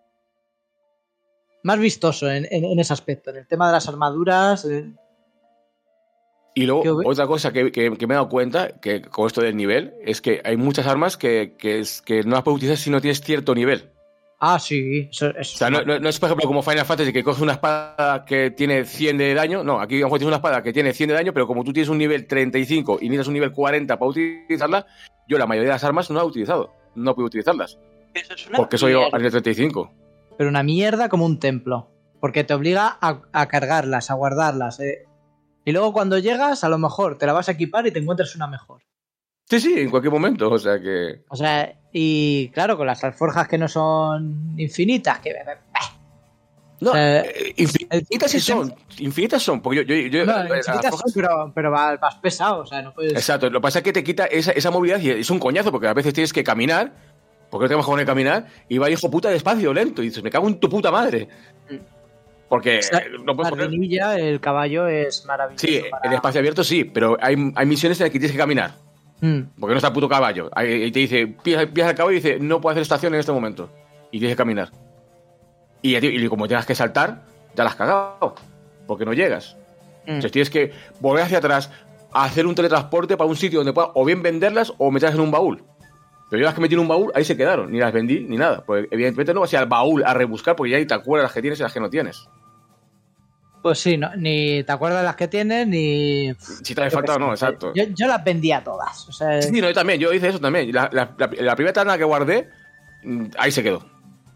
más vistoso en, en, en ese aspecto, en el tema de las armaduras... En... Y luego, otra cosa que, que, que me he dado cuenta, que con esto del nivel, es que hay muchas armas que, que, es, que no las puedes utilizar si no tienes cierto nivel. Ah, sí. Eso, eso o sea, no, no, no es, por ejemplo, como Final Fantasy, que coges una espada que tiene cien de daño. No, aquí a lo mejor tienes una espada que tiene cien de daño, pero como tú tienes un nivel treinta y cinco y necesitas un nivel cuarenta para utilizarla, yo la mayoría de las armas no las he utilizado. No puedo utilizarlas. Eso es una porque soy yo a nivel treinta y cinco. Pero una mierda como un templo. Porque te obliga a, a cargarlas, a guardarlas, eh. Y luego cuando llegas, a lo mejor te la vas a equipar y te encuentras una mejor. Sí, sí, en cualquier momento, o sea que... O sea, y claro, con las alforjas que no son infinitas, que... No, o sea, eh, infinitas sí son, infinitas son, porque yo... yo, yo no, infinitas alforjas... son, pero, pero vas pesado, o sea, no puedes... Exacto, lo que pasa es que te quita esa, esa movilidad y es un coñazo, porque a veces tienes que caminar, porque no tenemos que poner caminar, y va hijo puta despacio, lento, y dices, me cago en tu puta madre. Porque O sea, no puedes la correr. renilla, el caballo es maravilloso. Sí, para- el espacio abierto sí, pero hay, hay misiones en las que tienes que caminar. Mm. Porque no está el puto caballo. Ahí ahí te dice, pillas el caballo y dice, no puedo hacer estación en este momento. Y tienes que caminar. Y, a ti- y como tengas que saltar, ya la has cagado. Porque no llegas. Mm. Entonces tienes que volver hacia atrás, a hacer un teletransporte para un sitio donde puedas o bien venderlas o meterlas en un baúl. Pero yo las que metí en un baúl, ahí se quedaron. Ni las vendí ni nada. Pues evidentemente no vas a ir al baúl a rebuscar porque ya ahí te acuerdas las que tienes y las que no tienes. Pues sí, no, ni te acuerdas las que tienes, ni... Si te hace falta o no, exacto. Yo, yo las vendía todas. O sea, Sí, no, yo también, yo hice eso también. La, la, la, la primera tanda que guardé, mm, ahí se quedó.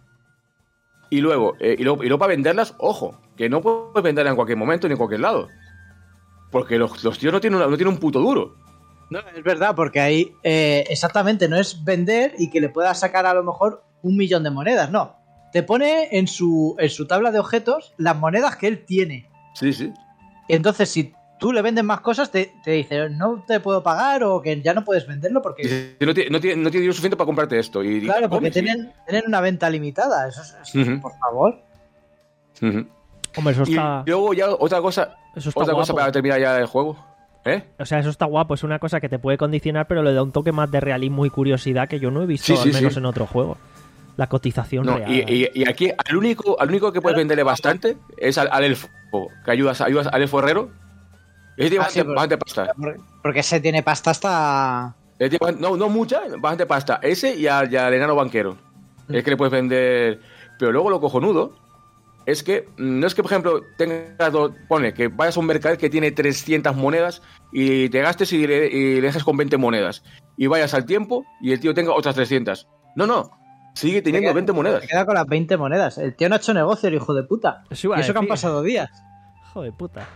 Y luego, eh, y luego, y luego para venderlas, ojo, que no puedes venderlas en cualquier momento ni en cualquier lado. Porque los, los tíos no tienen, una- no tienen un puto duro. no, es verdad, porque ahí eh, exactamente no es vender y que le puedas sacar a lo mejor un millón de monedas, no. Te pone en su, en su tabla de objetos las monedas que él tiene. Sí, sí. Y entonces, si tú le vendes más cosas, te, te dice, no te puedo pagar o que ya no puedes venderlo porque... Dice, no, tiene, no, tiene, no tiene dinero suficiente para comprarte esto. Y, Claro, porque hombre, sí. tienen, tienen una venta limitada. Eso es, es- Ujú. por favor. Ujú. Hombre, eso Y está, luego ya otra cosa, eso está otra cosa guapo. para terminar ya el juego. ¿Eh? O sea, eso está guapo, es una cosa que te puede condicionar, pero le da un toque más de realismo y curiosidad que yo no he visto, Sí, sí, al menos sí. en otro juego. La cotización No, real. y, y- y aquí al único, al único que puedes venderle bastante es al, al elfo, que ayudas, ayudas al elfo herrero. Ese tiene Ah, bastante, sí, pero- bastante pasta. Porque- Porque ese tiene pasta hasta... Ese tiene bastante- no, no mucha, bastante pasta. Ese y al, y al enano banquero. Es que le puedes vender. Pero luego lo cojonudo es que mm, no es que, por ejemplo, tengas. do- Pone que vayas a un mercader que tiene trescientas monedas y te gastes y le, y le dejes con veinte monedas. Y vayas al tiempo y el tío tenga otras trescientas. No, no. Sigue teniendo veinte monedas. Se queda con las veinte monedas. El tío no ha hecho negocio, el hijo de puta. Eso iba Y a eso que han decir. pasado días. Hijo de puta.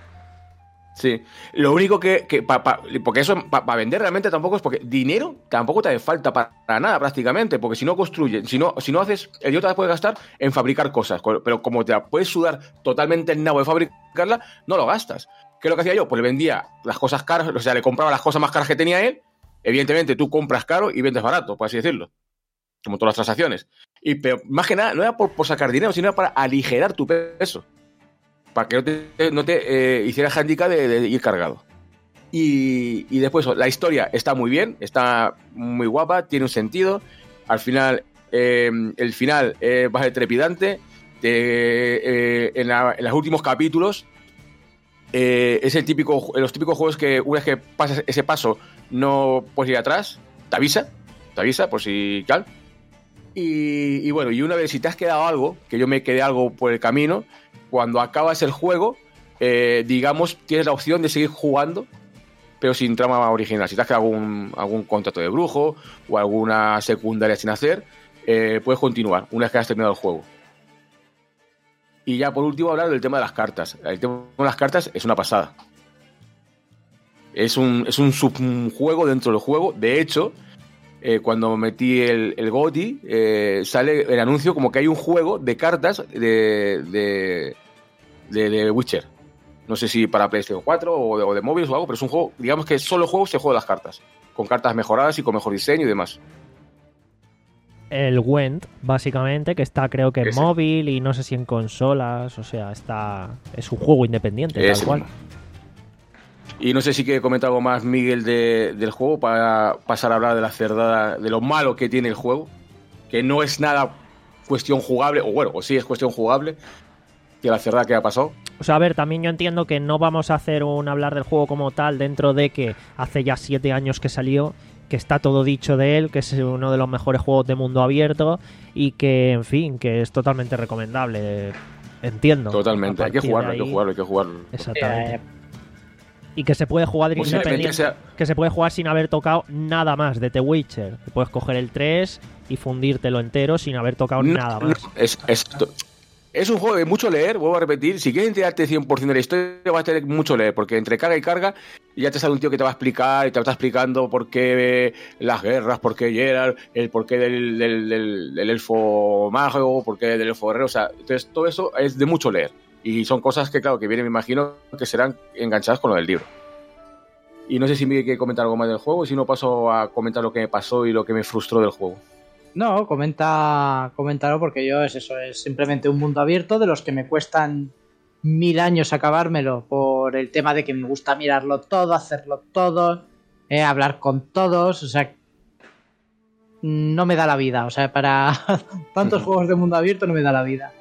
Sí. Lo único que. que pa- pa- porque eso, para vender realmente tampoco es porque dinero tampoco te hace falta para nada prácticamente. Porque si no construyes, si no, si no haces. El dinero te la puedes gastar en fabricar cosas. co- Pero como te la puedes sudar totalmente el nabo de fabricarla, no lo gastas. ¿Qué es lo que hacía yo? Pues le vendía las cosas caras, o sea, le compraba las cosas más caras que tenía él. Evidentemente, tú compras caro y vendes barato, por así decirlo. Como todas las transacciones. Y pero más que nada, no era por, por sacar dinero, sino era para aligerar tu peso. Para que no te, no te eh, hiciera handicap de, de ir cargado. Y, y después, la historia está muy bien, está muy guapa, tiene un sentido. Al final, eh, el final es bastante trepidante. Te- eh, en, la- en los últimos capítulos, eh, es el típico, los típicos juegos que una vez que pasas ese paso no puedes ir atrás, te avisa, te avisa por si tal. Y, y bueno, y una vez si te has quedado algo, que yo me quedé algo por el camino, cuando acabas el juego, eh, digamos, tienes la opción de seguir jugando, pero sin trama original. Si te has quedado algún, algún contrato de brujo o alguna secundaria sin hacer, eh, puedes continuar una vez que has terminado el juego. Y ya por último hablar del tema de las cartas. El tema de las cartas es una pasada. Es un, es un subjuego dentro del juego. De hecho, eh, cuando metí el, el GOTY, eh, sale el anuncio como que hay un juego de cartas de, de, de, de Witcher. No sé si para PlayStation cuatro o de, o de móviles o algo, pero es un juego, digamos que solo juego se juega las cartas. Con cartas mejoradas y con mejor diseño y demás. El Gwent, básicamente, que está creo que en Ese. móvil y no sé si en consolas, o sea, está es un juego independiente, Ese tal cual. mismo. Y no sé si quiere comentar algo más, Miguel, de, del juego para pasar a hablar de la cerdada, de lo malo que tiene el juego, que no es nada cuestión jugable, o bueno, o sí es cuestión jugable, que la cerdada que ha pasado. O sea, a ver, también yo entiendo que no vamos a hacer un hablar del juego como tal dentro de que hace ya siete años que salió, que está todo dicho de él, que es uno de los mejores juegos de mundo abierto y que, en fin, que es totalmente recomendable. Entiendo. Totalmente, A hay que partir de jugarlo, hay que ahí- jugarlo, hay que jugarlo. Exactamente. Eh, Y que se puede jugar Posiblemente independiente, sea- que se puede jugar sin haber tocado nada más de The Witcher. Que puedes coger el tres y fundírtelo entero sin haber tocado No, nada no, más. es, es, es un juego de mucho leer, vuelvo a repetir. Si quieres enterarte cien por ciento de la historia, vas a tener mucho leer, porque entre carga y carga ya te sale un tío que te va a explicar y te está explicando por qué las guerras, por qué Geralt, el porqué del, del, del, del elfo mágico, por qué del elfo guerrero. O sea, entonces todo eso es de mucho leer. Y son cosas que, claro, que vienen, me imagino, que serán enganchadas con lo del libro. Y no sé si me quiere comentar algo más del juego, si no paso a comentar lo que me pasó y lo que me frustró del juego. No, comenta, coméntalo porque yo es eso, es simplemente un mundo abierto de los que me cuestan mil años acabármelo por el tema de que me gusta mirarlo todo, hacerlo todo, eh, hablar con todos, o sea, no me da la vida, o sea, para tantos juegos de mundo abierto no me da la vida.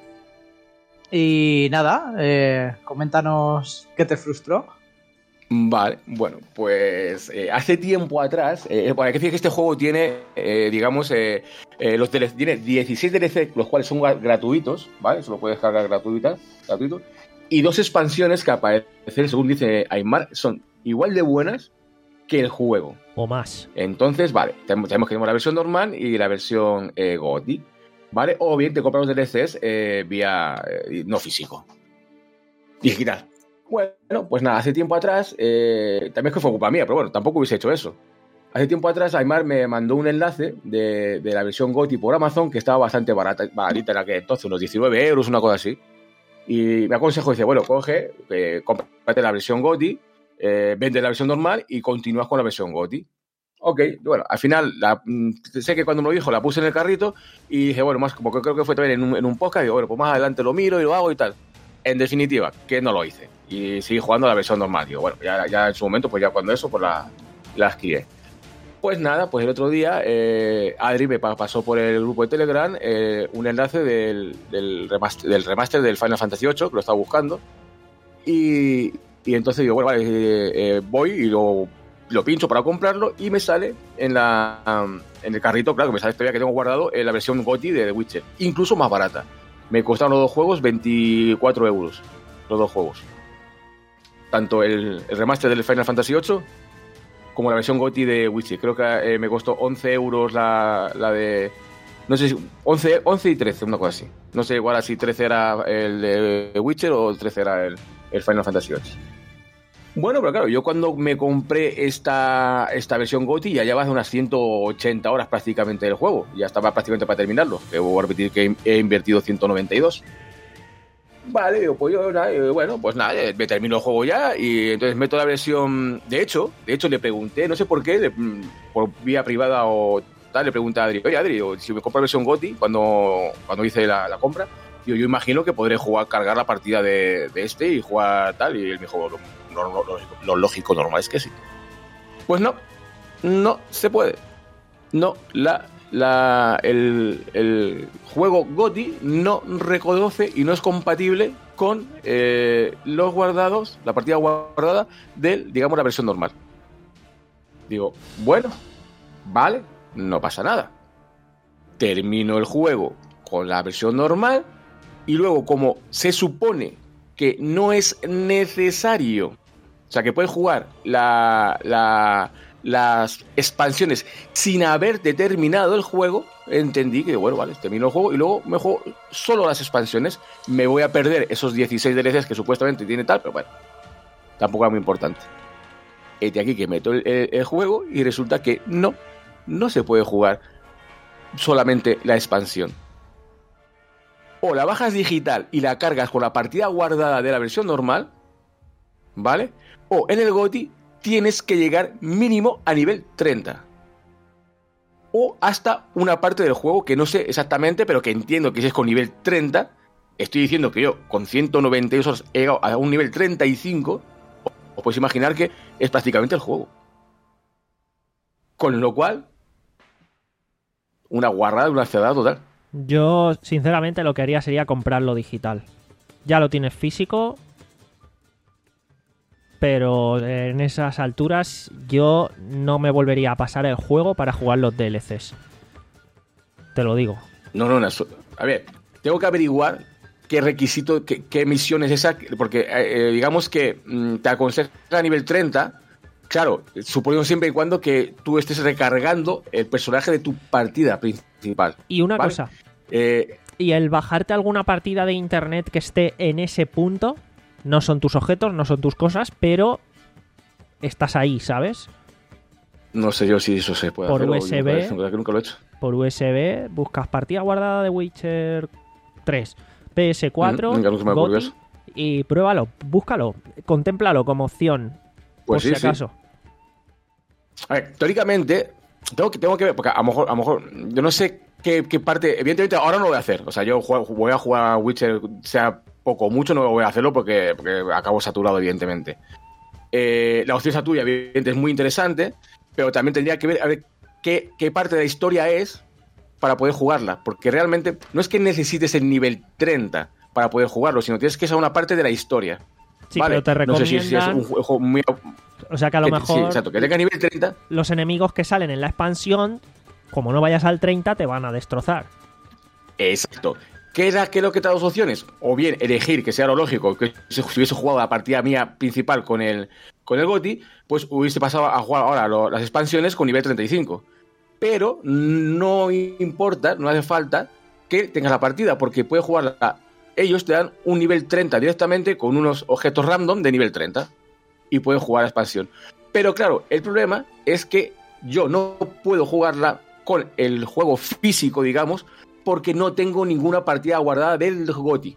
Y nada, eh, coméntanos qué te frustró. Vale, bueno, pues eh, hace tiempo atrás, eh, bueno, hay que decir que este juego tiene, eh, digamos, eh, eh, los D L C, tiene dieciséis D L C, los cuales son gratuitos, ¿vale? Se lo puedes descargar gratuitas, gratuito, y dos expansiones que aparecen, según dice Aymar, son igual de buenas que el juego. O más. Entonces, vale, tenemos, tenemos que tenemos la versión normal y la versión eh, G O T Y, ¿vale? O bien te compras los D L Cs eh, vía eh, no físico, digital. Bueno, pues nada, hace tiempo atrás, eh, también es que fue culpa mía, pero bueno, tampoco hubiese hecho eso. Hace tiempo atrás, Aymar me mandó un enlace de, de la versión G O T Y por Amazon, que estaba bastante barata, baratita en aquel entonces, unos diecinueve euros, una cosa así. Y me aconsejó, dice, bueno, coge, eh, cómprate la versión G O T Y, eh, vende la versión normal y continúas con la versión G O T Y. Ok, bueno, al final, la, sé que cuando me lo dijo, la puse en el carrito y dije, bueno, más como que creo que fue también en un, en un podcast, digo, bueno, pues más adelante lo miro y lo hago y tal. En definitiva, que no lo hice. Y seguí jugando a la versión normal. Digo, bueno, ya, ya en su momento, pues ya cuando eso, pues la, la adquirí. Pues nada, pues el otro día eh, Adri me pasó por el grupo de Telegram eh, un enlace del, del, remaster, del remaster del Final Fantasy ocho, que lo estaba buscando. Y, y entonces digo, bueno, vale, eh, eh, voy y lo, lo pincho para comprarlo y me sale en, la, um, en el carrito, claro, que me sale todavía que tengo guardado en la versión G O T Y de The Witcher. Incluso más barata. Me costaron los dos juegos veinticuatro euros. Los dos juegos. Tanto el, el remaster del Final Fantasy ocho como la versión G O T Y de Witcher. Creo que eh, me costó once euros la, la de... No sé si... once, once y trece, una cosa así. No sé igual si trece era el de Witcher o trece era el, el Final Fantasy ocho. Bueno, pero claro, yo cuando me compré esta, esta versión G O T Y ya llevaba unas ciento ochenta horas prácticamente del juego. Ya estaba prácticamente para terminarlo. Debo repetir que he invertido ciento noventa y dos. Vale, digo, pues yo, nada, bueno, pues nada, me termino el juego ya y entonces meto la versión... De hecho, de hecho le pregunté, no sé por qué, le, por vía privada o tal, le pregunté a Adri, oye Adri, si me compro la versión G O T Y cuando, cuando hice la, la compra, digo, yo imagino que podré jugar, cargar la partida de, de este y jugar tal, y él me dijo, lo, lo, lo, lo lógico, normal es que sí. Pues no, no se puede. No, la... La, el, el juego G O T Y no reconoce y no es compatible con eh, los guardados, la partida guardada de, digamos, la versión normal. Digo, bueno, vale, no pasa nada. Termino el juego con la versión normal y luego, como se supone que no es necesario, o sea, que puedes jugar la... la las expansiones sin haber terminado el juego, entendí que, bueno, vale, termino el juego y luego me juego solo las expansiones. Me voy a perder esos dieciséis D L Cs que supuestamente tiene tal, pero bueno, tampoco es muy importante. Y de aquí que meto el, el, el juego y resulta que no, no se puede jugar solamente la expansión. O la bajas digital y la cargas con la partida guardada de la versión normal, ¿vale? O en el G O T Y tienes que llegar mínimo a nivel treinta. O hasta una parte del juego que no sé exactamente, pero que entiendo que si es con nivel treinta, estoy diciendo que yo con ciento noventa y dos horas he llegado a un nivel treinta y cinco, os podéis imaginar que es prácticamente el juego. Con lo cual, una guarrada, una cedada total. Yo, sinceramente, lo que haría sería comprarlo digital. Ya lo tienes físico... Pero en esas alturas yo no me volvería a pasar el juego para jugar los D L Cs. Te lo digo. No, no, no. A ver, tengo que averiguar qué requisito, qué, qué misión es esa, porque eh, digamos que mmm, te aconseja a nivel treinta, claro, suponiendo siempre y cuando que tú estés recargando el personaje de tu partida principal. Y una ¿vale? cosa, eh, y el bajarte alguna partida de internet que esté en ese punto... No son tus objetos, no son tus cosas, pero estás ahí, ¿sabes? No sé yo si eso se puede por hacer. U S B, nunca, nunca lo he hecho. Por U S B, buscas partida guardada de Witcher tres, P S cuatro, mm, nunca me G O T Y, y pruébalo, búscalo, contémplalo como opción, pues por sí, si acaso. Sí. A ver, teóricamente, tengo que, tengo que ver, porque a lo mejor, a lo mejor yo no sé qué, qué parte, evidentemente ahora no lo voy a hacer, o sea, yo juego, voy a jugar a Witcher, sea poco mucho, no voy a hacerlo porque, porque acabo saturado, evidentemente. Eh, la opción esa tuya, evidentemente, es muy interesante, pero también tendría que ver a ver qué, qué parte de la historia es para poder jugarla, porque realmente no es que necesites el nivel treinta para poder jugarlo, sino tienes que ser una parte de la historia. Sí, ¿vale? pero te recomiendan... No sé si, si es un juego muy... O sea que a lo que, mejor... Sí, exacto, que tenga nivel treinta. Los enemigos que salen en la expansión, como no vayas al treinta, te van a destrozar. Exacto. ¿Qué era qué es lo que te da dos opciones? O bien elegir, que sea lo lógico, que si hubiese jugado la partida mía principal con el, con el GOTY, pues hubiese pasado a jugar ahora lo, las expansiones con nivel treinta y cinco. Pero no importa, no hace falta que tengas la partida, porque puedes jugarla. Ellos te dan un nivel treinta directamente con unos objetos random de nivel treinta y puedes jugar la expansión. Pero claro, el problema es que yo no puedo jugarla con el juego físico, digamos, porque no tengo ninguna partida guardada del GOTY.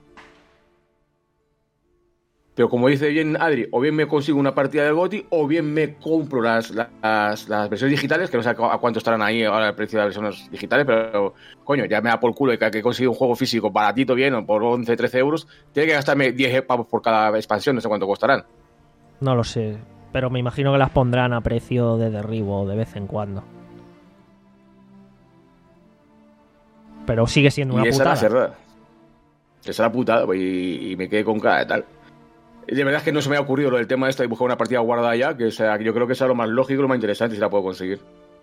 Pero como dice bien Adri, o bien me consigo una partida del GOTY, o bien me compro las, las, las versiones digitales, que no sé a cuánto estarán ahí ahora el precio de las versiones digitales, pero coño, ya me da por culo que he conseguido un juego físico baratito bien, o por once, trece euros, tiene que gastarme diez pavos por cada expansión, no sé cuánto costarán. No lo sé, pero me imagino que las pondrán a precio de derribo de vez en cuando. Pero sigue siendo una y esa putada. Esa es la cerrada. Esa es la putada, pues, y, y me quedé con cara de tal. De verdad es que no se me ha ocurrido lo del tema este de buscar una partida guardada ya, que o sea, yo creo que sea lo más lógico y lo más interesante si la puedo conseguir.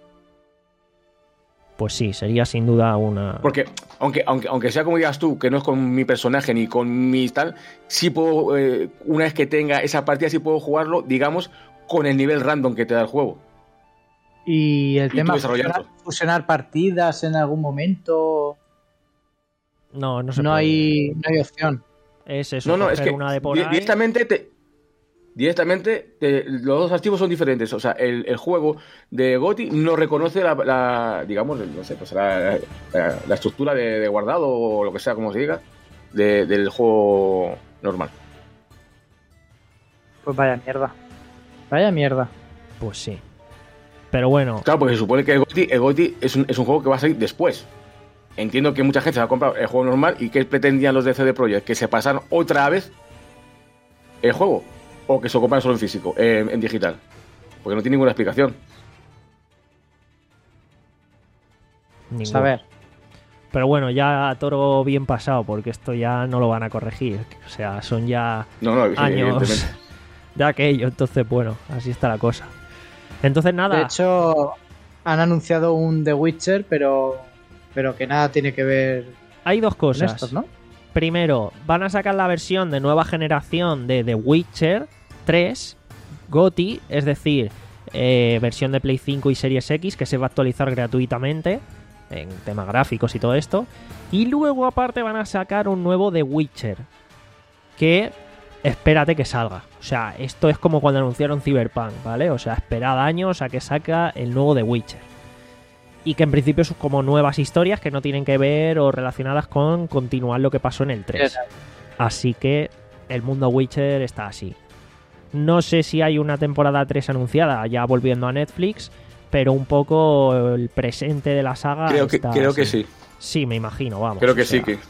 Pues sí, sería sin duda una... Porque, aunque, aunque, aunque sea como digas tú, que no es con mi personaje ni con mi tal, sí puedo, eh, una vez que tenga esa partida, sí puedo jugarlo, digamos, con el nivel random que te da el juego. Y el y tema de fusionar, fusionar partidas en algún momento... No, no se no puede. hay, no hay opción. Es eso, no, no, es que una de por di- ahí. directamente te... Directamente, te, los dos archivos son diferentes. O sea, el, el juego de GOTY no reconoce la, la digamos, no sé, pues la, la, la estructura de, de guardado o lo que sea, como se diga, de, del juego normal. Pues vaya mierda. Vaya mierda. Pues sí. Pero bueno. Claro, porque se supone que el GOTY, el GOTY es, un, es un juego que va a salir después. Entiendo que mucha gente se va a comprar el juego normal y que pretendían los de C D Projekt, que se pasaran otra vez el juego. O que se lo compran solo en físico, eh, en digital. Porque no tiene ninguna explicación. Ninguna. A ver. Pero bueno, ya toro bien pasado, porque esto ya no lo van a corregir. O sea, son ya no, no, años de aquello. Entonces, bueno, así está la cosa. Entonces, nada. De hecho, han anunciado un The Witcher, pero, pero que nada tiene que ver. Hay dos cosas. Con estos, ¿no? Primero, van a sacar la versión de nueva generación de The Witcher tres GOTY, es decir, eh, versión de Play cinco y Series X, que se va a actualizar gratuitamente en temas gráficos y todo esto. Y luego, aparte, van a sacar un nuevo The Witcher, que espérate que salga. O sea, esto es como cuando anunciaron Cyberpunk, ¿vale? O sea, esperad años a que saca el nuevo The Witcher. Y que en principio son como nuevas historias que no tienen que ver o relacionadas con continuar lo que pasó en el tres. Así que el mundo Witcher está así. No sé si hay una temporada tres anunciada, ya volviendo a Netflix, pero un poco el presente de la saga Creo que, está creo así. que sí. Sí, me imagino, vamos. Creo que o sea. sí que...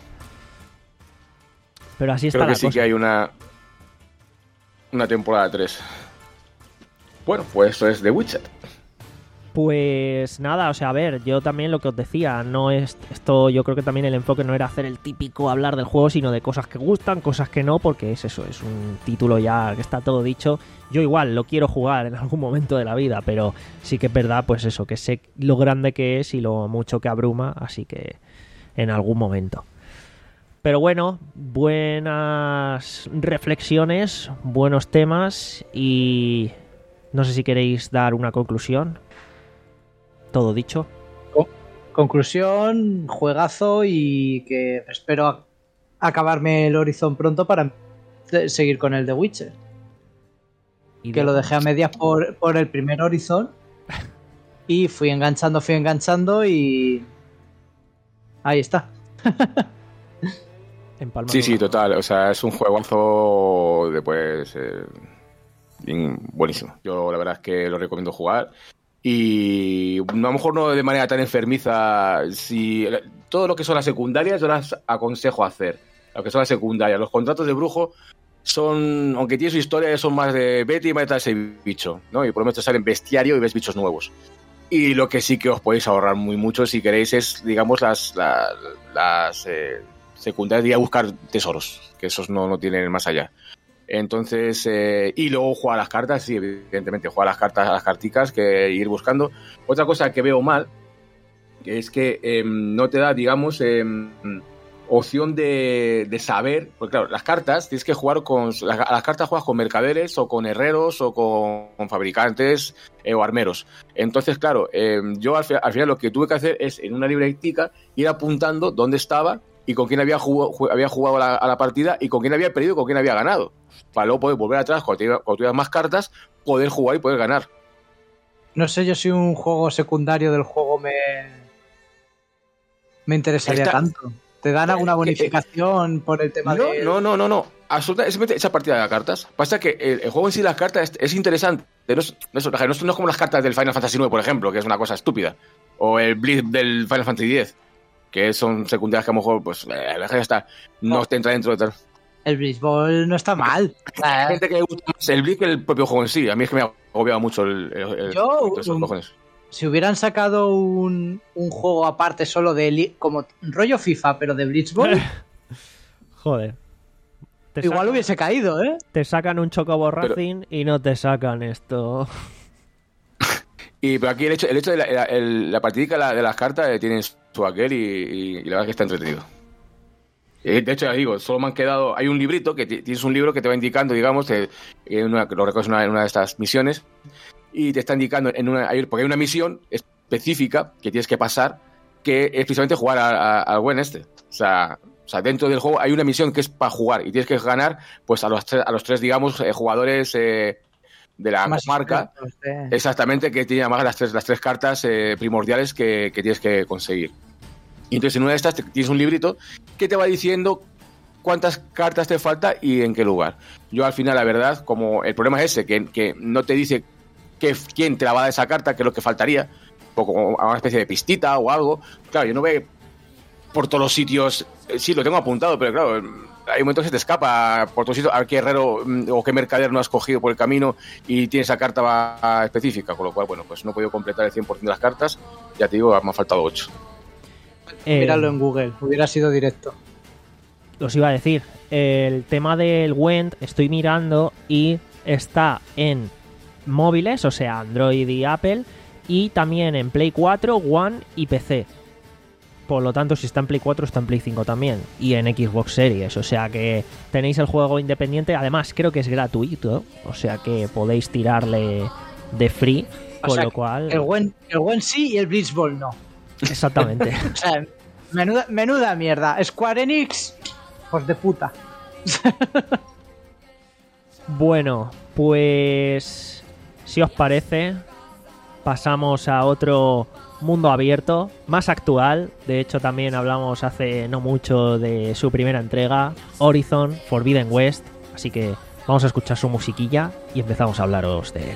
Pero así está Creo que la sí cosa. que hay una... Una temporada tres. Bueno, pues esto es The Witcher. Pues nada, o sea, a ver, yo también lo que os decía, no es esto, yo creo que también el enfoque no era hacer el típico hablar del juego, sino de cosas que gustan, cosas que no, porque es eso, es un título ya que está todo dicho. Yo igual lo quiero jugar en algún momento de la vida, pero sí que es verdad, pues eso, que sé lo grande que es y lo mucho que abruma, así que en algún momento. Pero bueno, buenas reflexiones, buenos temas y no sé si queréis dar una conclusión. Todo dicho. Conclusión, juegazo y que espero a- acabarme el Horizon pronto para seguir con el The Witcher. Y Que lo dejé a medias por, por el primer Horizon y fui enganchando, fui enganchando y ahí está. Empalmando Sí, sí, una- total. O sea, es un juegazo de pues... Eh, bien, buenísimo. Yo la verdad es que lo recomiendo jugar. Y a lo mejor no de manera tan enfermiza. Si todo lo que son las secundarias yo las aconsejo hacer. lo que son las secundarias. Los contratos de brujo son, aunque tiene su historia, son más de vete y mata a ese bicho, ¿no? Y por lo menos te salen bestiario y ves bichos nuevos. Y lo que sí que os podéis ahorrar muy mucho, si queréis, es, digamos, las, las, las eh, secundarias de ir a buscar tesoros, que esos no, no tienen más allá. Entonces, eh, y luego jugar a las cartas, sí, evidentemente, jugar a las cartas, a las carticas, que ir buscando. Otra cosa que veo mal, que es que eh, no te da, digamos, eh, opción de, de saber, porque claro, las cartas tienes que jugar con, las, las cartas juegas con mercaderes o con herreros o con, con fabricantes eh, o armeros. Entonces, claro, eh, yo al, al final lo que tuve que hacer es en una libretica ir apuntando dónde estaba y con quién había jugado, había jugado a la, a la partida y con quién había perdido y con quién había ganado, para luego poder volver atrás cuando tuvieras más cartas, poder jugar y poder ganar. No sé yo si un juego secundario del juego me me interesaría Esta... tanto. ¿Te dan alguna bonificación eh, por el tema no, de...? No, no, no, no. Absolutamente esa partida de cartas. Pasa que el, el juego en sí, las cartas, es, es interesante. No es, no, es, no, es, no es como las cartas del Final Fantasy nueve, por ejemplo, que es una cosa estúpida. O el Blitz del Final Fantasy diez, que son secundarias que a lo mejor, pues, eh, ya está. No, no te entra dentro de tal. El Blitzball no está mal. Hay gente que le gusta más el Blitz que el propio juego en sí. A mí es que me ha agobiado mucho el, el, el Yo, esos un... cojones. Si hubieran sacado un, un juego aparte solo de... como rollo FIFA, pero de Blitzball... Joder. Te igual sacan, hubiese caído, ¿eh? Te sacan un Chocobo Racing pero... y no te sacan esto. Y pero aquí el hecho, el hecho de la, la, el, la partidica de, la, de las cartas eh, tiene su aquel y, y, y la verdad es que está entretenido. De hecho, ya digo, solo me han quedado... Hay un librito, que t- tienes un libro que te va indicando, digamos, que, que una, lo recoges en una, en una de estas misiones, y te está indicando, en una, porque hay una misión específica que tienes que pasar, que es precisamente jugar al buen este. O sea, o sea, dentro del juego hay una misión que es para jugar, y tienes que ganar pues a los tres, a los tres digamos, eh, jugadores eh, de la más marca, eh. exactamente, que tienen además las tres, las tres cartas eh, primordiales que, que tienes que conseguir. Y entonces en una de estas tienes un librito que te va diciendo cuántas cartas te falta y en qué lugar. Yo al final, la verdad, como el problema es ese, que, que no te dice que, quién te la va a dar esa carta, que es lo que faltaría, o como una especie de pistita o algo. Claro, yo no veo por todos los sitios, sí, lo tengo apuntado, pero claro, hay momentos que se te escapa por todos sitios, a ver qué herrero o qué mercader no has cogido por el camino y tiene esa carta específica, con lo cual, bueno, pues no he podido completar el cien por ciento de las cartas, ya te digo, me han faltado ocho. Eh, Míralo en Google, hubiera sido directo. Os iba a decir, el tema del Wend estoy mirando y está en móviles, o sea, Android y Apple, y también en Play cuatro, One y P C. Por lo tanto, si está en Play cuatro, está en Play cinco también. Y en Xbox Series, o sea que tenéis el juego independiente. Además, creo que es gratuito, o sea que podéis tirarle de free, con o sea, lo cual... El Wend, el Wend sí y el Blitzball no. Exactamente. O sea, menuda, menuda mierda. Square Enix, pues de puta. Bueno, pues... si os parece, pasamos a otro mundo abierto, más actual. De hecho, también hablamos hace no mucho de su primera entrega, Horizon Forbidden West. Así que vamos a escuchar su musiquilla y empezamos a hablaros de él.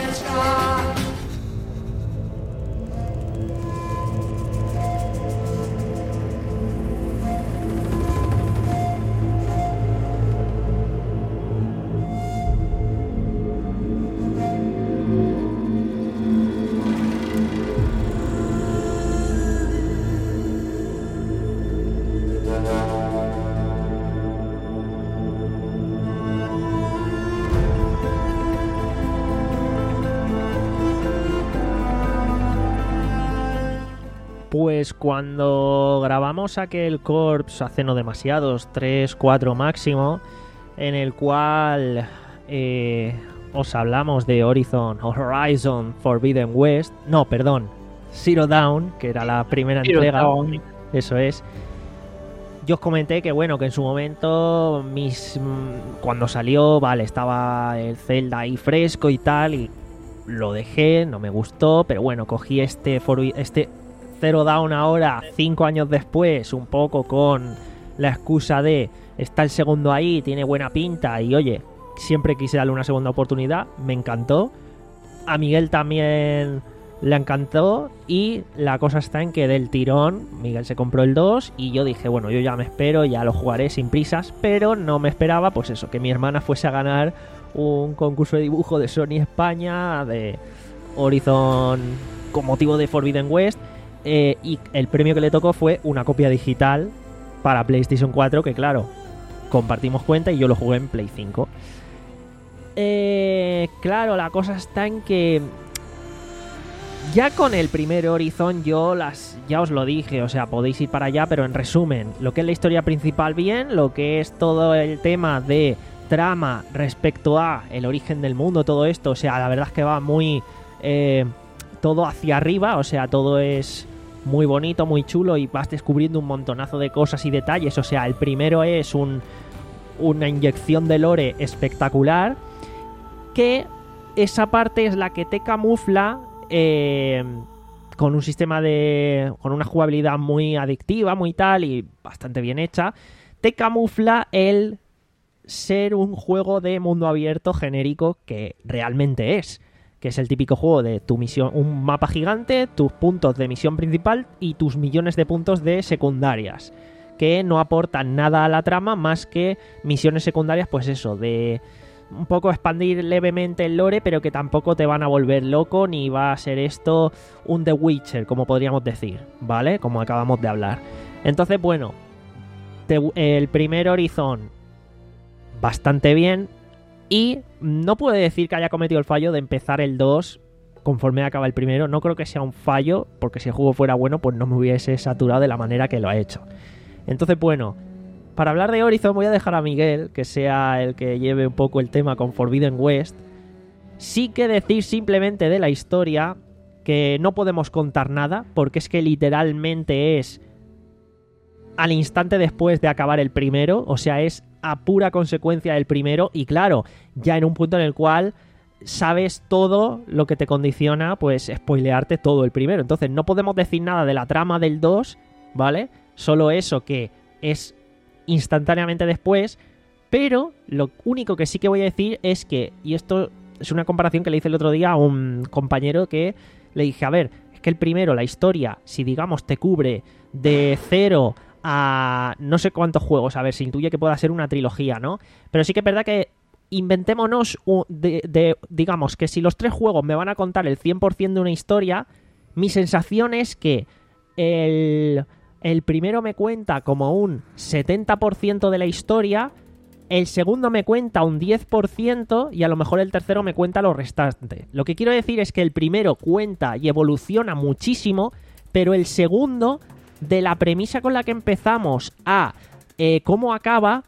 Pues cuando grabamos aquel Corps hace no demasiados, tres, cuatro máximo, en el cual eh, os hablamos de Horizon, Horizon Forbidden West, no, perdón, Zero Dawn, que era la primera Zero entrega, Dawn. Eso es. Yo os comenté que bueno, que en su momento, mis cuando salió, vale, estaba el Zelda ahí fresco y tal, y lo dejé, no me gustó, pero bueno, cogí este, for, este Zero Dawn ahora, cinco años después, un poco con la excusa de está el segundo ahí, tiene buena pinta y oye, siempre quise darle una segunda oportunidad, me encantó. A Miguel también le encantó y la cosa está en que del tirón Miguel se compró el dos y yo dije, bueno, yo ya me espero, ya lo jugaré sin prisas, pero no me esperaba, pues eso, que mi hermana fuese a ganar un concurso de dibujo de Sony España, de Horizon con motivo de Forbidden West, eh, y el premio que le tocó fue una copia digital para PlayStation cuatro, que claro, compartimos cuenta y yo lo jugué en Play cinco. Eh, claro, la cosa está en que ya con el primer Horizon yo las ya os lo dije, o sea, podéis ir para allá, pero en resumen, lo que es la historia principal bien, lo que es todo el tema de trama respecto a el origen del mundo, todo esto, o sea, la verdad es que va muy eh, todo hacia arriba, o sea, todo es muy bonito, muy chulo y vas descubriendo un montonazo de cosas y detalles, o sea, el primero es un una inyección de lore espectacular, que esa parte es la que te camufla eh, con un sistema de... con una jugabilidad muy adictiva, muy tal y bastante bien hecha, te camufla el ser un juego de mundo abierto genérico que realmente es, que es el típico juego de tu misión, un mapa gigante, tus puntos de misión principal y tus millones de puntos de secundarias, que no aportan nada a la trama más que misiones secundarias, pues eso, de un poco expandir levemente el lore, pero que tampoco te van a volver loco ni va a ser esto un The Witcher, como podríamos decir, ¿vale? Como acabamos de hablar. Entonces, bueno, te, el primer Horizon bastante bien y no puedo decir que haya cometido el fallo de empezar el dos conforme acaba el primero. No creo que sea un fallo, porque si el juego fuera bueno, pues no me hubiese saturado de la manera que lo ha hecho. Entonces, bueno, para hablar de Horizon voy a dejar a Miguel, que sea el que lleve un poco el tema con Forbidden West. Sí que decir simplemente de la historia que no podemos contar nada, porque es que literalmente es al instante después de acabar el primero, o sea, es a pura consecuencia del primero, y claro, ya en un punto en el cual sabes todo lo que te condiciona, pues spoilearte todo el primero. Entonces no podemos decir nada de la trama del dos, ¿vale? Solo eso que es instantáneamente después, pero lo único que sí que voy a decir es que, y esto es una comparación que le hice el otro día a un compañero, que le dije, a ver, es que el primero, la historia, si digamos te cubre de cero a no sé cuántos juegos, a ver, se intuye que pueda ser una trilogía, ¿no? Pero sí que es verdad que inventémonos de, de, digamos que si los tres juegos me van a contar el cien por ciento de una historia, mi sensación es que el... El primero me cuenta como un setenta por ciento de la historia, el segundo me cuenta un diez por ciento y a lo mejor el tercero me cuenta lo restante. Lo que quiero decir es que el primero cuenta y evoluciona muchísimo, pero el segundo, de la premisa con la que empezamos a eh, cómo acaba,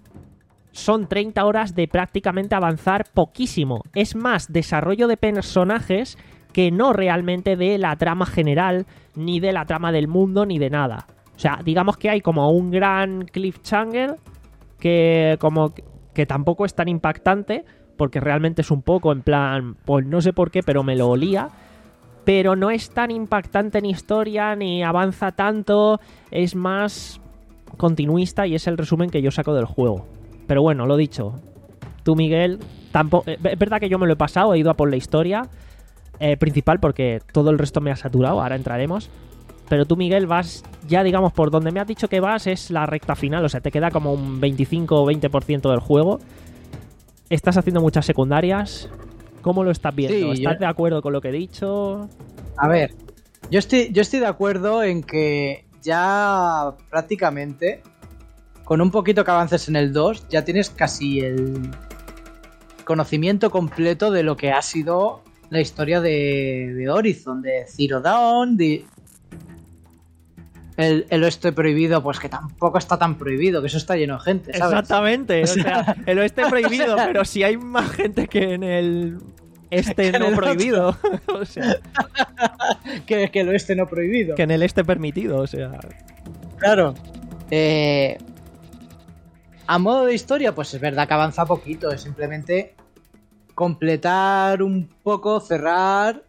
son treinta horas de prácticamente avanzar poquísimo. Es más desarrollo de personajes que no realmente de la trama general, ni de la trama del mundo, ni de nada. O sea, digamos que hay como un gran cliffhanger que como que tampoco es tan impactante, porque realmente es un poco en plan, pues no sé por qué, pero me lo olía, pero no es tan impactante en historia, ni avanza tanto, es más continuista y es el resumen que yo saco del juego. Pero bueno, lo dicho, tú, Miguel, tampoco, es verdad que yo me lo he pasado, he ido a por la historia Eh, principal, porque todo el resto me ha saturado, ahora entraremos, pero tú, Miguel, vas ya, digamos, por donde me has dicho que vas es la recta final, o sea, te queda como un veinticinco o veinte por ciento del juego, estás haciendo muchas secundarias, ¿cómo lo estás viendo? Sí, ¿Estás yo... de acuerdo con lo que he dicho? A ver, yo estoy, yo estoy de acuerdo en que ya prácticamente, con un poquito que avances en el dos, ya tienes casi el conocimiento completo de lo que ha sido la historia de, de Horizon, de Zero Dawn, de el, el oeste prohibido, pues que tampoco está tan prohibido, que eso está lleno de gente, ¿sabes? Exactamente, o sea, el oeste prohibido, o sea, pero si hay más gente que en el este no prohibido, o sea, que, que el oeste no prohibido, que en el este permitido, o sea, claro. Eh, a modo de historia, pues es verdad que avanza poquito, es simplemente completar un poco, cerrar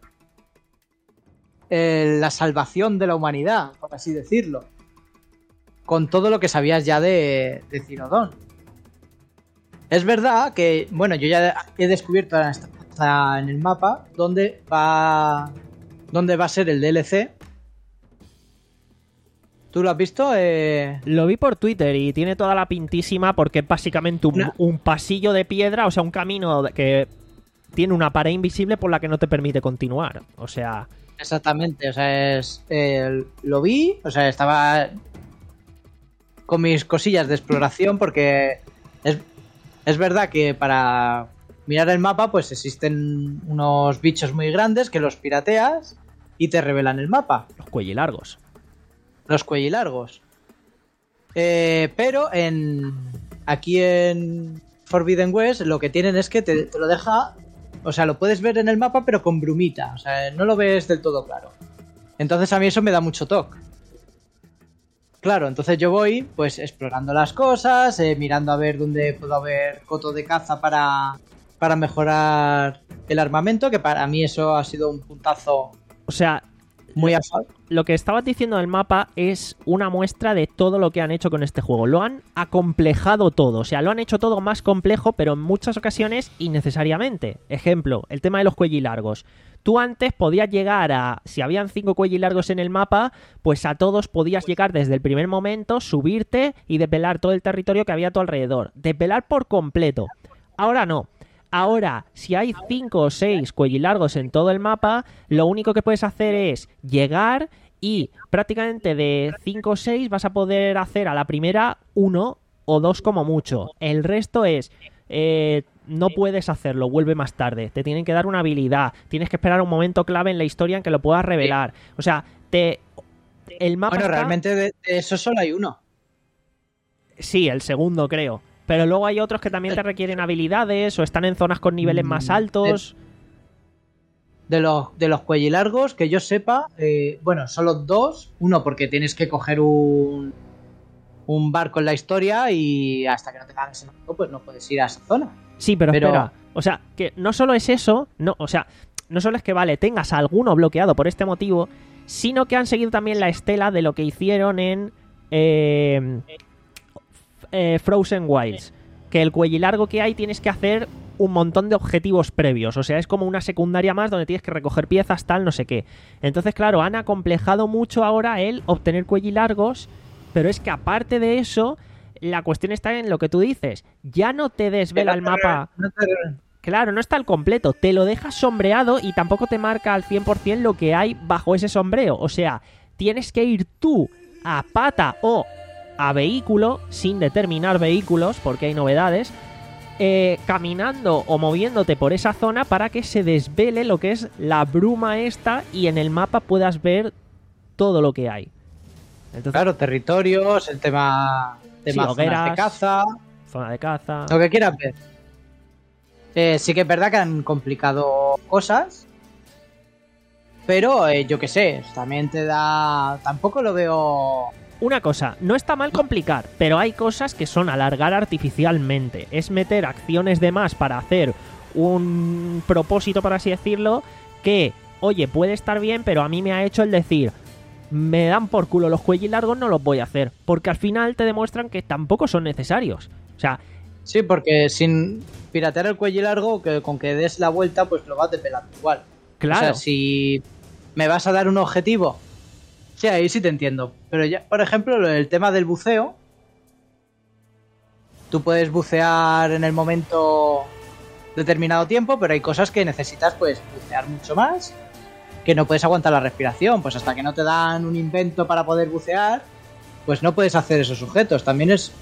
eh, la salvación de la humanidad, por así decirlo, con todo lo que sabías ya de, de Zero Dawn. Es verdad que, bueno, yo ya he descubierto hasta en el mapa dónde va dónde va a ser el D L C. ¿Tú lo has visto? Eh... Lo vi por Twitter y tiene toda la pintísima porque es básicamente un, Una- un pasillo de piedra, o sea, un camino que tiene una pared invisible por la que no te permite continuar. O sea, Exactamente, o sea, es, eh, lo vi, o sea, estaba con mis cosillas de exploración porque es, es verdad que para mirar el mapa pues existen unos bichos muy grandes que los pirateas y te revelan el mapa, los cuellilargos. los cuellilargos. Eh, pero en aquí en Forbidden West lo que tienen es que te, te lo deja, o sea, lo puedes ver en el mapa pero con brumita, o sea, no lo ves del todo claro. Entonces a mí eso me da mucho toque. Claro, entonces yo voy pues explorando las cosas, eh, mirando a ver dónde puedo haber coto de caza para, para mejorar el armamento, que para mí eso ha sido un puntazo O sea, muy alto. lo que estabas diciendo del mapa es una muestra de todo lo que han hecho con este juego. Lo han acomplejado todo, o sea, lo han hecho todo más complejo, pero en muchas ocasiones innecesariamente. Ejemplo, el tema de los cuellilargos. Tú antes podías llegar a, si habían cinco cuellilargos en el mapa, pues a todos podías llegar desde el primer momento, subirte y depelar todo el territorio que había a tu alrededor. Depelar por completo. Ahora no. Ahora, si hay cinco o seis cuellilargos en todo el mapa, lo único que puedes hacer es llegar y prácticamente de cinco o seis vas a poder hacer a la primera uno o dos como mucho. El resto es... Eh, no puedes hacerlo, vuelve más tarde. Te tienen que dar una habilidad. Tienes que esperar un momento clave en la historia en que lo puedas revelar. O sea, te... el mapa Bueno, está... realmente de, de eso solo hay uno. Sí, el segundo creo. Pero luego hay otros que también te requieren habilidades o están en zonas con niveles más altos. De los, de los cuellilargos, que yo sepa, eh, bueno, solo dos. Uno porque tienes que coger un, un barco en la historia y hasta que no te hagas ese barco, pues no puedes ir a esa zona. Sí, pero, Pero- espera. O sea, que no solo es eso, no, o sea, no solo es que vale, tengas alguno bloqueado por este motivo, sino que han seguido también la estela de lo que hicieron en eh, eh, Frozen Wilds. Que el cuellilargo que hay tienes que hacer un montón de objetivos previos. O sea, es como una secundaria más donde tienes que recoger piezas, tal, no sé qué. Entonces, claro, han acomplejado mucho ahora el obtener cuellilargos, pero es que aparte de eso, la cuestión está en lo que tú dices. Ya no te desvela el mapa. No te- Claro, no está al completo. Te lo dejas sombreado y tampoco te marca al cien por ciento lo que hay bajo ese sombreo. O sea, tienes que ir tú a pata o a vehículo, sin determinar vehículos, porque hay novedades, eh, caminando o moviéndote por esa zona para que se desvele lo que es la bruma esta y en el mapa puedas ver todo lo que hay. Entonces, Claro, territorios, el tema, tema Sí, zonas hogueras. de caza, zona de caza. lo que quieras ver. Eh, sí que es verdad que han complicado cosas, pero eh, yo qué sé, también te da... Tampoco lo veo... Una cosa, no está mal complicar, pero hay cosas que son alargar artificialmente. Es meter acciones de más para hacer un propósito, por así decirlo, que, oye, puede estar bien, pero a mí me ha hecho el decir, me dan por culo los cuellilargos, no los voy a hacer. Porque al final te demuestran que tampoco son necesarios. O sea, Sí, porque sin piratear el cuello largo, que con que des la vuelta, pues lo vas depelando igual. claro. O sea, si me vas a dar un objetivo, sí, ahí sí te entiendo. Pero ya, por ejemplo, lo del tema del buceo, tú puedes bucear en el momento determinado tiempo, pero hay cosas que necesitas, pues, bucear mucho más, que no puedes aguantar la respiración, pues hasta que no te dan un invento para poder bucear, pues no puedes hacer esos objetos. También es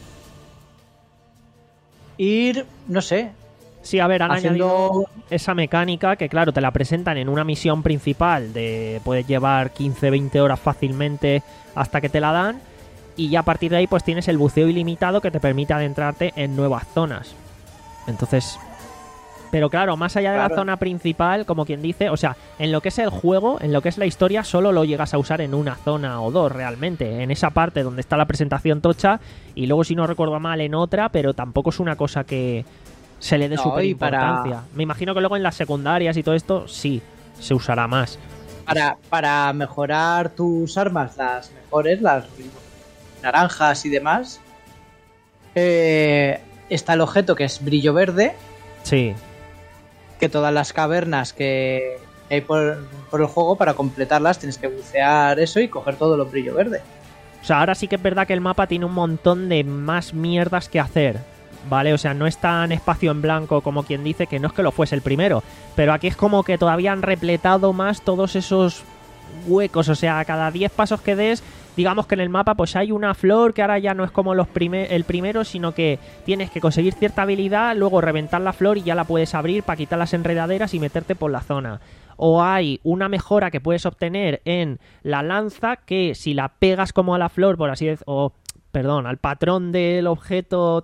ir, no sé, Sí, a ver, han haciendo... añadido esa mecánica que, claro, te la presentan en una misión principal de puedes llevar quince veinte horas fácilmente hasta que te la dan y ya a partir de ahí pues tienes el buceo ilimitado que te permite adentrarte en nuevas zonas. Entonces... Pero claro, más allá de Claro. la zona principal, como quien dice, o sea, en lo que es el juego, en lo que es la historia, solo lo llegas a usar en una zona o dos realmente, en esa parte donde está la presentación tocha y luego, si no recuerdo mal, en otra, pero tampoco es una cosa que se le dé No, súper y para- importancia. Me imagino que luego en las secundarias y todo esto sí se usará más. Para, para mejorar tus armas, las mejores, las naranjas y demás, eh, está el objeto que es brillo verde, Sí, que todas las cavernas que, Y ahí por, por el juego, para completarlas, tienes que bucear eso y coger todo lo brillo verde. O sea, ahora sí que es verdad que el mapa tiene un montón de más mierdas que hacer, ¿vale? O sea, no es tan espacio en blanco como quien dice, que no es que lo fuese el primero, pero aquí es como que todavía han repletado más todos esos huecos. O sea, cada diez pasos que des, digamos que en el mapa pues hay una flor que ahora ya no es como los primer, el primero, sino que tienes que conseguir cierta habilidad, luego reventar la flor y ya la puedes abrir para quitar las enredaderas y meterte por la zona. O hay una mejora que puedes obtener en la lanza, que si la pegas como a la flor, por así decirlo, o perdón, al patrón del objeto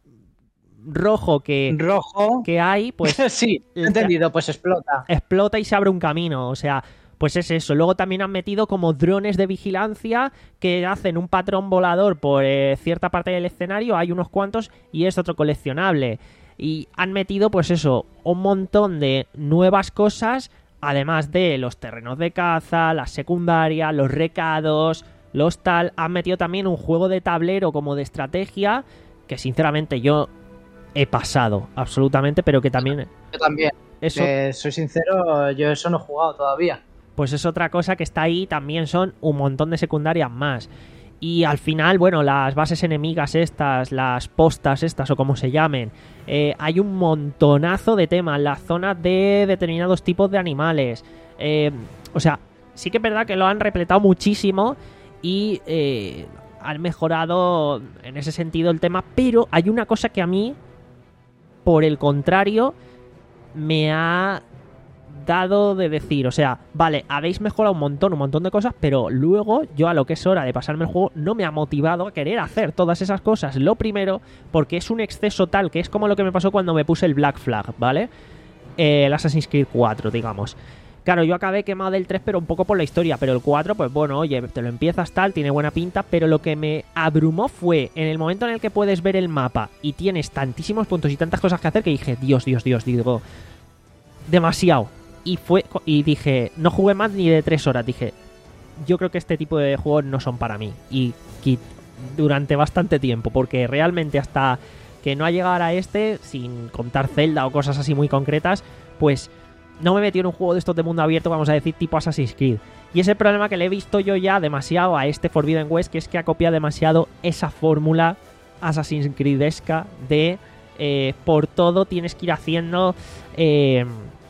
rojo que, rojo que hay, pues sí, entendido, pues explota. Explota y se abre un camino, o sea, pues es eso. Luego también han metido como drones de vigilancia que hacen un patrón volador por eh, cierta parte del escenario, hay unos cuantos y es otro coleccionable. Y han metido pues eso, un montón de nuevas cosas, además de los terrenos de caza, las secundarias, los recados, los tal. Han metido también un juego de tablero como de estrategia, que sinceramente yo he pasado absolutamente, pero que también... Yo también. Eso... Eh, soy sincero, yo eso no he jugado todavía. Pues es otra cosa que está ahí, también son un montón de secundarias más. Y al final, bueno, las bases enemigas estas, las postas estas o como se llamen, eh, hay un montonazo de temas, las zonas de determinados tipos de animales. Eh, o sea, sí que es verdad que lo han repletado muchísimo y eh, han mejorado en ese sentido el tema, pero hay una cosa que a mí, por el contrario, me ha dado de decir, o sea, vale, habéis mejorado un montón, un montón de cosas, pero luego yo a lo que es hora de pasarme el juego no me ha motivado a querer hacer todas esas cosas. Lo primero, porque es un exceso tal que es como lo que me pasó cuando me puse el Black Flag, ¿vale? Eh, el Assassin's Creed cuatro, digamos. Claro, yo acabé quemado del tres, pero un poco por la historia, pero el cuatro, pues bueno, oye, te lo empiezas tal, tiene buena pinta, pero lo que me abrumó fue en el momento en el que puedes ver el mapa y tienes tantísimos puntos y tantas cosas que hacer que dije, Dios, Dios, Dios, digo, demasiado. Y fue y dije, no jugué más ni de tres horas. Dije, yo creo que este tipo de juegos no son para mí. Y, y durante bastante tiempo, porque realmente hasta que no ha llegado a este, sin contar Zelda o cosas así muy concretas, pues no me metí en un juego de estos de mundo abierto, vamos a decir, tipo Assassin's Creed. Y es el problema que le he visto yo ya demasiado a este Forbidden West, que es que ha copiado demasiado esa fórmula Assassin's Creedesca de eh, por todo tienes que ir haciendo... Eh,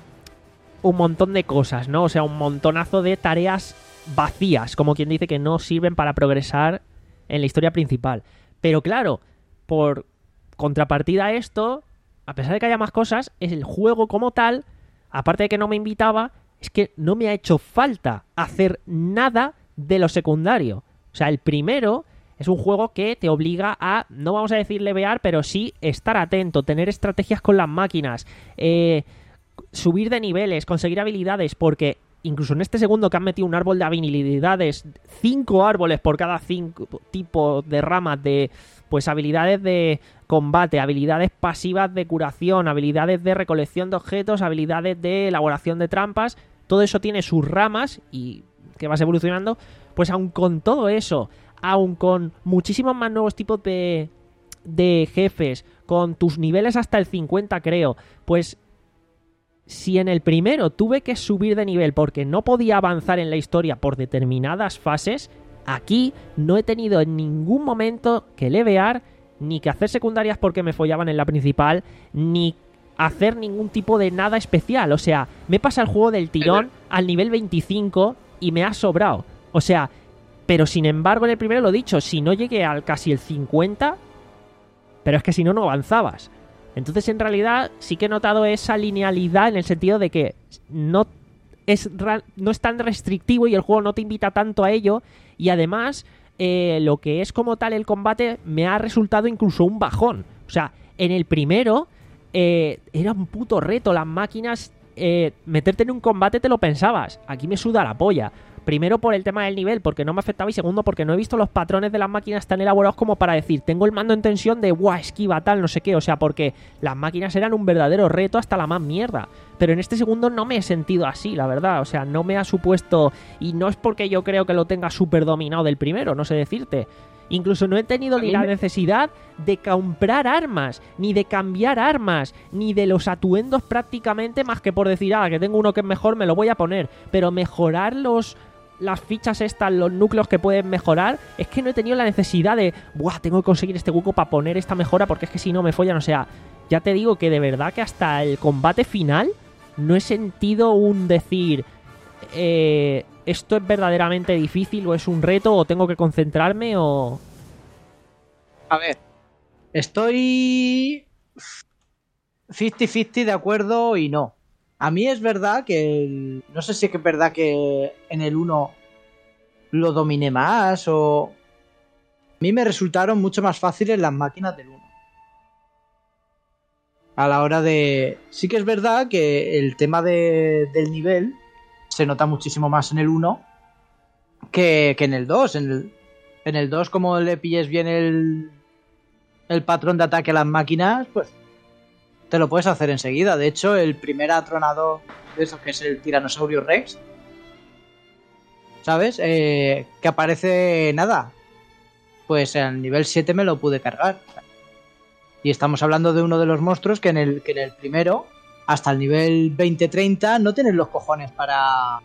un montón de cosas, ¿no? O sea, un montonazo de tareas vacías, como quien dice, que no sirven para progresar en la historia principal. Pero claro, por contrapartida a esto, a pesar de que haya más cosas, es el juego como tal, aparte de que no me invitaba, es que no me ha hecho falta hacer nada de lo secundario. O sea, el primero es un juego que te obliga a, no vamos a decir levear, pero sí estar atento, tener estrategias con las máquinas, eh... subir de niveles, conseguir habilidades, porque incluso en este segundo que han metido un árbol de habilidades, cinco árboles por cada cinco tipos de ramas de pues habilidades de combate, habilidades pasivas de curación, habilidades de recolección de objetos, habilidades de elaboración de trampas, todo eso tiene sus ramas y que vas evolucionando, pues aun con todo eso, aun con muchísimos más nuevos tipos de, de jefes, con tus niveles hasta el cincuenta creo, pues si en el primero tuve que subir de nivel porque no podía avanzar en la historia por determinadas fases, aquí no he tenido en ningún momento que levear, ni que hacer secundarias porque me follaban en la principal, ni hacer ningún tipo de nada especial. O sea, me pasa el juego del tirón al nivel veinticinco y me ha sobrado. O sea, pero sin embargo en el primero lo he dicho, si no llegué al casi el cincuenta, pero es que si no, no avanzabas. Entonces, en realidad, sí que he notado esa linealidad en el sentido de que no es, no es tan restrictivo y el juego no te invita tanto a ello. Y además, eh, lo que es como tal el combate me ha resultado incluso un bajón. O sea, en el primero eh, era un puto reto. Las máquinas, eh, meterte en un combate te lo pensabas. Aquí me suda la polla. Primero por el tema del nivel, porque no me afectaba, y segundo porque no he visto los patrones de las máquinas tan elaborados como para decir, tengo el mando en tensión de, guau, esquiva tal, no sé qué, o sea, porque las máquinas eran un verdadero reto hasta la más mierda. Pero en este segundo no me he sentido así, la verdad, o sea, no me ha supuesto, y no es porque yo creo que lo tenga súper dominado del primero, no sé decirte, Incluso no he tenido A ni mí la me- necesidad de comprar armas, ni de cambiar armas, ni de los atuendos prácticamente, más que por decir, ah, que tengo uno que es mejor, me lo voy a poner. Pero mejorar los... las fichas estas, los núcleos que pueden mejorar, es que no he tenido la necesidad de, buah, tengo que conseguir este hueco para poner esta mejora porque es que si no me follan. O sea, ya te digo que de verdad que hasta el combate final no he sentido un decir, eh, esto es verdaderamente difícil o es un reto o tengo que concentrarme o... A ver, estoy cincuenta cincuenta de acuerdo y no. A mí es verdad que... el- No sé si es que es verdad que en el uno lo dominé más o... A mí me resultaron mucho más fáciles las máquinas del uno. A la hora de... Sí que es verdad que el tema de- del nivel se nota muchísimo más en el uno que, que en el dos. En el, en el dos, como le pilles bien el, el patrón de ataque a las máquinas, pues te lo puedes hacer enseguida. De hecho, el primer atronador de esos, que es el Tiranosaurio Rex, ¿sabes? Eh, que aparece nada. Pues al nivel siete me lo pude cargar. Y estamos hablando de uno de los monstruos que en el, que en el primero, hasta el nivel veinte treinta, no tienes los cojones para...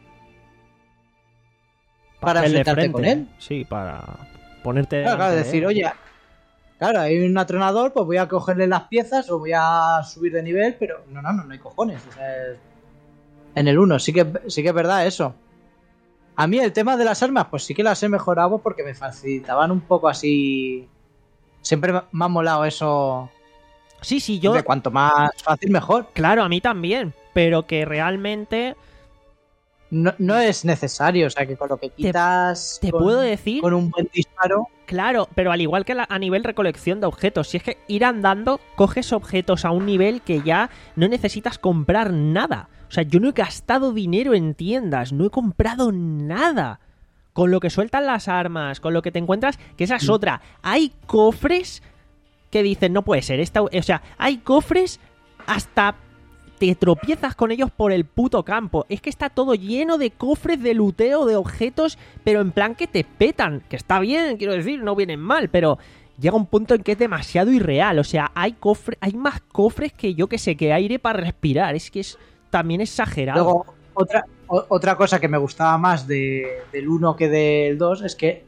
para hacerle enfrentarte con él. Sí, para ponerte... Claro, claro, delante de decir, él. oye, claro, hay un atronador, pues voy a cogerle las piezas o voy a subir de nivel, pero no, no, no, no hay cojones. O sea, es- en el uno sí que, sí que es verdad eso. A mí el tema de las armas, pues sí que las he mejorado porque me facilitaban un poco así. Siempre me me ha molado eso Sí, sí, yo... de cuanto más fácil mejor. Claro, a mí también, pero que realmente... No, no es necesario, o sea que con lo que quitas te con, puedo decir... con un buen disparo. Claro, pero al igual que la- a nivel recolección de objetos, si es que ir andando, coges objetos a un nivel que ya no necesitas comprar nada. O sea, yo no he gastado dinero en tiendas, no he comprado nada. Con lo que sueltan las armas, con lo que te encuentras, que esa es otra. Hay cofres que dicen, no puede ser, esta... o sea, hay cofres hasta... te tropiezas con ellos por el puto campo. Es que está todo lleno de cofres de luteo, de objetos, pero en plan que te petan. Que está bien, quiero decir, no vienen mal, pero llega un punto en que es demasiado irreal. O sea, hay cofre, hay más cofres que yo que sé, que aire para respirar. Es que es también exagerado. Luego, otra, o- otra cosa que me gustaba más de, del uno que del dos es que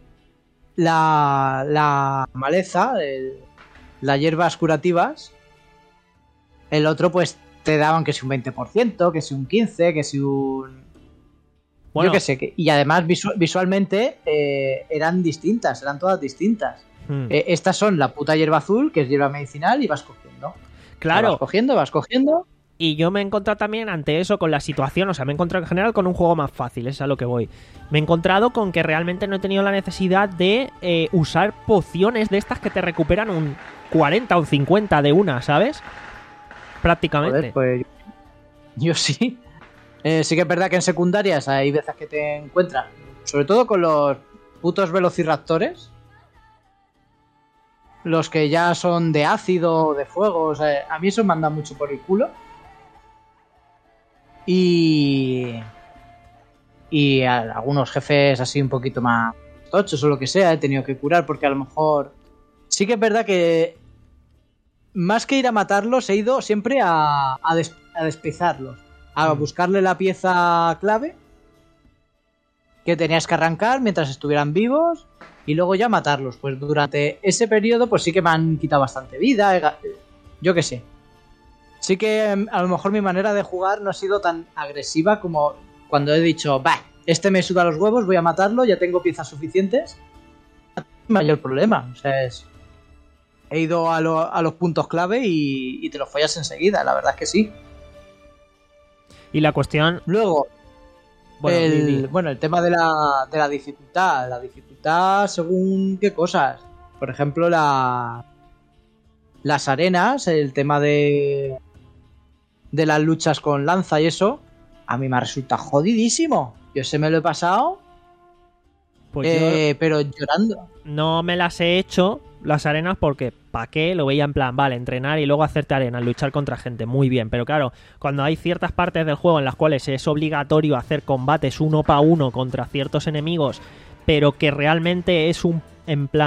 la, la maleza, el- las hierbas curativas, el otro pues te daban que si un veinte por ciento, que si un quince por ciento, que si un... Bueno, Yo qué sé. Que, y además visu- visualmente eh, eran distintas, eran todas distintas. hmm, Eh, estas son la puta hierba azul, que es hierba medicinal, y vas cogiendo. claro. Vas cogiendo, vas cogiendo. Y yo me he encontrado también ante eso con la situación, o sea, me he encontrado en general con un juego más fácil, es a lo que voy. Me he encontrado con que realmente no he tenido la necesidad de eh, usar pociones de estas que te recuperan un cuarenta o un cincuenta de una, ¿sabes? Prácticamente. Joder, pues yo sí. Eh, sí que es verdad que en secundarias hay veces que te encuentras, sobre todo con los putos velociraptores, los que ya son de ácido, de fuego, o sea, a mí eso me anda mucho por el culo. Y... Y a algunos jefes así un poquito más tochos o lo que sea he tenido que curar porque a lo mejor... Sí que es verdad que más que ir a matarlos, he ido siempre a, a, des- a despezarlos. A Mm. buscarle la pieza clave que tenías que arrancar mientras estuvieran vivos y luego ya matarlos. Pues durante ese periodo, pues sí que me han quitado bastante vida. he ga- Yo qué sé. Sí que em, a lo mejor mi manera de jugar no ha sido tan agresiva como cuando he dicho, bah, este me suda los huevos, voy a matarlo, ya tengo piezas suficientes. Mayor problema. O sea, es... He ido a, lo- a los puntos clave y, y te los follas enseguida, la verdad es que sí. Y la cuestión... Luego, Bueno, el, di- di. bueno, el tema de la, de la dificultad. La dificultad según qué cosas. Por ejemplo, la las arenas, el tema de de las luchas con lanza y eso, a mí me resulta jodidísimo. Yo se me lo he pasado, Pues eh, pero llorando. yo no me las he hecho, las arenas, porque ¿para qué? Lo veía en plan, vale, entrenar y luego hacerte arenas, luchar contra gente, muy bien. Pero claro, cuando hay ciertas partes del juego en las cuales es obligatorio hacer combates uno para uno contra ciertos enemigos, pero que realmente es un, en plan,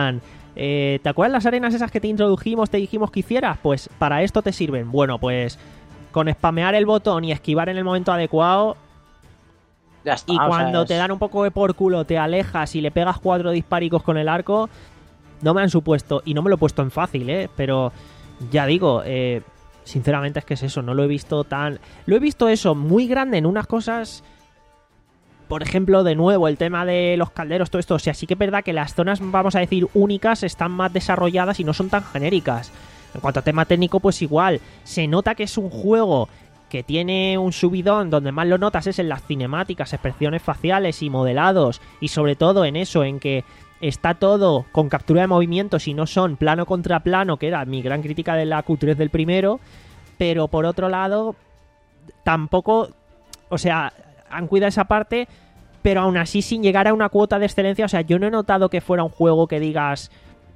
Eh, ¿Te acuerdas las arenas esas que te introdujimos, te dijimos que hicieras? Pues para esto te sirven. Bueno, pues con spamear el botón y esquivar en el momento adecuado... Ya está, Y o cuando sea, es- te dan un poco de por culo, te alejas y le pegas cuatro disparicos con el arco, no me han supuesto, y no me lo he puesto en fácil, ¿eh? Pero ya digo, eh, sinceramente es que es eso, no lo he visto tan... Lo he visto eso, muy grande en unas cosas... Por ejemplo, de nuevo, el tema de los calderos, todo esto. O sea, sí que es verdad que las zonas, vamos a decir, únicas, están más desarrolladas y no son tan genéricas. En cuanto a tema técnico, pues igual. Se nota que es un juego que tiene un subidón, donde más lo notas es en las cinemáticas, expresiones faciales y modelados, y sobre todo en eso, en que está todo con captura de movimientos y no son plano contra plano, que era mi gran crítica de la Q tres del primero, pero por otro lado, tampoco, o sea, han cuidado esa parte, pero aún así sin llegar a una cuota de excelencia. O sea, yo no he notado que fuera un juego que digas...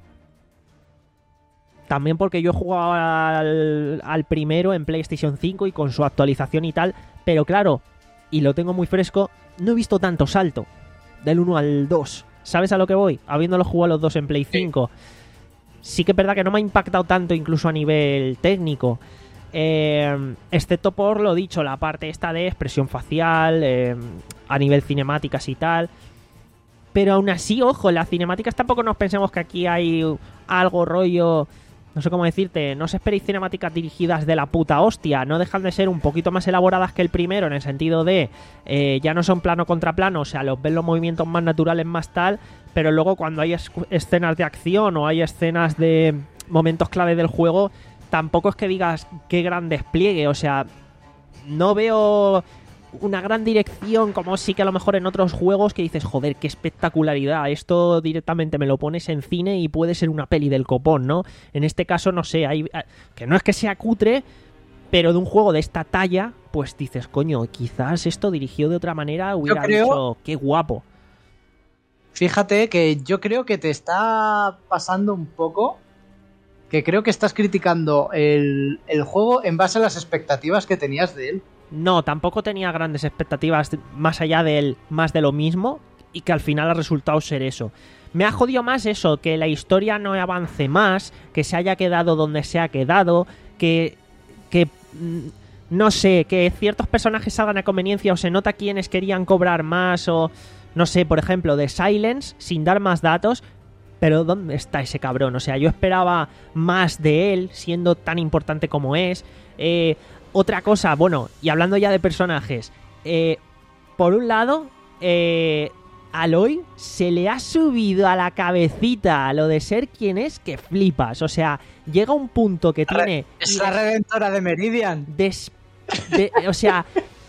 También porque yo he jugado al, al primero en PlayStation cinco y con su actualización y tal, pero claro, y lo tengo muy fresco, no he visto tanto salto del uno al dos. ¿Sabes a lo que voy? Habiéndolo jugado los dos en Play cinco. Sí que es verdad que no me ha impactado tanto incluso a nivel técnico. Eh, excepto por lo dicho, la parte esta de expresión facial, eh, a nivel cinemáticas y tal. Pero aún así, ojo, en las cinemáticas tampoco nos pensemos que aquí hay algo rollo... No sé cómo decirte, no os esperéis cinemáticas dirigidas de la puta hostia, no dejan de ser un poquito más elaboradas que el primero, en el sentido de eh, ya no son plano contra plano, o sea, los ven los movimientos más naturales, más tal, pero luego cuando hay es- escenas de acción o hay escenas de momentos clave del juego, tampoco es que digas qué gran despliegue, o sea, no veo una gran dirección como sí que a lo mejor en otros juegos que dices, joder, qué espectacularidad, esto directamente me lo pones en cine y puede ser una peli del copón, ¿no? En este caso, no sé, hay, que no es que sea cutre, pero de un juego de esta talla, pues dices, coño, quizás esto dirigido de otra manera hubiera creo- dicho, qué guapo. Fíjate que yo creo que te está pasando un poco, que creo que estás criticando el, el juego en base a las expectativas que tenías de él. No, tampoco tenía grandes expectativas más allá del más de lo mismo y que al final ha resultado ser eso. Me ha jodido más eso, que la historia no avance más, que se haya quedado donde se ha quedado, que... que mm, no sé, que ciertos personajes salgan a conveniencia o se nota quienes querían cobrar más o... No sé, por ejemplo, de Silence, sin dar más datos... Pero ¿dónde está ese cabrón? O sea, yo esperaba más de él, siendo tan importante como es. Eh... Otra cosa, bueno, y hablando ya de personajes, eh, por un lado, eh, Aloy se le ha subido a la cabecita lo de ser quien es que flipas. O sea, llega un punto que tiene... Es la redentora de Meridian. des- de- o sea,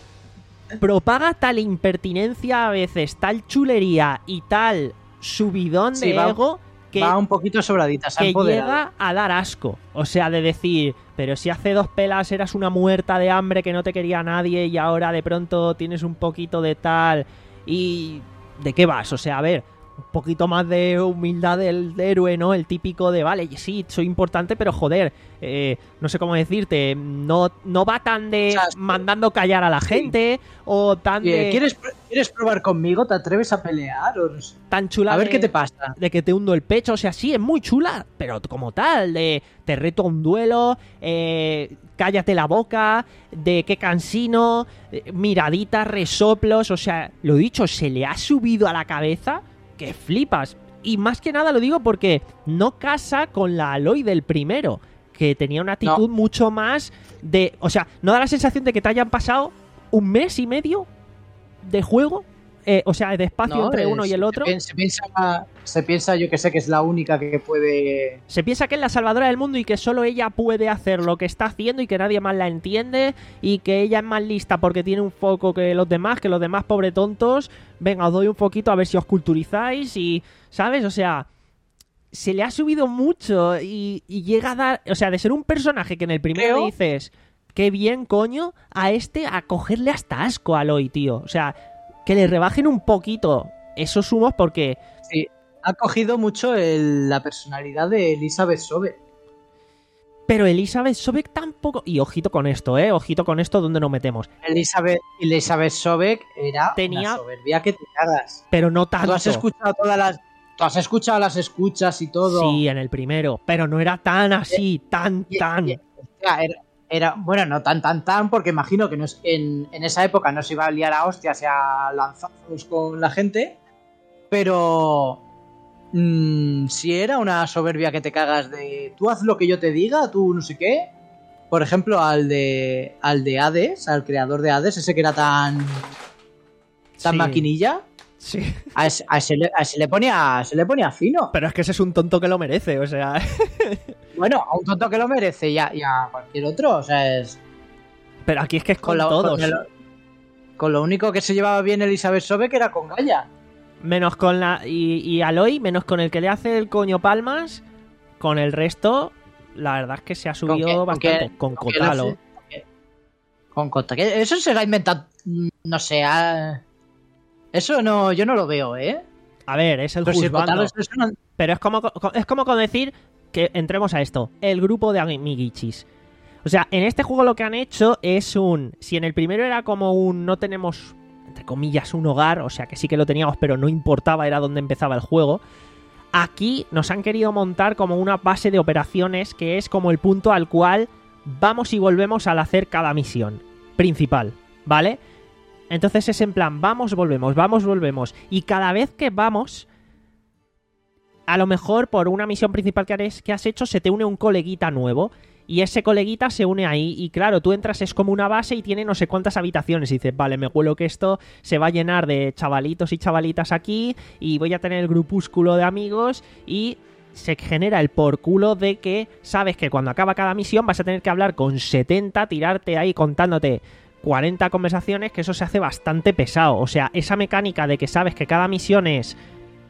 propaga tal impertinencia a veces, tal chulería y tal subidón Sí, de va- ego... Que, Va un poquito sobradita, se ha que empoderado. llega a dar asco. O sea, de decir, pero si hace dos pelas eras una muerta de hambre que no te quería nadie y ahora de pronto tienes un poquito de tal... ¿Y de qué vas? O sea, a ver, un poquito más de humildad del héroe, ¿no? El típico de, vale, sí, soy importante, pero joder, eh, no sé cómo decirte, no, no va tan de O sea, sí. mandando callar a la gente o tan Eh, de... ¿Quieres, pr- ¿Quieres probar conmigo? ¿Te atreves a pelear? O no sé? tan chula A ver de- qué te pasa. de que te hundo el pecho, o sea, sí, es muy chula, pero como tal, de te reto a un duelo, eh, cállate la boca, de qué cansino, eh, miraditas, resoplos, o sea, lo dicho, se le ha subido a la cabeza que flipas. Y más que nada lo digo porque no casa con la Aloy del primero, que tenía una actitud No. mucho más de... O sea, no da la sensación de que te hayan pasado un mes y medio de juego, eh, o sea, de espacio No, entre eh, uno y el se otro. pi- Se piensa, se piensa, yo que sé, que es la única que puede... Se piensa que es la salvadora del mundo y que solo ella puede hacer lo que está haciendo y que nadie más la entiende y que ella es más lista porque tiene un foco que los demás, que los demás pobre tontos. Venga, os doy un poquito a ver si os culturizáis y... ¿Sabes? O sea, se le ha subido mucho y, y llega a dar... O sea, de ser un personaje que en el primero Creo- dices, qué bien, coño, a este a cogerle hasta asco a Aloy, tío. O sea, que le rebajen un poquito esos humos porque... Sí, ha cogido mucho el- la personalidad de Elizabeth Sobek. Pero Elizabeth Sobek tampoco... Y ojito con esto, ¿eh? Ojito con esto donde nos metemos. Elizabeth, Elizabeth Sobek era Tenía- una soberbia que te cagas. Pero no tanto. Tú has escuchado todas las... tú has escuchado las escuchas y todo. Sí, en el primero, pero no era tan así, tan, Y- tan. y- hostia, era, era- bueno, no tan, tan, tan, porque imagino que no es, en, en esa época no se iba a liar a hostias y a lanzazos con la gente, pero mmm, si era una soberbia que te cagas de tú haz lo que yo te diga, tú no sé qué. Por ejemplo, al de al de Hades, al creador de Hades, ese que era tan tan Sí. maquinilla, Sí, a ese, a ese le, a ese le ponía se le ponía fino. pero es que ese es un tonto que lo merece, o sea. Bueno, a un tonto que lo merece y a, y a cualquier otro, o sea, es Pero aquí es que es con, lo, todos. Con, lo, con lo único que se llevaba bien Elizabeth Sobe que era con Gaia. Menos con la. Y, y Aloy, menos con el que le hace el coño palmas. Con el resto, la verdad es que se ha subido qué? ¿Con bastante. qué? Con ¿Con qué Kotalo. le hace? ¿Con qué? Con Kota. Que eso se lo ha inventado. mm, No sé. ah, Eso no, yo no lo veo, ¿eh? A ver, es el Pero si juzgando. Kotaro es eso no- Pero es como, es como con decir que entremos a esto. El grupo de amiguichis. O sea, en este juego lo que han hecho es un... Si en el primero era como un... No tenemos, entre comillas, un hogar. O sea, que sí que lo teníamos, pero no importaba, era donde empezaba el juego. Aquí nos han querido montar como una base de operaciones que es como el punto al cual vamos y volvemos al hacer cada misión principal, ¿vale? Entonces es en plan, vamos, volvemos, vamos, volvemos. Y cada vez que vamos, a lo mejor por una misión principal que has, que has hecho, se te une un coleguita nuevo. Y ese coleguita se une ahí. Y claro, tú entras, es como una base y tiene no sé cuántas habitaciones. Y dices, vale, me huelo que esto se va a llenar de chavalitos y chavalitas aquí. Y voy a tener el grupúsculo de amigos. Y se genera el por culo de que sabes que cuando acaba cada misión vas a tener que hablar con setenta, tirarte ahí contándote cuarenta conversaciones, que eso se hace bastante pesado. O sea, esa mecánica de que sabes que cada misión es...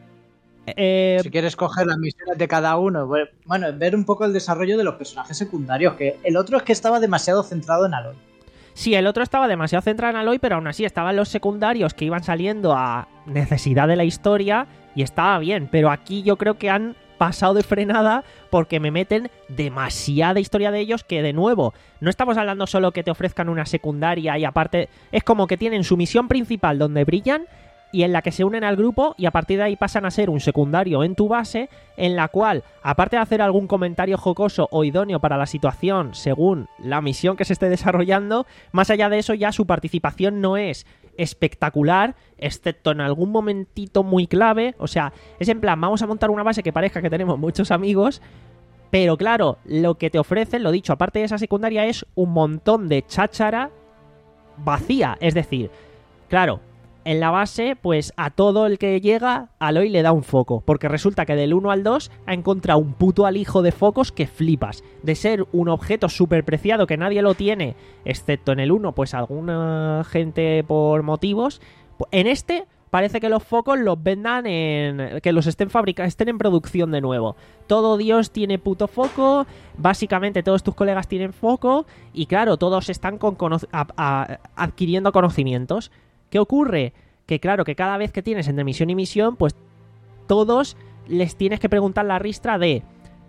Eh, Si quieres coger las misiones de cada uno, bueno, ver un poco el desarrollo de los personajes secundarios, que el otro es que estaba demasiado centrado en Aloy. Sí, el otro estaba demasiado centrado en Aloy, pero aún así estaban los secundarios que iban saliendo a necesidad de la historia y estaba bien. Pero aquí yo creo que han pasado de frenada porque me meten demasiada historia de ellos que, de nuevo, no estamos hablando solo que te ofrezcan una secundaria y aparte es como que tienen su misión principal donde brillan y en la que se unen al grupo y a partir de ahí pasan a ser un secundario en tu base en la cual, aparte de hacer algún comentario jocoso o idóneo para la situación según la misión que se esté desarrollando, más allá de eso ya su participación no es espectacular, excepto en algún momentito muy clave. O sea, es en plan, vamos a montar una base que parezca que tenemos muchos amigos, pero claro, lo que te ofrecen, lo dicho, aparte de esa secundaria, es un montón de cháchara vacía. Es decir, claro, en la base, pues a todo el que llega, Aloy le da un foco, porque resulta que del uno al dos ha encontrado un puto alijo de focos que flipas. De ser un objeto súper preciado que nadie lo tiene, excepto en el uno, pues alguna gente por motivos. En este parece que los focos los vendan en... que los estén fabricando, estén en producción de nuevo. Todo Dios tiene puto foco, básicamente todos tus colegas tienen foco, y claro, todos están con cono- a- a- adquiriendo conocimientos. ¿Qué ocurre? Que claro, que cada vez que tienes entre misión y misión, pues todos les tienes que preguntar la ristra de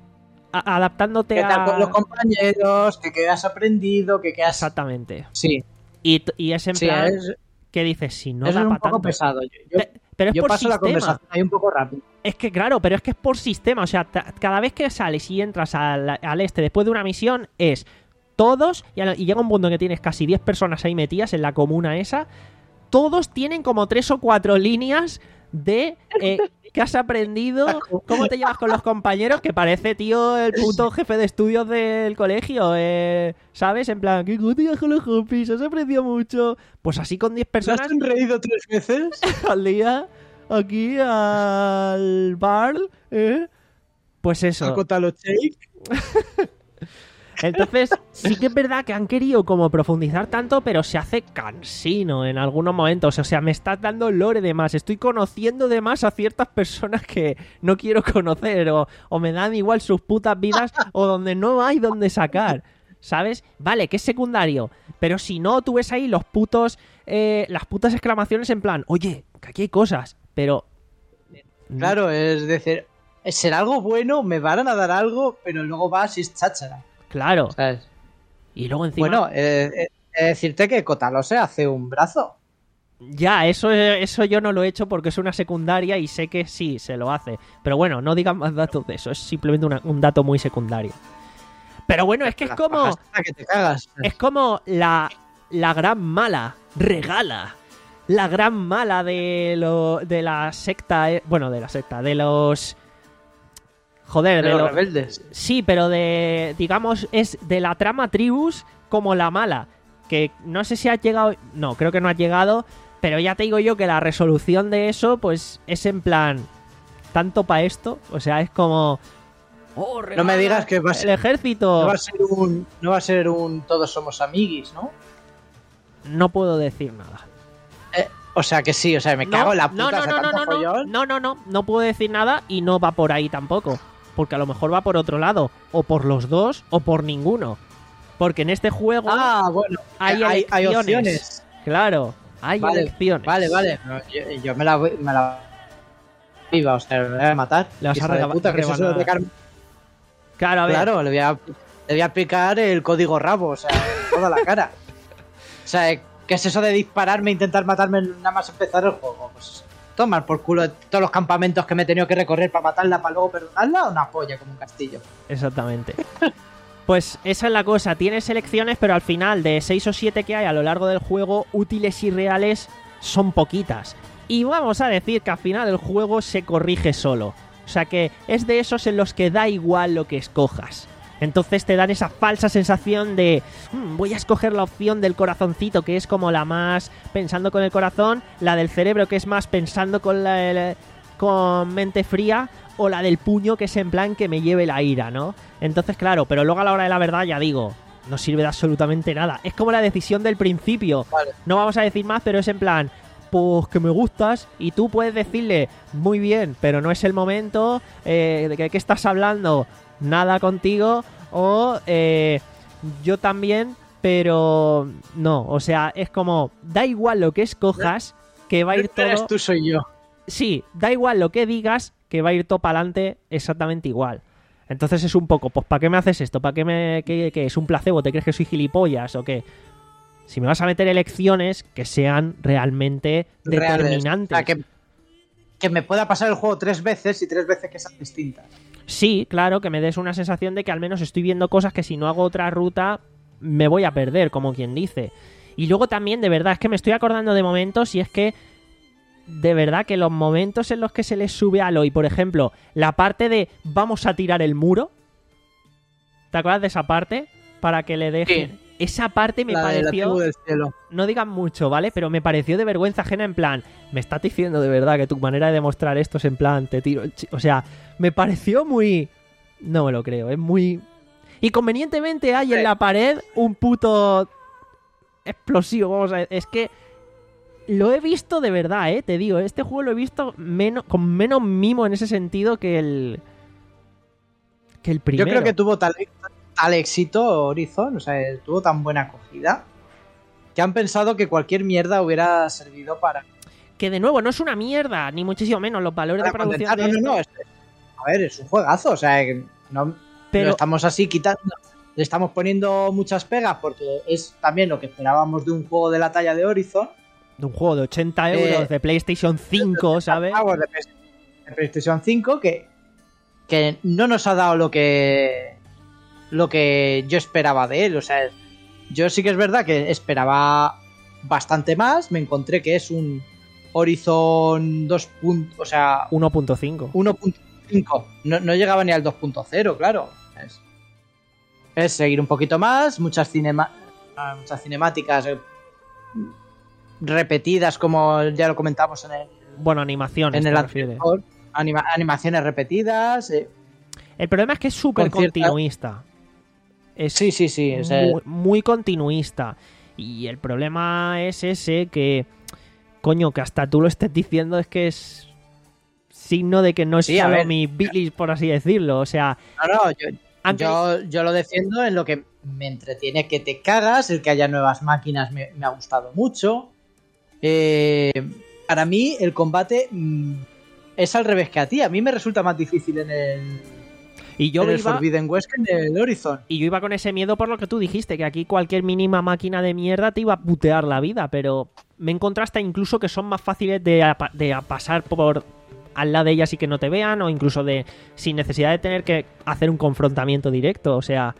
a- adaptándote ¿Qué tal a... con los compañeros? ¿Qué, qué has aprendido? ¿Qué, qué has...? Exactamente. Sí, Y, t- y es en sí, plan es, que dices, si no eso da es un pa' poco tanto. pesado. Yo, yo- Pe- pero es yo por paso la sistema. conversación ahí un poco rápido. Es que claro, pero es que es por sistema. O sea, ta- cada vez que sales y entras al, al este después de una misión es todos, y, a- y llega un punto en que tienes casi diez personas ahí metidas en la comuna esa. Todos tienen como tres o cuatro líneas de eh, qué has aprendido, cómo te llevas con los compañeros, que parece, tío, el puto jefe de estudios del colegio, eh, ¿sabes? En plan, ¿qué te llevas con los compis? ¿Has aprendido mucho? Pues así con diez ¿Te personas has sonreído tres veces? al día, aquí al bar, ¿eh? Pues eso. Kotalo Shake. Entonces, sí que es verdad que han querido como profundizar tanto, pero se hace cansino en algunos momentos. O sea, me estás dando lore de más. Estoy conociendo de más a ciertas personas que no quiero conocer. O, o me dan igual sus putas vidas o donde no hay donde sacar. ¿Sabes? Vale, que es secundario. Pero si no, tú ves ahí los putos... Eh, las putas exclamaciones en plan, oye, que aquí hay cosas. Pero... Claro, es decir, será algo bueno, me van a dar algo, pero luego vas y es cháchara. Claro. ¿Sabes? Y luego encima... Bueno, eh, eh, he de decirte que Kotalo se hace un brazo. Ya, eso, eso yo no lo he hecho porque es una secundaria y sé que sí, se lo hace. Pero bueno, no digan más datos de eso, es simplemente una- un dato muy secundario. Pero bueno, es que es Las como... pajas hasta que te cagas. Es como la, la gran mala, regala. La gran mala de, lo, de la secta... eh, Bueno, de la secta, de los... Joder, De de los los... rebeldes. Sí, pero de... Digamos, es de la trama Tribus como la mala. Que no sé si has llegado... No, creo que no has llegado... Pero ya te digo yo que la resolución de eso, pues, es en plan... Tanto para esto, o sea, es como... Oh, No me digas que va a el ser, ejército. no va a ser un, no va a ser un todos somos amiguis, ¿no? No puedo decir nada. Eh, o sea que sí, o sea, me cago en la puta, no, no, o sea, no, no, tanto no, no, follón. no, no, no, no puedo decir nada y no va por ahí tampoco. Porque a lo mejor va por otro lado. O por los dos o por ninguno. Porque en este juego Ah, bueno, hay, hay, hay elecciones. opciones. Claro, hay Vale, elecciones. Vale, vale. No, Yo, yo me la voy, me la iba, o sea, me voy a matar. Le vas a Hija de rega- puta, que es eso de rebanar. pecar- Claro, a ver. Claro, le voy a, le voy a picar el código rabo, o sea, en toda la cara. O sea, ¿qué es eso de dispararme e intentar matarme nada más empezar el juego? Pues tomar por culo todos los campamentos que me he tenido que recorrer para matarla, para luego perdonarla, una polla como un castillo. Exactamente. Pues esa es la cosa, tienes selecciones, pero al final de seis o siete que hay a lo largo del juego, útiles y reales son poquitas. Y vamos a decir que al final el juego se corrige solo. O sea que es de esos en los que da igual lo que escojas. Entonces te dan esa falsa sensación de "Mm, voy a escoger la opción del corazoncito, que es como la más pensando con el corazón, la del cerebro, que es más pensando con la, el- con mente fría, o la del puño, que es en plan que me lleve la ira, ¿no? Entonces, claro, pero luego a la hora de la verdad, ya digo, no sirve de absolutamente nada. Es como la decisión del principio. Vale. No vamos a decir más, pero es en plan, pues que me gustas, y tú puedes decirle, muy bien, pero no es el momento, eh, de que, ¿qué estás hablando? Nada contigo, o eh, yo también, pero no, o sea, es como, da igual lo que escojas, que va a ir No eres todo... tú, soy yo. Sí, da igual lo que digas, que va a ir todo para adelante exactamente igual. Entonces es un poco, pues ¿para qué me haces esto? ¿Para qué me qué, qué es un placebo? ¿Te crees que soy gilipollas o qué? Si me vas a meter elecciones que sean realmente Reales. determinantes. O sea, que, que me pueda pasar el juego tres veces y tres veces que sean distintas. Sí, claro, que me des una sensación de que al menos estoy viendo cosas que si no hago otra ruta me voy a perder, como quien dice. Y luego también, de verdad, es que me estoy acordando de momentos y es que de verdad que los momentos en los que se les sube a Aloy, por ejemplo, la parte de vamos a tirar el muro, ¿te acuerdas de esa parte? Para que le dejen... Sí. Esa parte me La de la pareció... tribu del cielo. No digan mucho, ¿vale? Pero me pareció de vergüenza ajena en plan, me estás diciendo de verdad que tu manera de demostrar esto es en plan, te tiro el chi-". O sea, me pareció muy... No me lo creo, es muy... Y convenientemente hay en la pared un puto explosivo, vamos a ver. Es que lo he visto de verdad, ¿eh? Te digo, este juego lo he visto menos, con menos mimo en ese sentido que el... Que el primero. Yo creo que tuvo tal, tal éxito Horizon, o sea, tuvo tan buena acogida, que han pensado que cualquier mierda hubiera servido para... Que de nuevo, no es una mierda, ni muchísimo menos los valores de para producción contentar. de No, no, esto. no, es- a ver, es un juegazo, o sea, que no... Pero Lo estamos así quitando, le estamos poniendo muchas pegas porque es también lo que esperábamos de un juego de la talla de Horizon. de un juego de ochenta euros Eh, de PlayStation cinco, ¿sabes? Ah, pues de Play- de PlayStation cinco que, que no nos ha dado lo que lo que yo esperaba de él. O sea, yo sí que es verdad que esperaba bastante más. Me encontré que es un Horizon dos. O sea, uno punto cinco. uno punto cinco. No, no llegaba ni al dos punto cero, claro. Es, es seguir un poquito más, muchas, cinema, muchas cinemáticas eh, repetidas, como ya lo comentamos en el, Bueno, animaciones, en te el refieres. anterior. Anima- animaciones repetidas. eh. El problema es que es súper Con cierta- continuista. Es Sí, sí, sí. o sea, muy, muy continuista. Y el problema es ese que, coño, que hasta tú lo estés diciendo es que es signo de que no es Sí, a solo ver. mi bilis, por así decirlo. O sea, no, no, yo, han yo, yo lo defiendo en lo que me entretiene que te cagas. El que haya nuevas máquinas me, me ha gustado mucho. Eh, para mí, el combate mm, es al revés que a ti. A mí me resulta más difícil en el, y yo en el iba, Forbidden West que en el Horizon. y yo iba con ese miedo por lo que tú dijiste, que aquí cualquier mínima máquina de mierda te iba a putear la vida, pero me he encontrado hasta incluso que son más fáciles de, apa- de a pasar por al lado de ellas y que no te vean, o incluso de sin necesidad de tener que hacer un confrontamiento directo, o sea...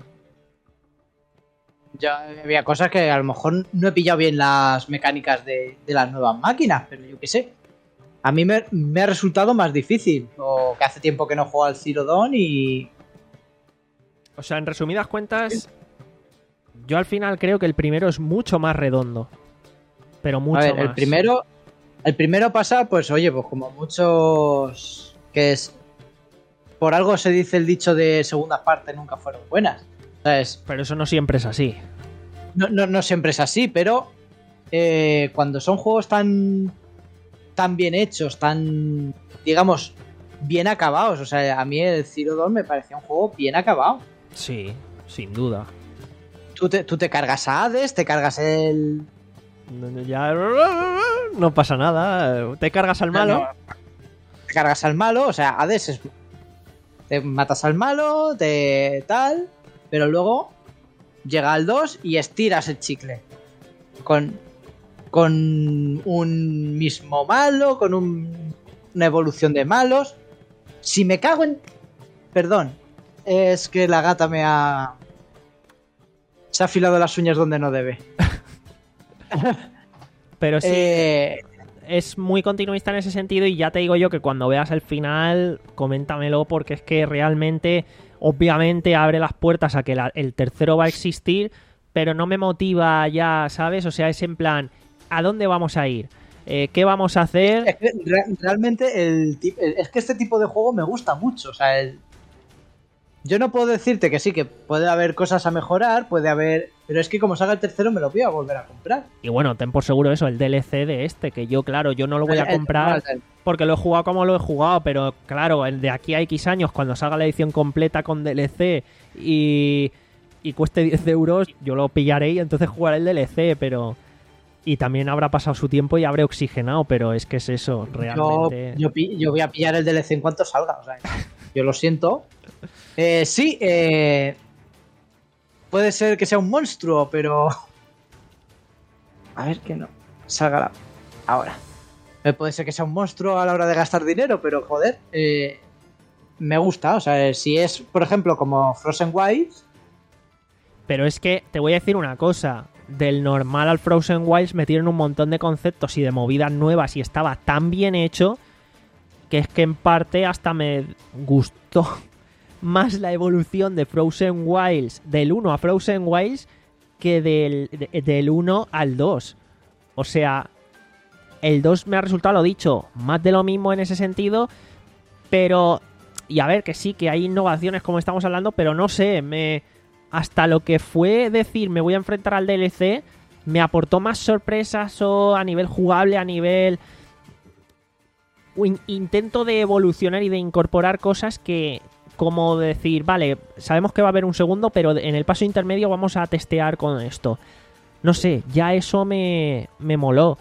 Yo había cosas que a lo mejor no he pillado bien las mecánicas de, de las nuevas máquinas, pero yo qué sé. A mí me, me ha resultado más difícil, o que hace tiempo que no juego al Zero Dawn y... O sea, en resumidas cuentas, yo al final creo que el primero es mucho más redondo. Pero mucho a ver, más. el primero... El primero pasa, pues oye, pues como muchos... Que es... Por algo se dice el dicho de segundas partes nunca fueron buenas. ¿Sabes? Pero eso no siempre es así. No, no, no siempre es así, pero... Eh, cuando son juegos tan... Tan bien hechos, tan... Digamos... Bien acabados. O sea, a mí el Zero Dawn me parecía un juego bien acabado. Sí, sin duda. Tú te, tú te cargas a Hades, te cargas el... Ya no pasa nada. Te cargas al malo. No, te cargas al malo, o sea, Hades es... Te matas al malo, te tal... Pero luego llega al dos y estiras el chicle. Con... Con un mismo malo, con un, una evolución de malos. Si me cago en... Perdón. Es que la gata me ha... Se ha afilado las uñas donde no debe. Pero sí, Eh, es muy continuista en ese sentido y ya te digo yo que cuando veas el final, coméntamelo porque es que realmente, obviamente abre las puertas a que la- el tercero va a existir, pero no me motiva ya, ¿sabes? O sea, es en plan, ¿a dónde vamos a ir? Eh, ¿Qué vamos a hacer? es que re- realmente el, tip- el- es que este tipo de juego me gusta mucho. O sea, el- yo no puedo decirte que sí, que puede haber cosas a mejorar, puede haber... Pero es que como salga el tercero me lo voy a volver a comprar. Y bueno, ten por seguro eso, el D L C de este, que yo, claro, yo no lo voy a El- el- comprar el- porque lo he jugado como lo he jugado, pero claro, el de aquí a X años, cuando salga la edición completa con D L C y, y cueste diez euros, yo lo pillaré y entonces jugaré el D L C, pero... Y también habrá pasado su tiempo y habré oxigenado, pero es que es eso, Yo, realmente... yo, pi- yo voy a pillar el D L C en cuanto salga. O sea, yo lo siento. Eh, sí, eh, puede ser que sea un monstruo, pero... A ver que no. Salga la... ahora. Eh, puede ser que sea un monstruo a la hora de gastar dinero, pero joder, eh, me gusta. O sea, si es, por ejemplo, como Frozen Wilds, Pero es que te voy a decir una cosa. Del normal al Frozen Wilds metieron un montón de conceptos y de movidas nuevas y estaba tan bien hecho que es que en parte hasta me gustó más la evolución de Frozen Wilds del uno a Frozen Wilds que del, de- del uno al dos. O sea, el dos me ha resultado, lo dicho, más de lo mismo en ese sentido, pero... Y a ver, que sí, que hay innovaciones como estamos hablando, pero no sé, me... Hasta lo que fue decir me voy a enfrentar al D L C, me aportó más sorpresas o a nivel jugable, a nivel in- intento de evolucionar y de incorporar cosas que, como decir, vale, sabemos que va a haber un segundo, pero en el paso intermedio vamos a testear con esto. No sé, ya eso me, me moló.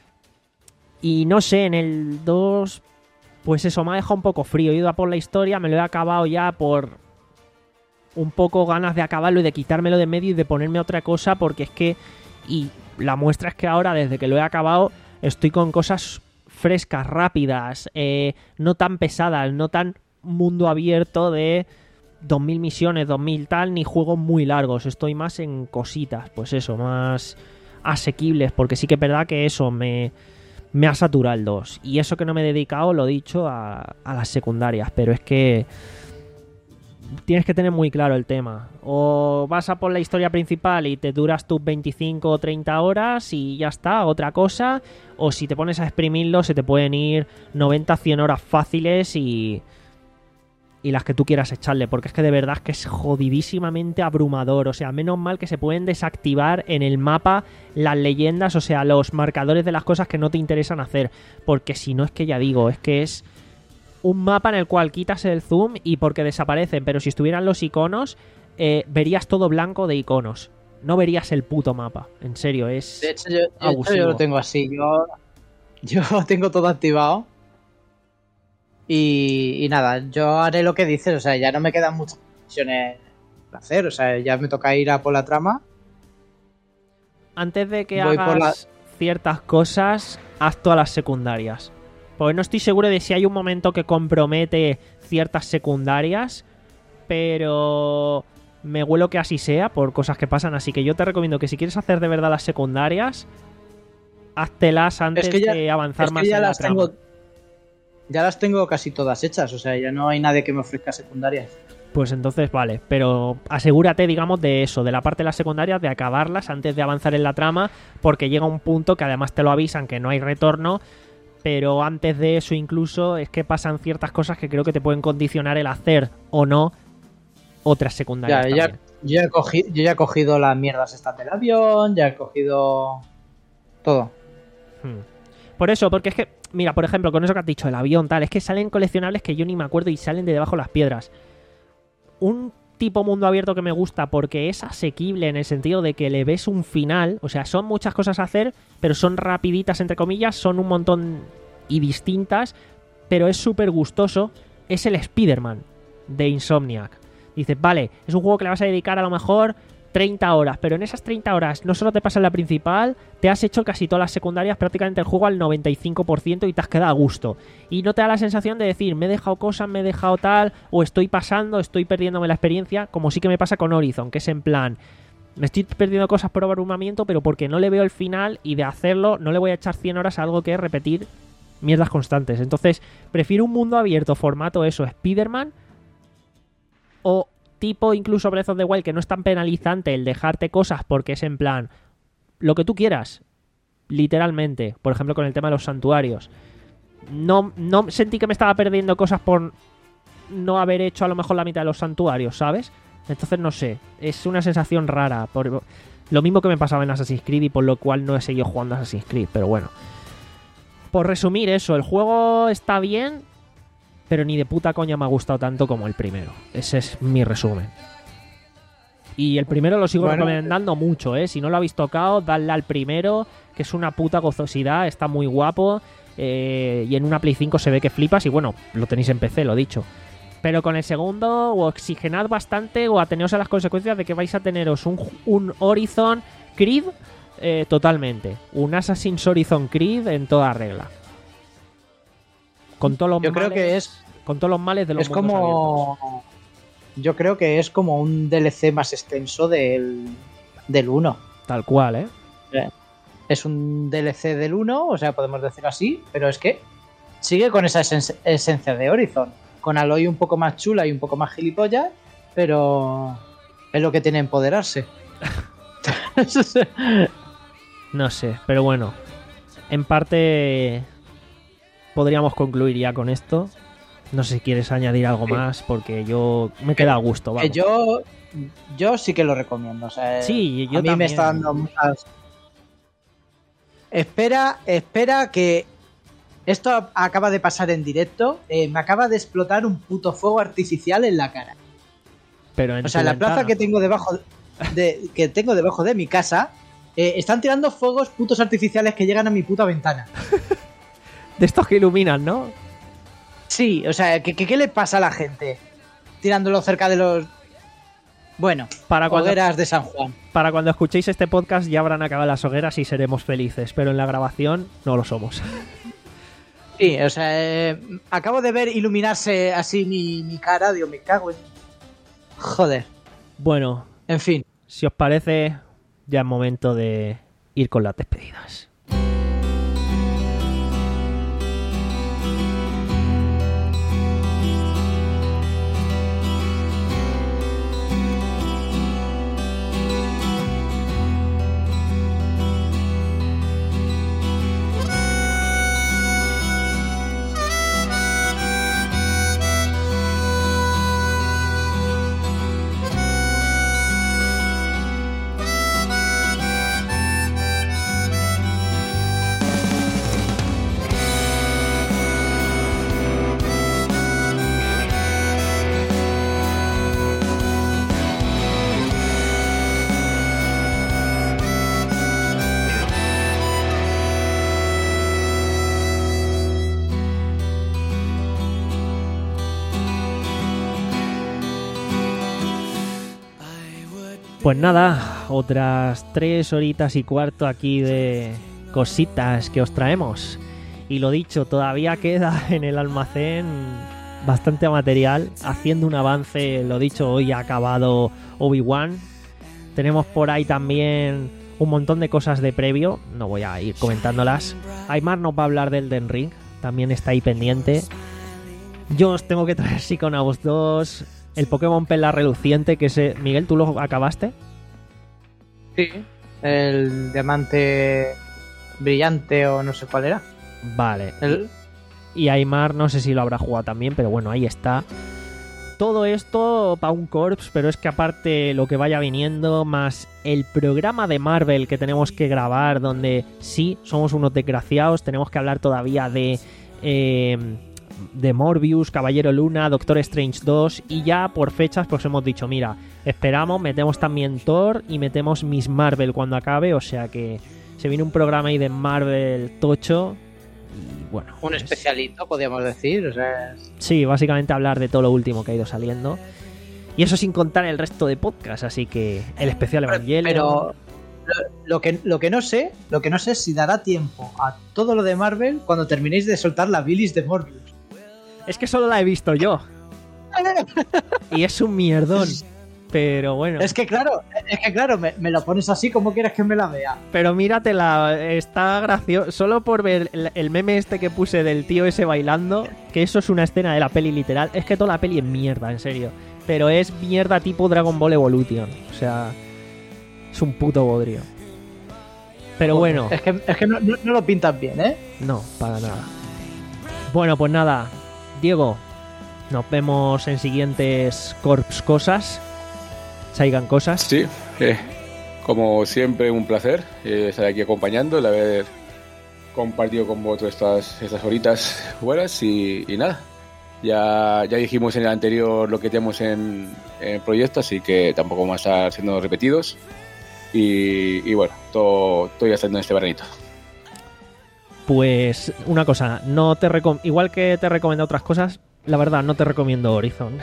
Y no sé, en el dos, pues eso, me ha dejado un poco frío. He ido a por la historia, me lo he acabado ya por un poco ganas de acabarlo y de quitármelo de medio y de ponerme otra cosa, porque es que... Y la muestra es que ahora, desde que lo he acabado, estoy con cosas frescas, rápidas, eh, no tan pesadas, no tan mundo abierto de dos mil misiones, dos mil tal, ni juegos muy largos. Estoy más en cositas, pues eso, más asequibles, porque sí que es verdad que eso me, me ha saturado el dos. Y eso que no me he dedicado, lo dicho, a, a las secundarias, pero es que tienes que tener muy claro el tema. O vas a por la historia principal y te duras tus veinticinco o treinta horas y ya está, otra cosa. O si te pones a exprimirlo, se te pueden ir noventa a cien horas fáciles y... y las que tú quieras echarle, porque es que de verdad es que es jodidísimamente abrumador. O sea, menos mal que se pueden desactivar en el mapa las leyendas, o sea, los marcadores de las cosas que no te interesan hacer, porque si no, es que ya digo, es que es un mapa en el cual quitas el zoom y porque desaparecen, pero si estuvieran los iconos, eh, verías todo blanco de iconos, no verías el puto mapa, en serio, es de hecho yo, de hecho, abusivo. yo lo tengo así. Yo, yo tengo todo activado. Y, y nada, yo haré lo que dices, o sea, ya no me quedan muchas misiones por hacer, o sea, ya me toca ir a por la trama. Antes de que Voy hagas por la- ciertas cosas, haz todas las secundarias. Porque no estoy seguro de si hay un momento que compromete ciertas secundarias, pero me huelo que así sea por cosas que pasan. Así que yo te recomiendo que si quieres hacer de verdad las secundarias, háztelas antes Es que ya- de avanzar es que más ya en la las trama. tengo, ya las tengo casi todas hechas, o sea, ya no hay nadie que me ofrezca secundarias. Pues entonces vale, pero asegúrate, digamos, de eso, de la parte de las secundarias, de acabarlas antes de avanzar en la trama, porque llega un punto que además te lo avisan que no hay retorno, pero antes de eso incluso es que pasan ciertas cosas que creo que te pueden condicionar el hacer o no otras secundarias Ya, ya, también. yo, ya he cogido, yo ya he cogido las mierdas estas del avión, ya he cogido todo. Hmm. Por eso, porque es que, mira, por ejemplo, con eso que has dicho, el avión, tal, es que salen coleccionables que yo ni me acuerdo y salen de debajo de las piedras. Un tipo mundo abierto que me gusta porque es asequible en el sentido de que le ves un final, o sea, son muchas cosas a hacer, pero son rapiditas, entre comillas, son un montón y distintas, pero es súper gustoso, es el Spider-Man de Insomniac. Dices, vale, es un juego que le vas a dedicar a lo mejor treinta horas, pero en esas treinta horas no solo te pasas la principal, te has hecho casi todas las secundarias, prácticamente el juego al noventa y cinco por ciento y te has quedado a gusto. Y no te da la sensación de decir, me he dejado cosas, me he dejado tal, o estoy pasando, estoy perdiéndome la experiencia, como sí que me pasa con Horizon, que es en plan, me estoy perdiendo cosas por abrumamiento, pero porque no le veo el final y de hacerlo no le voy a echar cien horas a algo que es repetir mierdas constantes. Entonces, prefiero un mundo abierto, formato eso, Spider-Man, o tipo incluso Breath of the Wild, que no es tan penalizante el dejarte cosas porque es en plan lo que tú quieras, literalmente. Por ejemplo, con el tema de los santuarios. No, no sentí que me estaba perdiendo cosas por no haber hecho a lo mejor la mitad de los santuarios, ¿sabes? Entonces no sé, es una sensación rara. Por lo mismo que me pasaba en Assassin's Creed y por lo cual no he seguido jugando a Assassin's Creed, pero bueno. Por resumir eso, el juego está bien, pero ni de puta coña me ha gustado tanto como el primero. Ese es mi resumen. Y el primero lo sigo Bueno, recomendando mucho, ¿eh? Si no lo habéis tocado, dadle al primero, que es una puta gozosidad, está muy guapo. Eh, y en una Play cinco se ve que flipas. Y bueno, lo tenéis en P C, lo dicho. Pero con el segundo, o oxigenad bastante, o ateneos a las consecuencias de que vais a teneros un, un Horizon Creed eh, totalmente. Un Assassin's Horizon Creed en toda regla. Con todos los Yo creo males, que es, con todos los males de los es mundos abiertos. como... Yo creo que es como un D L C más extenso del, del uno. Tal cual, ¿eh? Es un D L C del uno, o sea, podemos decir así, pero es que sigue con esa esen- esencia de Horizon. Con Aloy un poco más chula y un poco más gilipollas, pero es lo que tiene empoderarse. No sé, pero bueno. En parte podríamos concluir ya con esto. No sé si quieres añadir algo Sí. más, porque yo me queda a gusto, Que vamos. yo, yo sí que lo recomiendo. O sea, Sí, yo a mí también. me está dando muchas. Espera, espera que esto acaba de pasar en directo. Eh, me acaba de explotar un puto fuego artificial en la cara. Pero en O sea, tu la ventana. plaza que tengo debajo de que tengo debajo de mi casa eh, están tirando fuegos putos artificiales que llegan a mi puta ventana. De estos que iluminan, ¿no? Sí, o sea, ¿qué, qué, qué le pasa a la gente tirándolo cerca de los... Bueno, Para cuando, hogueras de San Juan? para cuando escuchéis este podcast ya habrán acabado las hogueras y seremos felices, pero en la grabación no lo somos. Sí, o sea, eh, acabo de ver iluminarse así mi, mi cara, digo, me cago en... Joder, Bueno, en fin. si os parece, ya es momento de ir con las despedidas. Pues nada, otras tres horitas y cuarto aquí de cositas que os traemos. Y lo dicho, todavía queda en el almacén bastante material, haciendo un avance. Lo dicho, hoy ha acabado Obi-Wan. Tenemos por ahí también un montón de cosas de previo, no voy a ir comentándolas. Aymar nos va a hablar del Elden Ring, también está ahí pendiente. Yo os tengo que traer Psychonauts dos, el Pokémon Perla Reluciente, que ese... Miguel, ¿tú lo acabaste? Sí, el diamante brillante o no sé cuál era. Vale. El... Y Aymar no sé si lo habrá jugado también, pero bueno, ahí está. Todo esto para un Corps, pero es que aparte lo que vaya viniendo, más el programa de Marvel que tenemos que grabar, donde sí, somos unos desgraciados, tenemos que hablar todavía de... Eh, de Morbius, Caballero Luna, Doctor Strange dos, y ya por fechas pues hemos dicho, mira, esperamos, metemos también Thor y metemos Miss Marvel cuando acabe, o sea que se viene un programa ahí de Marvel tocho y bueno. Un pues, especialito, podríamos decir, o sea... Sí, básicamente hablar de todo lo último que ha ido saliendo. Y eso sin contar el resto de podcasts, así que el especial Evangelion... Pero lo, lo, que, lo que no sé, lo que no sé es si dará tiempo a todo lo de Marvel cuando terminéis de soltar la bilis de Morbius. Es que solo la he visto yo. Y es un mierdón. Pero bueno. Es que claro, es que claro, me, me lo pones así, ¿cómo quieres que me la vea? Pero míratela, está gracioso. Solo por ver el, el meme este que puse del tío ese bailando, que eso es una escena de la peli literal. Es que toda la peli es mierda, en serio. Pero es mierda tipo Dragon Ball Evolution. O sea, es un puto bodrio. Pero bueno. Es que, es que no, no, no lo pintas bien, ¿eh? No, para nada. Bueno, pues nada. Diego, nos vemos en siguientes Corps Cosas. Saigan Cosas. Sí, eh, como siempre un placer eh, estar aquí acompañando, el haber compartido con vosotros estas, estas horitas buenas y, y nada. Ya, ya dijimos en el anterior lo que tenemos en, en proyecto, así que tampoco vamos a estar siendo repetidos. Y, y bueno, todo, todo ya está en este veranito. Pues una cosa, no te recom- igual que te recomiendo otras cosas, la verdad no te recomiendo Horizon.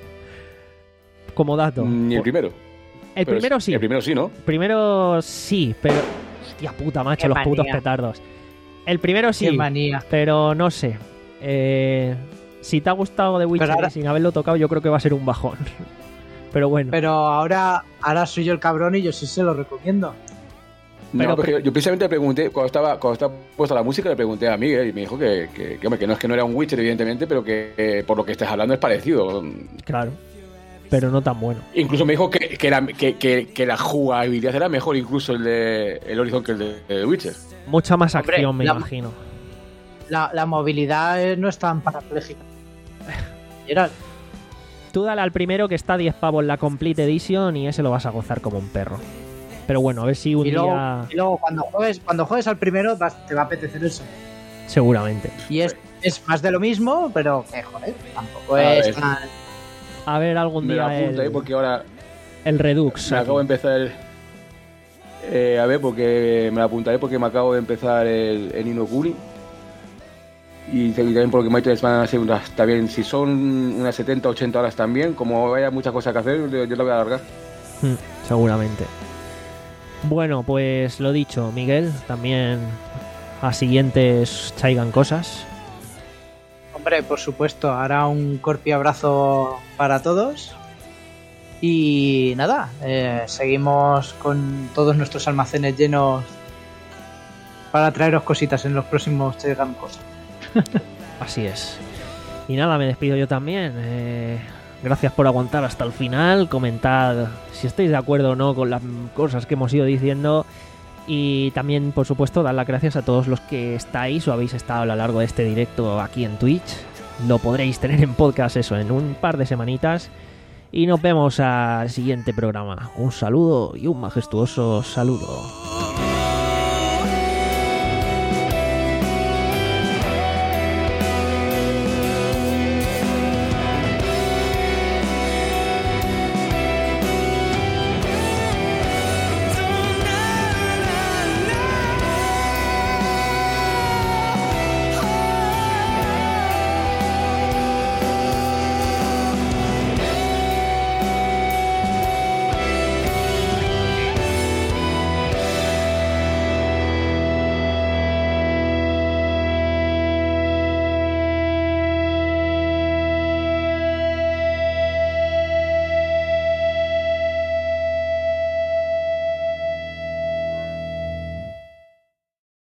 Como dato. Ni el primero. El Pero primero es- sí. El primero sí, ¿no? Primero sí, pero... Hostia puta, macho, Qué los manía. putos petardos. El primero sí, Qué manía. pero no sé. Eh, si te ha gustado The Witcher Pero ahora- y sin haberlo tocado, yo creo que va a ser un bajón. Pero bueno. Pero ahora, ahora soy yo el cabrón y yo sí se lo recomiendo. No, Pero- porque yo, yo precisamente le pregunté, cuando estaba, cuando estaba puesta la música, le pregunté a Miguel y me dijo que, que, que, hombre, que no es que no era un Witcher, evidentemente, pero que eh, por lo que estás hablando es parecido. Claro. Pero no tan bueno. Incluso me dijo que, que, era, que, que, que la jugabilidad era mejor incluso el de el Horizon que el de, de Witcher. Mucha más Hombre, acción, me la- imagino. La, la movilidad eh, no es tan parapléjica. Gerald, Tú dale al primero que está a diez pavos la Complete Edition y ese lo vas a gozar como un perro. Pero bueno, a ver si un y luego, día... y luego cuando juegues cuando juegues al primero vas- te va a apetecer eso. Seguramente. Y es, es más de lo mismo, pero que joder, tampoco A es ver. tan... A ver algún Me lo día apunto ahí el, porque ahora el Redux. me aquí. acabo de empezar. Eh, a ver, porque me lo apuntaré porque me acabo de empezar el, el Ni no Kuni. Y también porque me van a hacer unas, también, si son unas setenta ochenta horas también, como haya muchas cosas que hacer, yo, yo lo voy a alargar. Mm, seguramente. Bueno, pues lo dicho, Miguel, también a siguientes Chaigan Cosas. Hombre, por supuesto, hará un corpi abrazo para todos. Y nada, eh, seguimos con todos nuestros almacenes llenos para traeros cositas en los próximos Chaigan Cosas. Así es. Y nada, me despido yo también. Eh, gracias por aguantar hasta el final. Comentad si estáis de acuerdo o no con las cosas que hemos ido diciendo. Y también, por supuesto, dar las gracias a todos los que estáis o habéis estado a lo largo de este directo aquí en Twitch. Lo podréis tener en podcast, eso, en un par de semanitas. Y nos vemos al siguiente programa. Un saludo y un majestuoso saludo.